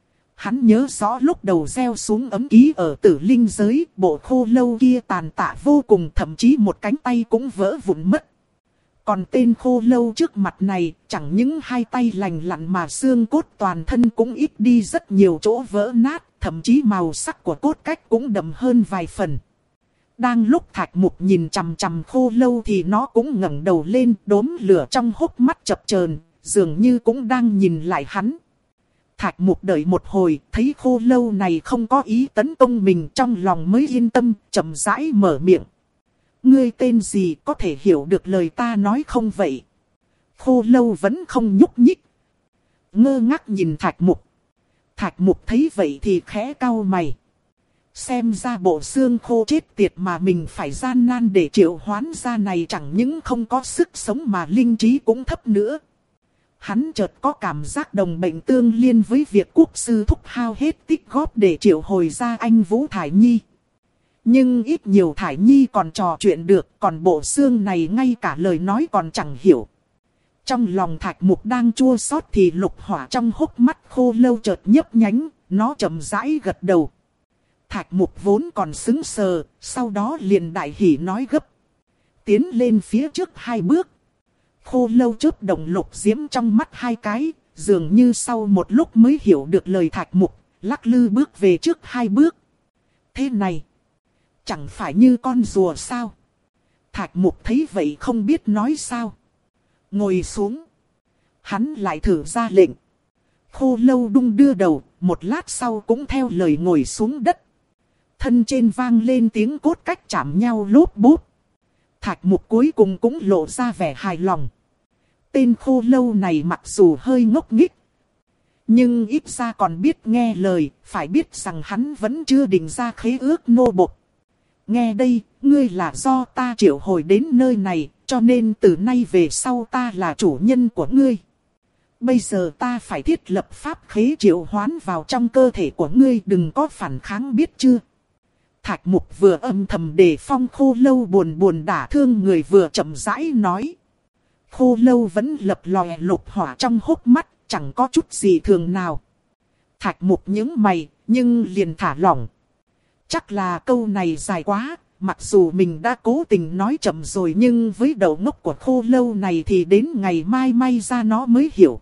Hắn nhớ rõ lúc đầu gieo xuống ấm ký ở tử linh giới, bộ khô lâu kia tàn tạ vô cùng, thậm chí một cánh tay cũng vỡ vụn mất. Còn tên khô lâu trước mặt này, chẳng những hai tay lành lặn mà xương cốt toàn thân cũng ít đi rất nhiều chỗ vỡ nát, thậm chí màu sắc của cốt cách cũng đậm hơn vài phần. Đang lúc Thạch Mục nhìn chằm chằm khô lâu thì nó cũng ngẩng đầu lên, đốm lửa trong hốc mắt chập chờn, dường như cũng đang nhìn lại hắn. Thạch Mục đợi một hồi, thấy khô lâu này không có ý tấn công mình, trong lòng mới yên tâm, chậm rãi mở miệng. Ngươi tên gì, có thể hiểu được lời ta nói không vậy? Khô lâu vẫn không nhúc nhích, ngơ ngác nhìn Thạch Mục. Thạch Mục thấy vậy thì khẽ cau mày. Xem ra bộ xương khô chết tiệt mà mình phải gian nan để triệu hoán ra này chẳng những không có sức sống mà linh trí cũng thấp nữa. Hắn chợt có cảm giác đồng bệnh tương liên với việc quốc sư thúc hao hết tích góp để triệu hồi ra anh Vũ Thải Nhi. Nhưng ít nhiều Thải Nhi còn trò chuyện được, còn bộ xương này ngay cả lời nói còn chẳng hiểu. Trong lòng Thạch Mục đang chua xót thì lục hỏa trong hốc mắt khô lâu chợt nhấp nhánh, nó chậm rãi gật đầu. Thạch Mục vốn còn sững sờ, sau đó liền đại hỉ nói gấp. Tiến lên phía trước hai bước. Khô lâu chớp động lục diễm trong mắt hai cái, dường như sau một lúc mới hiểu được lời Thạch Mục, lắc lư bước về trước hai bước. Thế này, chẳng phải như con rùa sao? Thạch Mục thấy vậy không biết nói sao. Ngồi xuống. Hắn lại thử ra lệnh. Khô lâu đung đưa đầu, một lát sau cũng theo lời ngồi xuống đất. Thân trên vang lên tiếng cốt cách chạm nhau lốp bút. Thạch Mục cuối cùng cũng lộ ra vẻ hài lòng. Tên khô lâu này mặc dù hơi ngốc nghếch, nhưng ít ra còn biết nghe lời, phải biết rằng hắn vẫn chưa định ra khế ước nô bộc. Nghe đây, ngươi là do ta triệu hồi đến nơi này, cho nên từ nay về sau ta là chủ nhân của ngươi. Bây giờ ta phải thiết lập pháp khế triệu hoán vào trong cơ thể của ngươi, đừng có phản kháng biết chưa? Thạch Mục vừa âm thầm đề phong khô lâu buồn buồn đả thương người vừa chậm rãi nói. Khô lâu vẫn lập lòe lục hỏa trong hốc mắt, chẳng có chút gì thường nào. Thạch Mục nhướng mày, nhưng liền thả lỏng. Chắc là câu này dài quá, mặc dù mình đã cố tình nói chậm rồi nhưng với đầu ngốc của khô lâu này thì đến ngày mai may ra nó mới hiểu.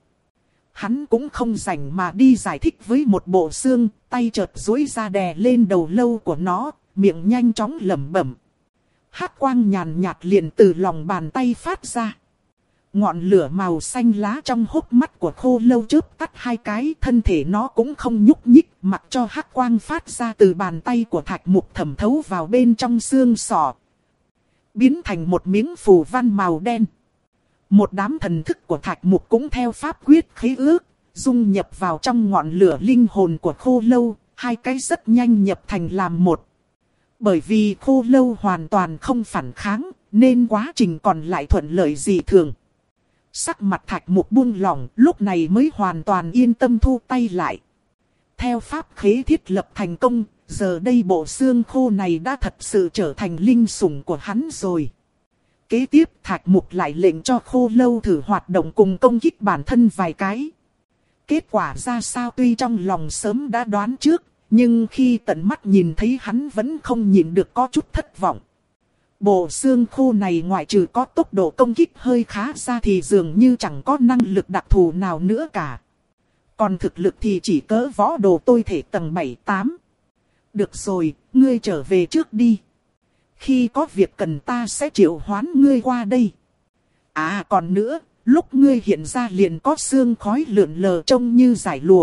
Hắn cũng không rảnh mà đi giải thích với một bộ xương, tay chợt duỗi ra đè lên đầu lâu của nó, miệng nhanh chóng lẩm bẩm. Hắc quang nhàn nhạt liền từ lòng bàn tay phát ra. Ngọn lửa màu xanh lá trong hốc mắt của khô lâu chớp tắt hai cái, thân thể nó cũng không nhúc nhích, mặc cho hắc quang phát ra từ bàn tay của Thạch Mục thẩm thấu vào bên trong xương sọ, biến thành một miếng phù văn màu đen. Một đám thần thức của Thạch Mục cũng theo pháp quyết khế ước, dung nhập vào trong ngọn lửa linh hồn của khô lâu, hai cái rất nhanh nhập thành làm một. Bởi vì khô lâu hoàn toàn không phản kháng, nên quá trình còn lại thuận lợi dị thường. Sắc mặt Thạch Mục buông lỏng, lúc này mới hoàn toàn yên tâm thu tay lại. Theo pháp khế thiết lập thành công, giờ đây bộ xương khô này đã thật sự trở thành linh sủng của hắn rồi. Kế tiếp Thạch Mục lại lệnh cho khô lâu thử hoạt động cùng công kích bản thân vài cái. Kết quả ra sao tuy trong lòng sớm đã đoán trước, nhưng khi tận mắt nhìn thấy hắn vẫn không nhìn được có chút thất vọng. Bộ xương khô này ngoại trừ có tốc độ công kích hơi khá ra thì dường như chẳng có năng lực đặc thù nào nữa cả. Còn thực lực thì chỉ cỡ võ đồ tôi thể tầng bảy tám. Được rồi, ngươi trở về trước đi. Khi có việc cần ta sẽ triệu hoán ngươi qua đây. À còn nữa, lúc ngươi hiện ra liền có sương khói lượn lờ trông như dải lụa.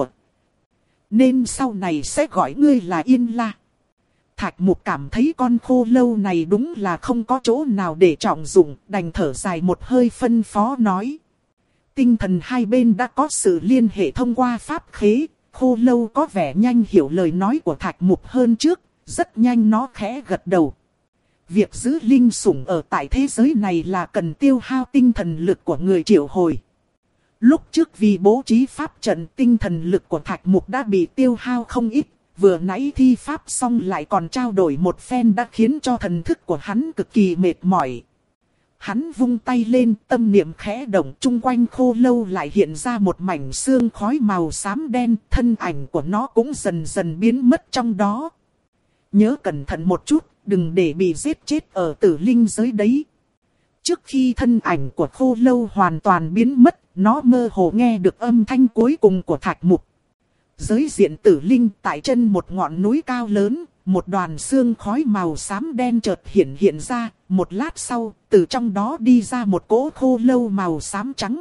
Nên sau này sẽ gọi ngươi là Yên La. Thạch Mục cảm thấy con khô lâu này đúng là không có chỗ nào để trọng dụng, đành thở dài một hơi phân phó nói. Tinh thần hai bên đã có sự liên hệ thông qua pháp khế, khô lâu có vẻ nhanh hiểu lời nói của Thạch Mục hơn trước, rất nhanh nó khẽ gật đầu. Việc giữ linh sủng ở tại thế giới này là cần tiêu hao tinh thần lực của người triệu hồi. Lúc trước vì bố trí pháp trận, tinh thần lực của Thạch Mục đã bị tiêu hao không ít. Vừa nãy thi pháp xong lại còn trao đổi một phen đã khiến cho thần thức của hắn cực kỳ mệt mỏi. Hắn vung tay lên, tâm niệm khẽ động, chung quanh khô lâu lại hiện ra một mảnh sương khói màu xám đen, thân ảnh của nó cũng dần dần biến mất trong đó. Nhớ cẩn thận một chút, đừng để bị giết chết ở tử linh giới đấy. Trước khi thân ảnh của Khô Lâu hoàn toàn biến mất, nó mơ hồ nghe được âm thanh cuối cùng của Thạch Mục. Giới diện tử linh tại chân một ngọn núi cao lớn, một đoàn xương khói màu xám đen chợt hiện hiện ra, một lát sau, từ trong đó đi ra một cỗ khô lâu màu xám trắng.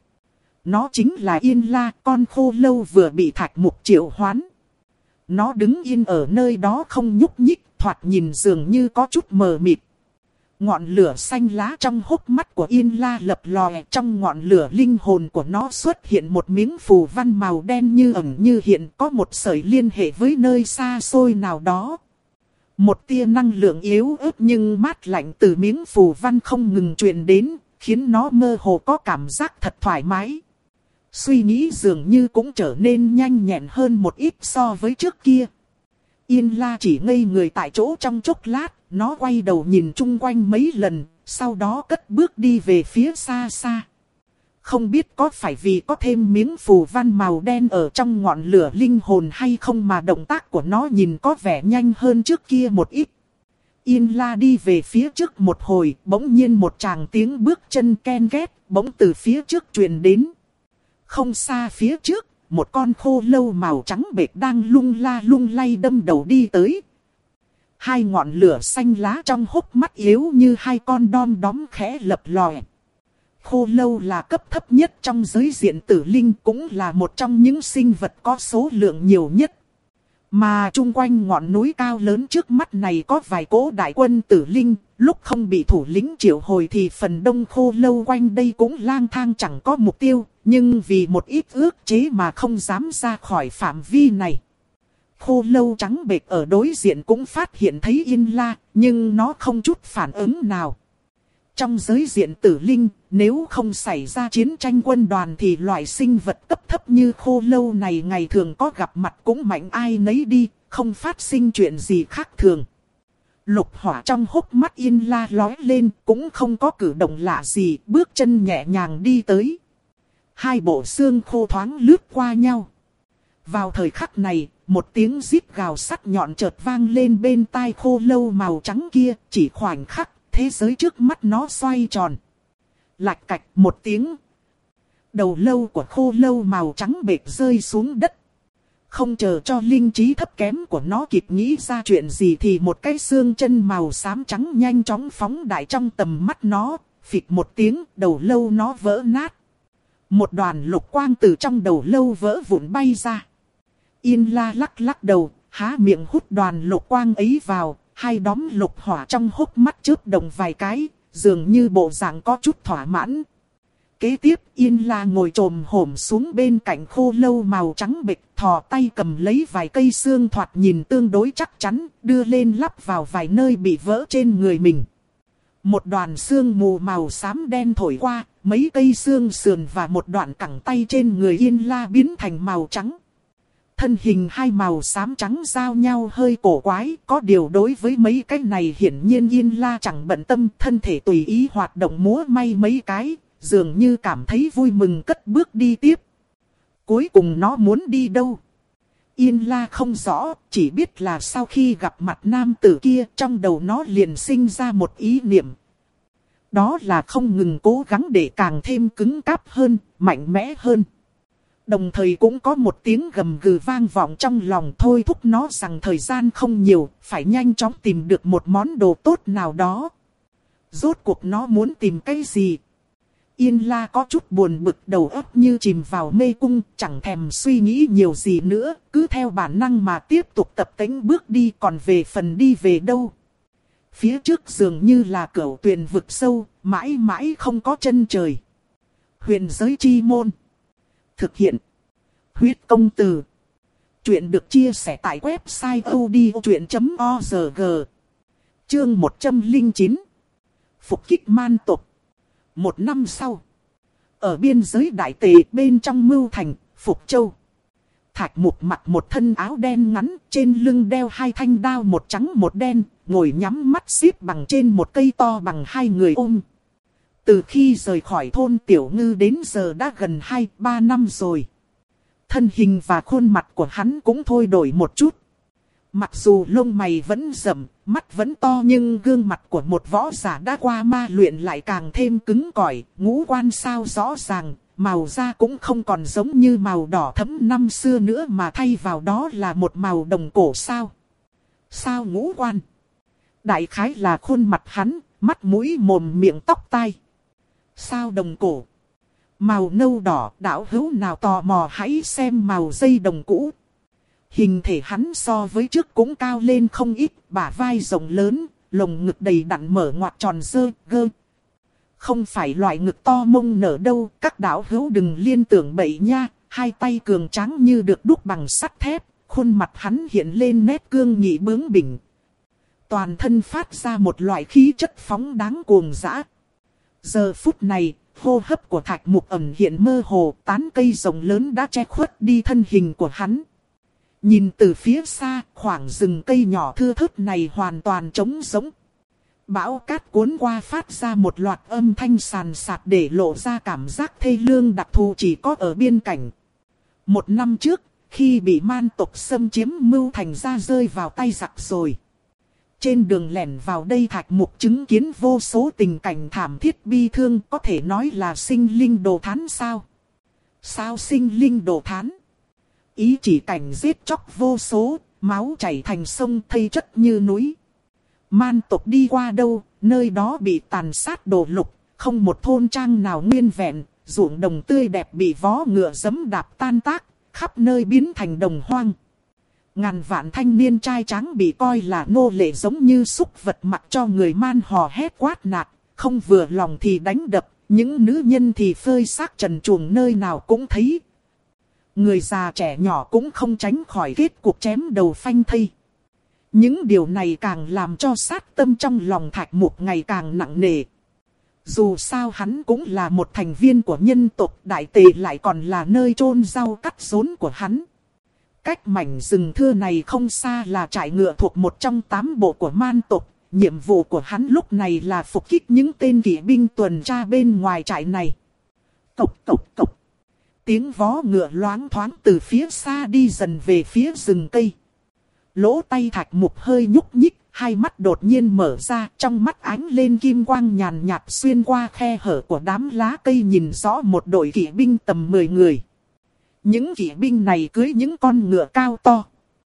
Nó chính là Yên La, con khô lâu vừa bị Thạch Mục triệu hoán. Nó đứng yên ở nơi đó không nhúc nhích, thoạt nhìn dường như có chút mờ mịt. Ngọn lửa xanh lá trong hốc mắt của Yên La lập lòe, trong ngọn lửa linh hồn của nó xuất hiện một miếng phù văn màu đen như ẩn như hiện, có một sợi liên hệ với nơi xa xôi nào đó. Một tia năng lượng yếu ớt nhưng mát lạnh từ miếng phù văn không ngừng truyền đến, khiến nó mơ hồ có cảm giác thật thoải mái. Suy nghĩ dường như cũng trở nên nhanh nhẹn hơn một ít so với trước kia. Yên La chỉ ngây người tại chỗ trong chốc lát, nó quay đầu nhìn chung quanh mấy lần, sau đó cất bước đi về phía xa xa. Không biết có phải vì có thêm miếng phù văn màu đen ở trong ngọn lửa linh hồn hay không mà động tác của nó nhìn có vẻ nhanh hơn trước kia một ít. Yên La đi về phía trước một hồi, bỗng nhiên một tràng tiếng bước chân ken két, bỗng từ phía trước truyền đến. Không xa phía trước, một con khô lâu màu trắng bệt đang lung la lung lay đâm đầu đi tới. Hai ngọn lửa xanh lá trong hốc mắt yếu như hai con đom đóm khẽ lập lòe. Khô lâu là cấp thấp nhất trong giới diện tử linh, cũng là một trong những sinh vật có số lượng nhiều nhất. Mà chung quanh ngọn núi cao lớn trước mắt này có vài cỗ đại quân tử linh, lúc không bị thủ lĩnh triệu hồi thì phần đông khô lâu quanh đây cũng lang thang chẳng có mục tiêu, nhưng vì một ít ước chế mà không dám ra khỏi phạm vi này. Khô lâu trắng bệch ở đối diện cũng phát hiện thấy Yên La, nhưng nó không chút phản ứng nào. Trong giới diện tử linh, nếu không xảy ra chiến tranh quân đoàn thì loại sinh vật cấp thấp như khô lâu này ngày thường có gặp mặt cũng mạnh ai nấy đi, không phát sinh chuyện gì khác thường. Lục hỏa trong hốc mắt Yên La lóe lên, cũng không có cử động lạ gì, bước chân nhẹ nhàng đi tới. Hai bộ xương khô thoáng lướt qua nhau. Vào thời khắc này, một tiếng rít gào sắc nhọn chợt vang lên bên tai khô lâu màu trắng kia, chỉ khoảnh khắc, thế giới trước mắt nó xoay tròn. Lạch cạch một tiếng. Đầu lâu của khô lâu màu trắng bệt rơi xuống đất. Không chờ cho linh trí thấp kém của nó kịp nghĩ ra chuyện gì thì một cái xương chân màu xám trắng nhanh chóng phóng đại trong tầm mắt nó, phịch một tiếng, đầu lâu nó vỡ nát. Một đoàn lục quang từ trong đầu lâu vỡ vụn bay ra. Yên La lắc lắc đầu, há miệng hút đoàn lục quang ấy vào, hai đóm lục hỏa trong hốc mắt chớp động vài cái, dường như bộ dạng có chút thỏa mãn. Kế tiếp Yên La ngồi trồm hổm xuống bên cạnh khô lâu màu trắng bệch, thò tay cầm lấy vài cây xương thoạt nhìn tương đối chắc chắn, đưa lên lắp vào vài nơi bị vỡ trên người mình. Một đoàn xương mù màu xám đen thổi qua, mấy cây xương sườn và một đoạn cẳng tay trên người Yên La biến thành màu trắng. Thân hình hai màu xám trắng giao nhau hơi cổ quái, có điều đối với mấy cái này hiển nhiên Yên La chẳng bận tâm, thân thể tùy ý hoạt động múa may mấy cái, dường như cảm thấy vui mừng cất bước đi tiếp. Cuối cùng nó muốn đi đâu? Yên La không rõ, chỉ biết là sau khi gặp mặt nam tử kia trong đầu nó liền sinh ra một ý niệm. Đó là không ngừng cố gắng để càng thêm cứng cáp hơn, mạnh mẽ hơn. Đồng thời cũng có một tiếng gầm gừ vang vọng trong lòng thôi thúc nó rằng thời gian không nhiều, phải nhanh chóng tìm được một món đồ tốt nào đó. Rốt cuộc nó muốn tìm cái gì? Yên La có chút buồn bực, đầu óc như chìm vào mê cung, chẳng thèm suy nghĩ nhiều gì nữa, cứ theo bản năng mà tiếp tục tập tễnh bước đi, còn về phần đi về đâu. Phía trước dường như là cửu tuyền vực sâu, mãi mãi không có chân trời. Huyền giới chi môn. Thực hiện. Huyết công từ. Chuyện được chia sẻ tại website odchuyện chấm org. Chương một trăm lẻ chín. Phục kích man tộc. Một năm sau. Ở biên giới đại tề bên trong Mưu Thành, Phục Châu. Thạch Mục mặc một thân áo đen ngắn, trên lưng đeo hai thanh đao một trắng một đen, ngồi nhắm mắt xếp bằng trên một cây to bằng hai người ôm. Từ khi rời khỏi thôn Tiểu Ngư đến giờ đã gần hai ba năm rồi. Thân hình và khuôn mặt của hắn cũng thôi đổi một chút. Mặc dù lông mày vẫn rậm, mắt vẫn to nhưng gương mặt của một võ giả đã qua ma luyện lại càng thêm cứng cỏi, ngũ quan sao rõ ràng, màu da cũng không còn giống như màu đỏ thẫm năm xưa nữa mà thay vào đó là một màu đồng cổ sao. Sao ngũ quan? Đại khái là khuôn mặt hắn, mắt mũi mồm miệng tóc tai. Sao đồng cổ? Màu nâu đỏ, đạo hữu nào tò mò hãy xem màu dây đồng cũ. Hình thể hắn so với trước cũng cao lên không ít, bả vai rộng lớn, lồng ngực đầy đặn mở ngoặt tròn dơ, gơ. Không phải loại ngực to mông nở đâu, các đạo hữu đừng liên tưởng bậy nha, hai tay cường tráng như được đúc bằng sắt thép, khuôn mặt hắn hiện lên nét cương nghị bướng bỉnh. Toàn thân phát ra một loại khí chất phóng đáng cuồng dã. Giờ phút này, hô hấp của Thạch Mục ẩn hiện mơ hồ, tán cây rộng lớn đã che khuất đi thân hình của hắn. Nhìn từ phía xa, khoảng rừng cây nhỏ thưa thớt này hoàn toàn trống rỗng. Bão cát cuốn qua phát ra một loạt âm thanh sàn sạt để lộ ra cảm giác thê lương đặc thù chỉ có ở biên cảnh. Một năm trước, khi bị man tộc xâm chiếm Mưu Thành ra rơi vào tay giặc rồi. Trên đường lẻn vào đây Thạch Mục chứng kiến vô số tình cảnh thảm thiết bi thương, có thể nói là sinh linh đồ thán sao? Sao sinh linh đồ thán? Ý chỉ cảnh giết chóc vô số, máu chảy thành sông thây chất như núi. Man tộc đi qua đâu, nơi đó bị tàn sát đổ lục, không một thôn trang nào nguyên vẹn, ruộng đồng tươi đẹp bị vó ngựa giẫm đạp tan tác, khắp nơi biến thành đồng hoang. Ngàn vạn thanh niên trai tráng bị coi là nô lệ giống như súc vật mặc cho người man hò hét quát nạt, không vừa lòng thì đánh đập, những nữ nhân thì phơi xác trần truồng nơi nào cũng thấy. Người già trẻ nhỏ cũng không tránh khỏi kết cuộc chém đầu phanh thây. Những điều này càng làm cho sát tâm trong lòng Thạch Mục ngày càng nặng nề. Dù sao hắn cũng là một thành viên của nhân tộc, đại tề lại còn là nơi chôn rau cắt rốn của hắn. Cách mảnh rừng thưa này không xa là trại ngựa thuộc một trong tám bộ của man tộc. Nhiệm vụ của hắn lúc này là phục kích những tên kỵ binh tuần tra bên ngoài trại này. Cộc cộc cộc. Tiếng vó ngựa loáng thoáng từ phía xa đi dần về phía rừng cây. Lỗ tay Thạch Mục hơi nhúc nhích, hai mắt đột nhiên mở ra, trong mắt ánh lên kim quang nhàn nhạt xuyên qua khe hở của đám lá cây nhìn rõ một đội kỵ binh tầm mười người. Những kỵ binh này cưỡi những con ngựa cao to.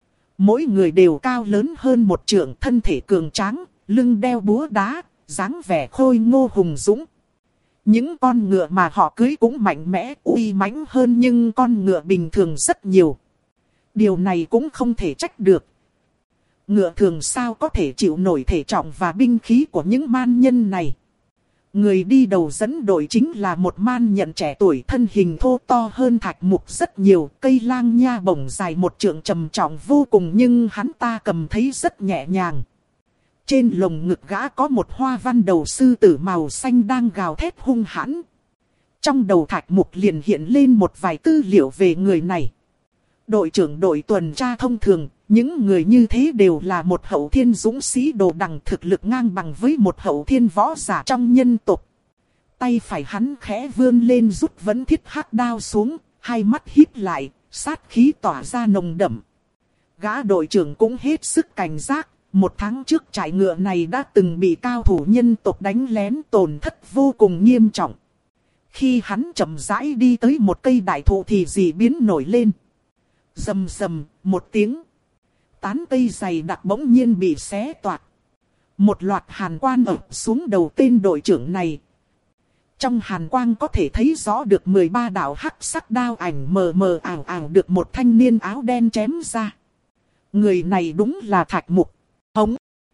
Mỗi người đều cao lớn hơn một trượng, thân thể cường tráng, lưng đeo búa đá, dáng vẻ khôi ngô hùng dũng. Những con ngựa mà họ cưỡi cũng mạnh mẽ, uy mãnh hơn nhưng con ngựa bình thường rất nhiều. Điều này cũng không thể trách được. Ngựa thường sao có thể chịu nổi thể trọng và binh khí của những man nhân này. Người đi đầu dẫn đội chính là một man nhận trẻ tuổi, thân hình thô to hơn Thạch Mục rất nhiều. Cây lang nha bổng dài một trượng trầm trọng vô cùng nhưng hắn ta cầm thấy rất nhẹ nhàng. Trên lồng ngực gã có một hoa văn đầu sư tử màu xanh đang gào thét hung hãn. Trong đầu Thạch Mục liền hiện lên một vài tư liệu về người này. Đội trưởng đội tuần tra thông thường, những người như thế đều là một hậu thiên dũng sĩ đồ đằng, thực lực ngang bằng với một hậu thiên võ giả trong nhân tộc. Tay phải hắn khẽ vươn lên rút vấn thiết hắc đao xuống, hai mắt híp lại, sát khí tỏa ra nồng đậm. Gã đội trưởng cũng hết sức cảnh giác, một tháng trước trại ngựa này đã từng bị cao thủ nhân tộc đánh lén tổn thất vô cùng nghiêm trọng. Khi hắn chậm rãi đi tới một cây đại thụ thì dị biến nổi lên. Rầm rầm, một tiếng. Tán cây dày đặc bỗng nhiên bị xé toạc. Một loạt hàn quang ập xuống đầu tên đội trưởng này. Trong hàn quang có thể thấy rõ được mười ba đạo hắc sắc đao ảnh mờ mờ ảo ảo được một thanh niên áo đen chém ra. Người này đúng là Thạch Mục. Hống.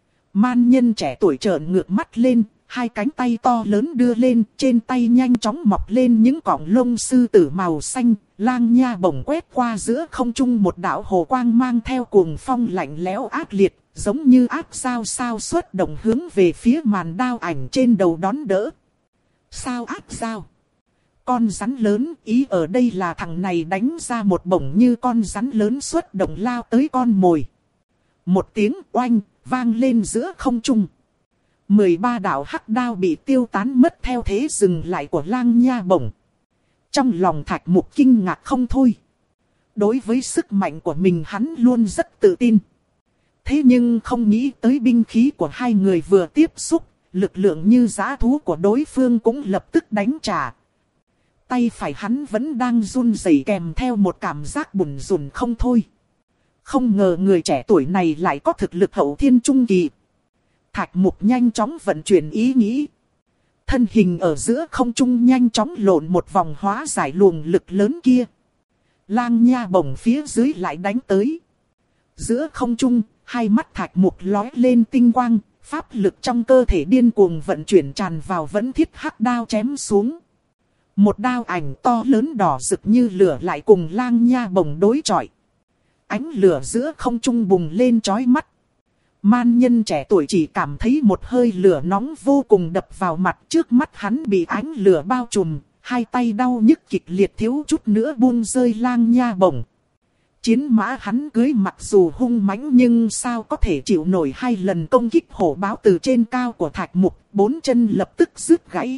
Man nhân trẻ tuổi trợn ngược mắt lên, hai cánh tay to lớn đưa lên, trên tay nhanh chóng mọc lên những cọng lông sư tử màu xanh, lang nha bổng quét qua giữa không trung một đạo hồ quang mang theo cuồng phong lạnh lẽo ác liệt, giống như ác sao sao xuất động hướng về phía màn đao ảnh trên đầu đón đỡ. Sao ác sao? Con rắn lớn, ý ở đây là thằng này đánh ra một bổng như con rắn lớn xuất động lao tới con mồi. Một tiếng oanh, vang lên giữa không trung. mười ba đạo hắc đao bị tiêu tán mất theo thế dừng lại của lang nha bổng. Trong lòng Thạch Mục kinh ngạc không thôi. Đối với sức mạnh của mình hắn luôn rất tự tin. Thế nhưng không nghĩ tới binh khí của hai người vừa tiếp xúc, lực lượng như dã thú của đối phương cũng lập tức đánh trả. Tay phải hắn vẫn đang run rẩy kèm theo một cảm giác bủn rủn không thôi. Không ngờ người trẻ tuổi này lại có thực lực hậu thiên trung kỳ. Thạch Mục nhanh chóng vận chuyển ý nghĩ. Thân hình ở giữa không trung nhanh chóng lộn một vòng hóa giải luồng lực lớn kia. Lang nha bổng phía dưới lại đánh tới. Giữa không trung, hai mắt Thạch Mục lóe lên tinh quang, pháp lực trong cơ thể điên cuồng vận chuyển tràn vào vẫn thiết hắc đao chém xuống. Một đao ảnh to lớn đỏ rực như lửa lại cùng lang nha bổng đối chọi. Ánh lửa giữa không trung bùng lên chói mắt. Man nhân trẻ tuổi chỉ cảm thấy một hơi lửa nóng vô cùng đập vào mặt, trước mắt hắn bị ánh lửa bao trùm, hai tay đau nhức kịch liệt thiếu chút nữa buông rơi lang nha bổng. Chiến mã hắn cưới mặc dù hung mãnh nhưng sao có thể chịu nổi hai lần công kích hổ báo từ trên cao của Thạch Mục, bốn chân lập tức rứt gãy.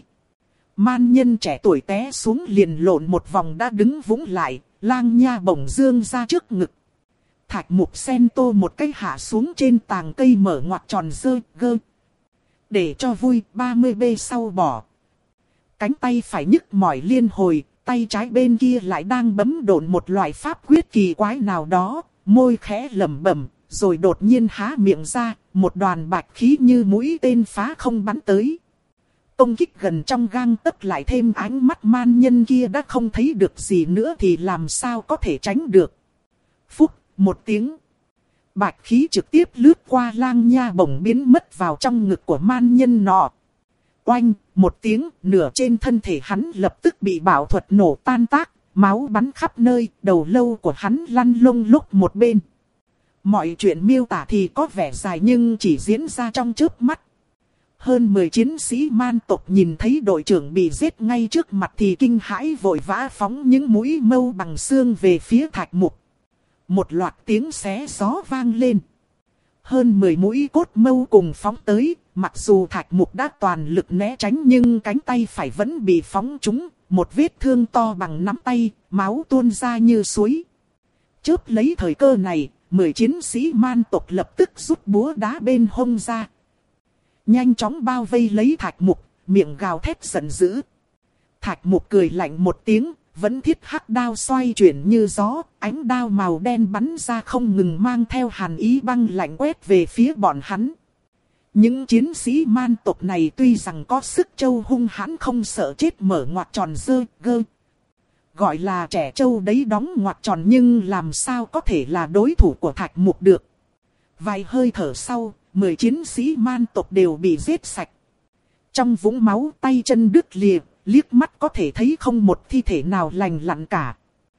Man nhân trẻ tuổi té xuống liền lộn một vòng đã đứng vững lại, lang nha bổng dương ra trước ngực. Thạch Mục sen tô một cái hạ xuống trên tàng cây mở ngoặt tròn dơ gơ. Để cho vui ba mươi bê sau bỏ. Cánh tay phải nhức mỏi liên hồi, tay trái bên kia lại đang bấm độn một loại pháp quyết kỳ quái nào đó, môi khẽ lẩm bẩm, rồi đột nhiên há miệng ra, một đoàn bạch khí như mũi tên phá không bắn tới. Công kích gần trong gang tấc lại thêm ánh mắt man nhân kia đã không thấy được gì nữa thì làm sao có thể tránh được. Phúc, một tiếng. Bạch khí trực tiếp lướt qua lang nha bổng biến mất vào trong ngực của man nhân nọ. Oanh, một tiếng, nửa trên thân thể hắn lập tức bị bảo thuật nổ tan tác, máu bắn khắp nơi, đầu lâu của hắn lăn lông lúc một bên. Mọi chuyện miêu tả thì có vẻ dài nhưng chỉ diễn ra trong chớp mắt. Hơn mười chiến sĩ man tộc nhìn thấy đội trưởng bị giết ngay trước mặt thì kinh hãi vội vã phóng những mũi mâu bằng xương về phía Thạch Mục. Một loạt tiếng xé gió vang lên. Hơn mười mũi cốt mâu cùng phóng tới, mặc dù Thạch Mục đã toàn lực né tránh nhưng cánh tay phải vẫn bị phóng trúng, một vết thương to bằng nắm tay, máu tuôn ra như suối. Chớp lấy thời cơ này, mười chiến sĩ man tộc lập tức rút búa đá bên hông ra. Nhanh chóng bao vây lấy Thạch Mục, miệng gào thét giận dữ. Thạch Mục cười lạnh một tiếng, vẫn thiết hắc đao xoay chuyển như gió, ánh đao màu đen bắn ra không ngừng mang theo hàn ý băng lạnh quét về phía bọn hắn. Những chiến sĩ man tộc này tuy rằng có sức trâu hung hãn không sợ chết mở ngoặt tròn dơ gơ. Gọi là trẻ trâu đấy đóng ngoặt tròn nhưng làm sao có thể là đối thủ của Thạch Mục được. Vài hơi thở sau, mười chiến sĩ man tộc đều bị giết sạch. Trong vũng máu tay chân đứt lìa, liếc mắt có thể thấy không một thi thể nào lành lặn cả.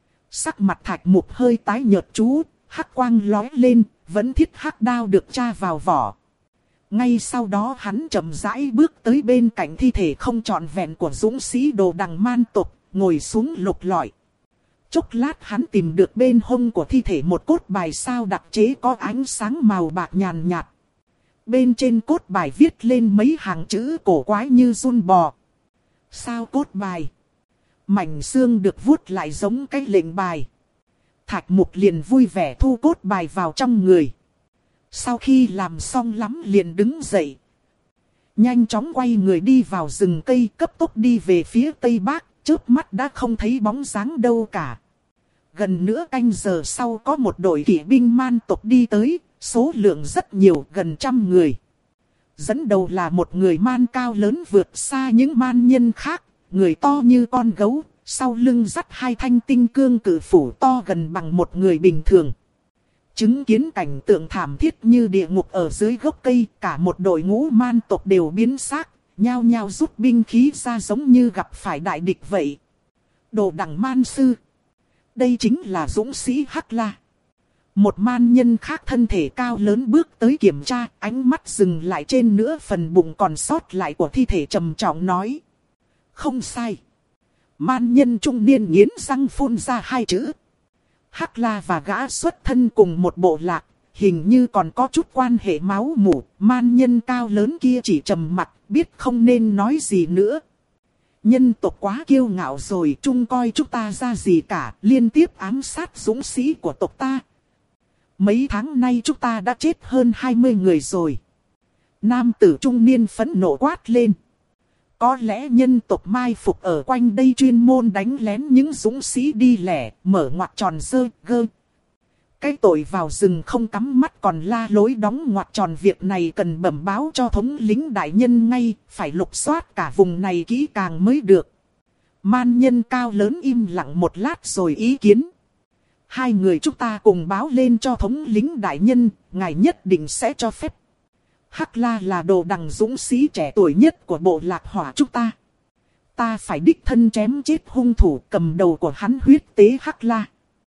Sắc mặt Thạch Mục hơi tái nhợt chú, hắc quang lóe lên, vẫn thiết hắc đao được tra vào vỏ. Ngay sau đó hắn chậm rãi bước tới bên cạnh thi thể không trọn vẹn của dũng sĩ đồ đằng man tộc, ngồi xuống lục lọi. Chốc lát hắn tìm được bên hông của thi thể một cốt bài sao đặc chế có ánh sáng màu bạc nhàn nhạt. Bên trên cốt bài viết lên mấy hàng chữ cổ quái như giun bò. Sao cốt bài? Mảnh xương được vuốt lại giống cái lệnh bài. Thạch Mục liền vui vẻ thu cốt bài vào trong người. Sau khi làm xong lắm liền đứng dậy. Nhanh chóng quay người đi vào rừng cây cấp tốc đi về phía tây bắc, chớp mắt đã không thấy bóng dáng đâu cả. Gần nửa canh giờ sau có một đội kỵ binh man tộc đi tới, số lượng rất nhiều, gần trăm người. Dẫn đầu là một người man cao lớn vượt xa những man nhân khác, người to như con gấu, sau lưng dắt hai thanh tinh cương cự phủ to gần bằng một người bình thường. Chứng kiến cảnh tượng thảm thiết như địa ngục ở dưới gốc cây, cả một đội ngũ man tộc đều biến xác, nhao nhao rút binh khí ra giống như gặp phải đại địch vậy. Đồ đằng man sư. Đây chính là dũng sĩ Hắc La. Một man nhân khác thân thể cao lớn bước tới kiểm tra, ánh mắt dừng lại trên nửa phần bụng còn sót lại của thi thể trầm trọng nói. Không sai. Man nhân trung niên nghiến răng phun ra hai chữ. Hắc La và gã xuất thân cùng một bộ lạc, hình như còn có chút quan hệ máu mủ. Man nhân cao lớn kia chỉ trầm mặt, biết không nên nói gì nữa. Nhân tộc quá kiêu ngạo rồi, chung coi chúng ta ra gì cả, liên tiếp ám sát dũng sĩ của tộc ta. Mấy tháng nay chúng ta đã chết hơn hai mươi người rồi. Nam tử trung niên phẫn nộ quát lên. Có lẽ nhân tộc mai phục ở quanh đây chuyên môn đánh lén những dũng sĩ đi lẻ, mở ngoặc tròn dơ, gơ. Cái tội vào rừng không cắm mắt còn la lối đóng ngoặc tròn, việc này cần bẩm báo cho thống lĩnh đại nhân ngay, phải lục soát cả vùng này kỹ càng mới được. Man nhân cao lớn im lặng một lát rồi ý kiến. Hai người chúng ta cùng báo lên cho thống lĩnh đại nhân, ngài nhất định sẽ cho phép. Hắc La là đồ đằng dũng sĩ trẻ tuổi nhất của bộ lạc hỏa chúng ta. Ta phải đích thân chém chết hung thủ, cầm đầu của hắn huyết tế Hắc La.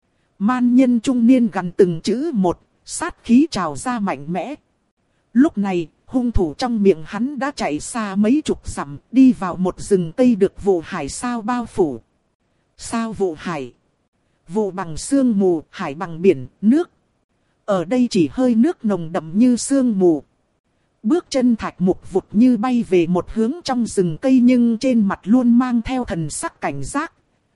Man nhân trung niên gằn từng chữ một, sát khí trào ra mạnh mẽ. Lúc này, hung thủ trong miệng hắn đã chạy xa mấy chục dặm, đi vào một rừng cây được vụ hải sao bao phủ. Sao vụ hải? Vụ bằng sương mù, hải bằng biển, nước. Ở đây chỉ hơi nước nồng đậm như sương mù. Bước chân Thạch Mục vụt như bay về một hướng trong rừng cây, nhưng trên mặt luôn mang theo thần sắc cảnh giác.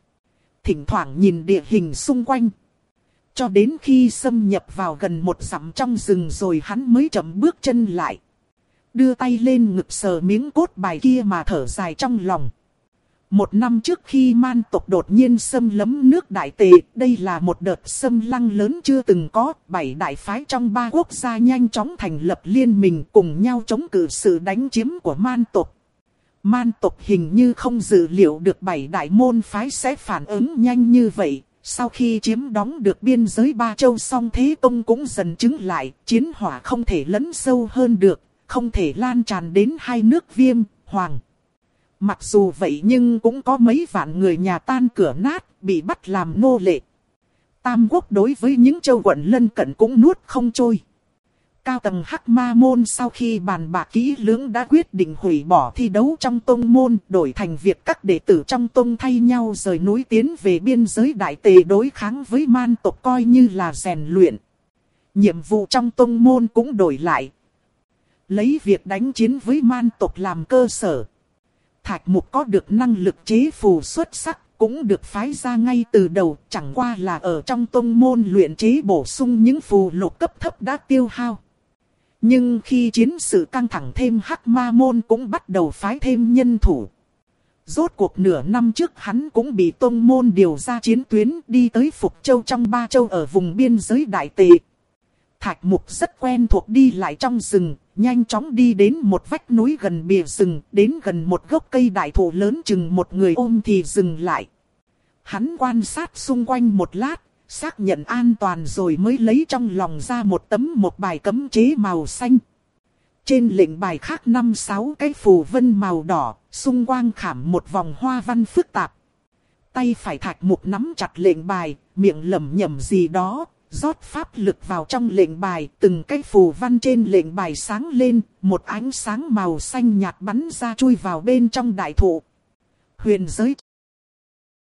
Thỉnh thoảng nhìn địa hình xung quanh. Cho đến khi xâm nhập vào gần một dặm trong rừng rồi hắn mới chậm bước chân lại. Đưa tay lên ngực sờ miếng cốt bài kia mà thở dài trong lòng. Một năm trước khi man tộc đột nhiên xâm lấn nước Đại Tề, đây là một đợt xâm lăng lớn chưa từng có. Bảy đại phái trong ba quốc gia nhanh chóng thành lập liên minh cùng nhau chống cự sự đánh chiếm của man tộc. Man tộc hình như không dự liệu được bảy đại môn phái sẽ phản ứng nhanh như vậy. Sau khi chiếm đóng được biên giới Ba Châu xong, thế công cũng dần chứng lại, chiến hỏa không thể lấn sâu hơn được, không thể lan tràn đến hai nước Viêm, Hoàng. Mặc dù vậy nhưng cũng có mấy vạn người nhà tan cửa nát, bị bắt làm nô lệ. Tam quốc đối với những châu quận lân cận cũng nuốt không trôi. Cao tầng Hắc Ma môn sau khi bàn bạc kỹ lưỡng đã quyết định hủy bỏ thi đấu trong tông môn, đổi thành việc các đệ tử trong tông thay nhau rời núi tiến về biên giới Đại Tề đối kháng với man tộc, coi như là rèn luyện. Nhiệm vụ trong tông môn cũng đổi lại, lấy việc đánh chiến với man tộc làm cơ sở. Thạch Mục có được năng lực chế phù xuất sắc, cũng được phái ra ngay từ đầu, chẳng qua là ở trong tông môn luyện chế bổ sung những phù lục cấp thấp đã tiêu hao. Nhưng khi chiến sự căng thẳng thêm, Hắc Ma môn cũng bắt đầu phái thêm nhân thủ. Rốt cuộc nửa năm trước hắn cũng bị tông môn điều ra chiến tuyến đi tới Phục Châu trong Ba Châu ở vùng biên giới Đại Tề. Thạch Mục rất quen thuộc đi lại trong rừng, nhanh chóng đi đến một vách núi gần bìa rừng, đến gần một gốc cây đại thụ lớn chừng một người ôm thì dừng lại. Hắn quan sát xung quanh một lát, xác nhận an toàn rồi mới lấy trong lòng ra một tấm một bài cấm chế màu xanh. Trên lệnh bài khác năm sáu cái phù vân màu đỏ, xung quanh khảm một vòng hoa văn phức tạp. Tay phải Thạch Mục nắm chặt lệnh bài, miệng lẩm nhẩm gì đó, rót pháp lực vào trong lệnh bài. Từng cái phù văn trên lệnh bài sáng lên, một ánh sáng màu xanh nhạt bắn ra chui vào bên trong đại thụ. Huyền giới